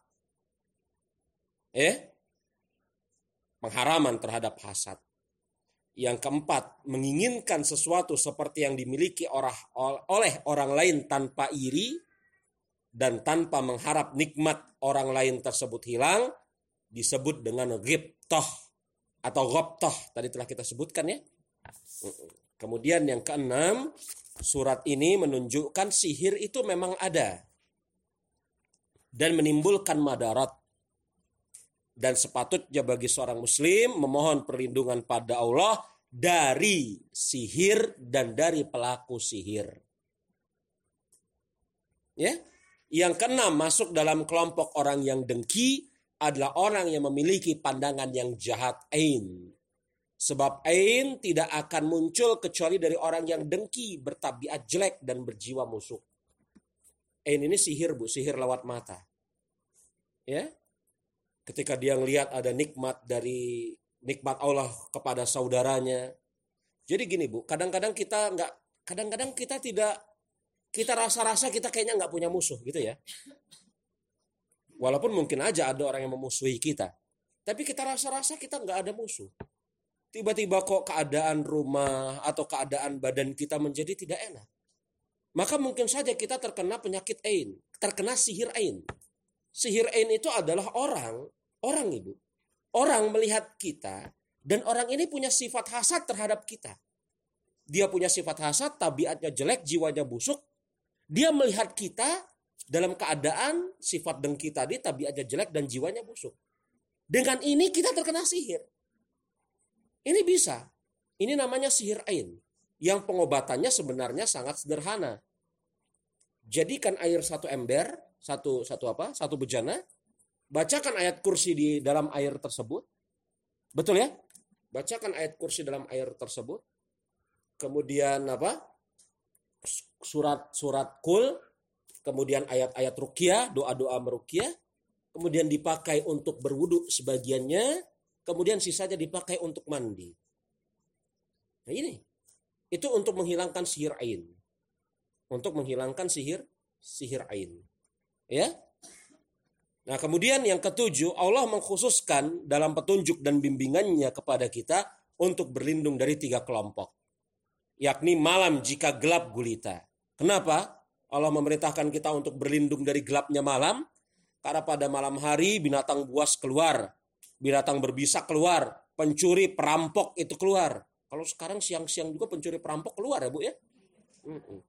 Eh? Pengharaman terhadap hasad. Yang keempat, menginginkan sesuatu seperti yang dimiliki oleh orang lain tanpa iri dan tanpa mengharap nikmat orang lain tersebut hilang, disebut dengan ghibtah atau ghabtah. Tadi telah kita sebutkan ya. Kemudian yang keenam, surat ini menunjukkan sihir itu memang ada dan menimbulkan madarat. Dan sepatutnya bagi seorang muslim memohon perlindungan pada Allah dari sihir dan dari pelaku sihir. Ya. Yang keenam, masuk dalam kelompok orang yang dengki adalah orang yang memiliki pandangan yang jahat ain. Sebab ain tidak akan muncul kecuali dari orang yang dengki, bertabiat jelek dan berjiwa musuh. Ain ini sihir, Bu, sihir lewat mata. Ya. Ketika dia melihat ada nikmat dari nikmat Allah kepada saudaranya. Jadi gini Bu, kadang-kadang kita nggak, kadang-kadang kita tidak, kita rasa-rasa kita kayaknya nggak punya musuh gitu ya. Walaupun mungkin aja ada orang yang memusuhi kita, tapi kita rasa-rasa kita nggak ada musuh. Tiba-tiba kok keadaan rumah atau keadaan badan kita menjadi tidak enak. Maka mungkin saja kita terkena penyakit ain, terkena sihir ain. Sihir ain itu adalah orang Orang Ibu, orang melihat kita dan orang ini punya sifat hasad terhadap kita. Dia punya sifat hasad, tabiatnya jelek, jiwanya busuk. Dia melihat kita dalam keadaan sifat dengki tadi, tabiatnya jelek dan jiwanya busuk. Dengan ini kita terkena sihir. Ini bisa. Ini namanya sihir ain. Yang pengobatannya sebenarnya sangat sederhana. Jadikan air satu ember, satu satu apa? Satu bejana. Bacakan ayat kursi di dalam air tersebut. Betul ya? Bacakan ayat kursi dalam air tersebut. Kemudian apa? Surat-surat kul. Kemudian ayat-ayat ruqyah, doa-doa meruqyah. Kemudian dipakai untuk berwudu sebagiannya. Kemudian sisanya dipakai untuk mandi. Nah ini. Itu untuk menghilangkan sihir ain. Untuk menghilangkan sihir sihir ain. Ya? Nah kemudian yang ketujuh, Allah mengkhususkan dalam petunjuk dan bimbingannya kepada kita untuk berlindung dari tiga kelompok. Yakni malam jika gelap gulita. Kenapa? Allah memerintahkan kita untuk berlindung dari gelapnya malam. Karena pada malam hari binatang buas keluar. Binatang berbisa keluar. Pencuri, perampok itu keluar. Kalau sekarang siang-siang juga pencuri perampok keluar ya Bu ya. Mm-mm.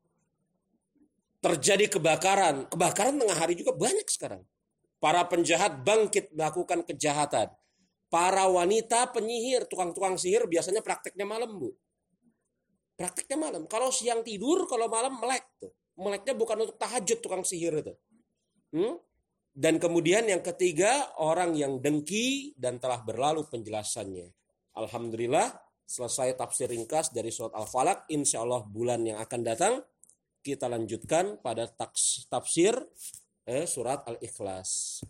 Terjadi kebakaran. Kebakaran tengah hari juga banyak sekarang. Para penjahat bangkit melakukan kejahatan. Para wanita penyihir, tukang-tukang sihir biasanya prakteknya malam Bu. Prakteknya malam. Kalau siang tidur, kalau malam melek tuh. Meleknya bukan untuk tahajud tukang sihir itu. Hmm? Dan kemudian yang ketiga, orang yang dengki dan telah berlalu penjelasannya. Alhamdulillah, selesai tafsir ringkas dari surat Al-Falaq. Insya Allah bulan yang akan datang, kita lanjutkan pada tafsir eh, surat Al-Ikhlas.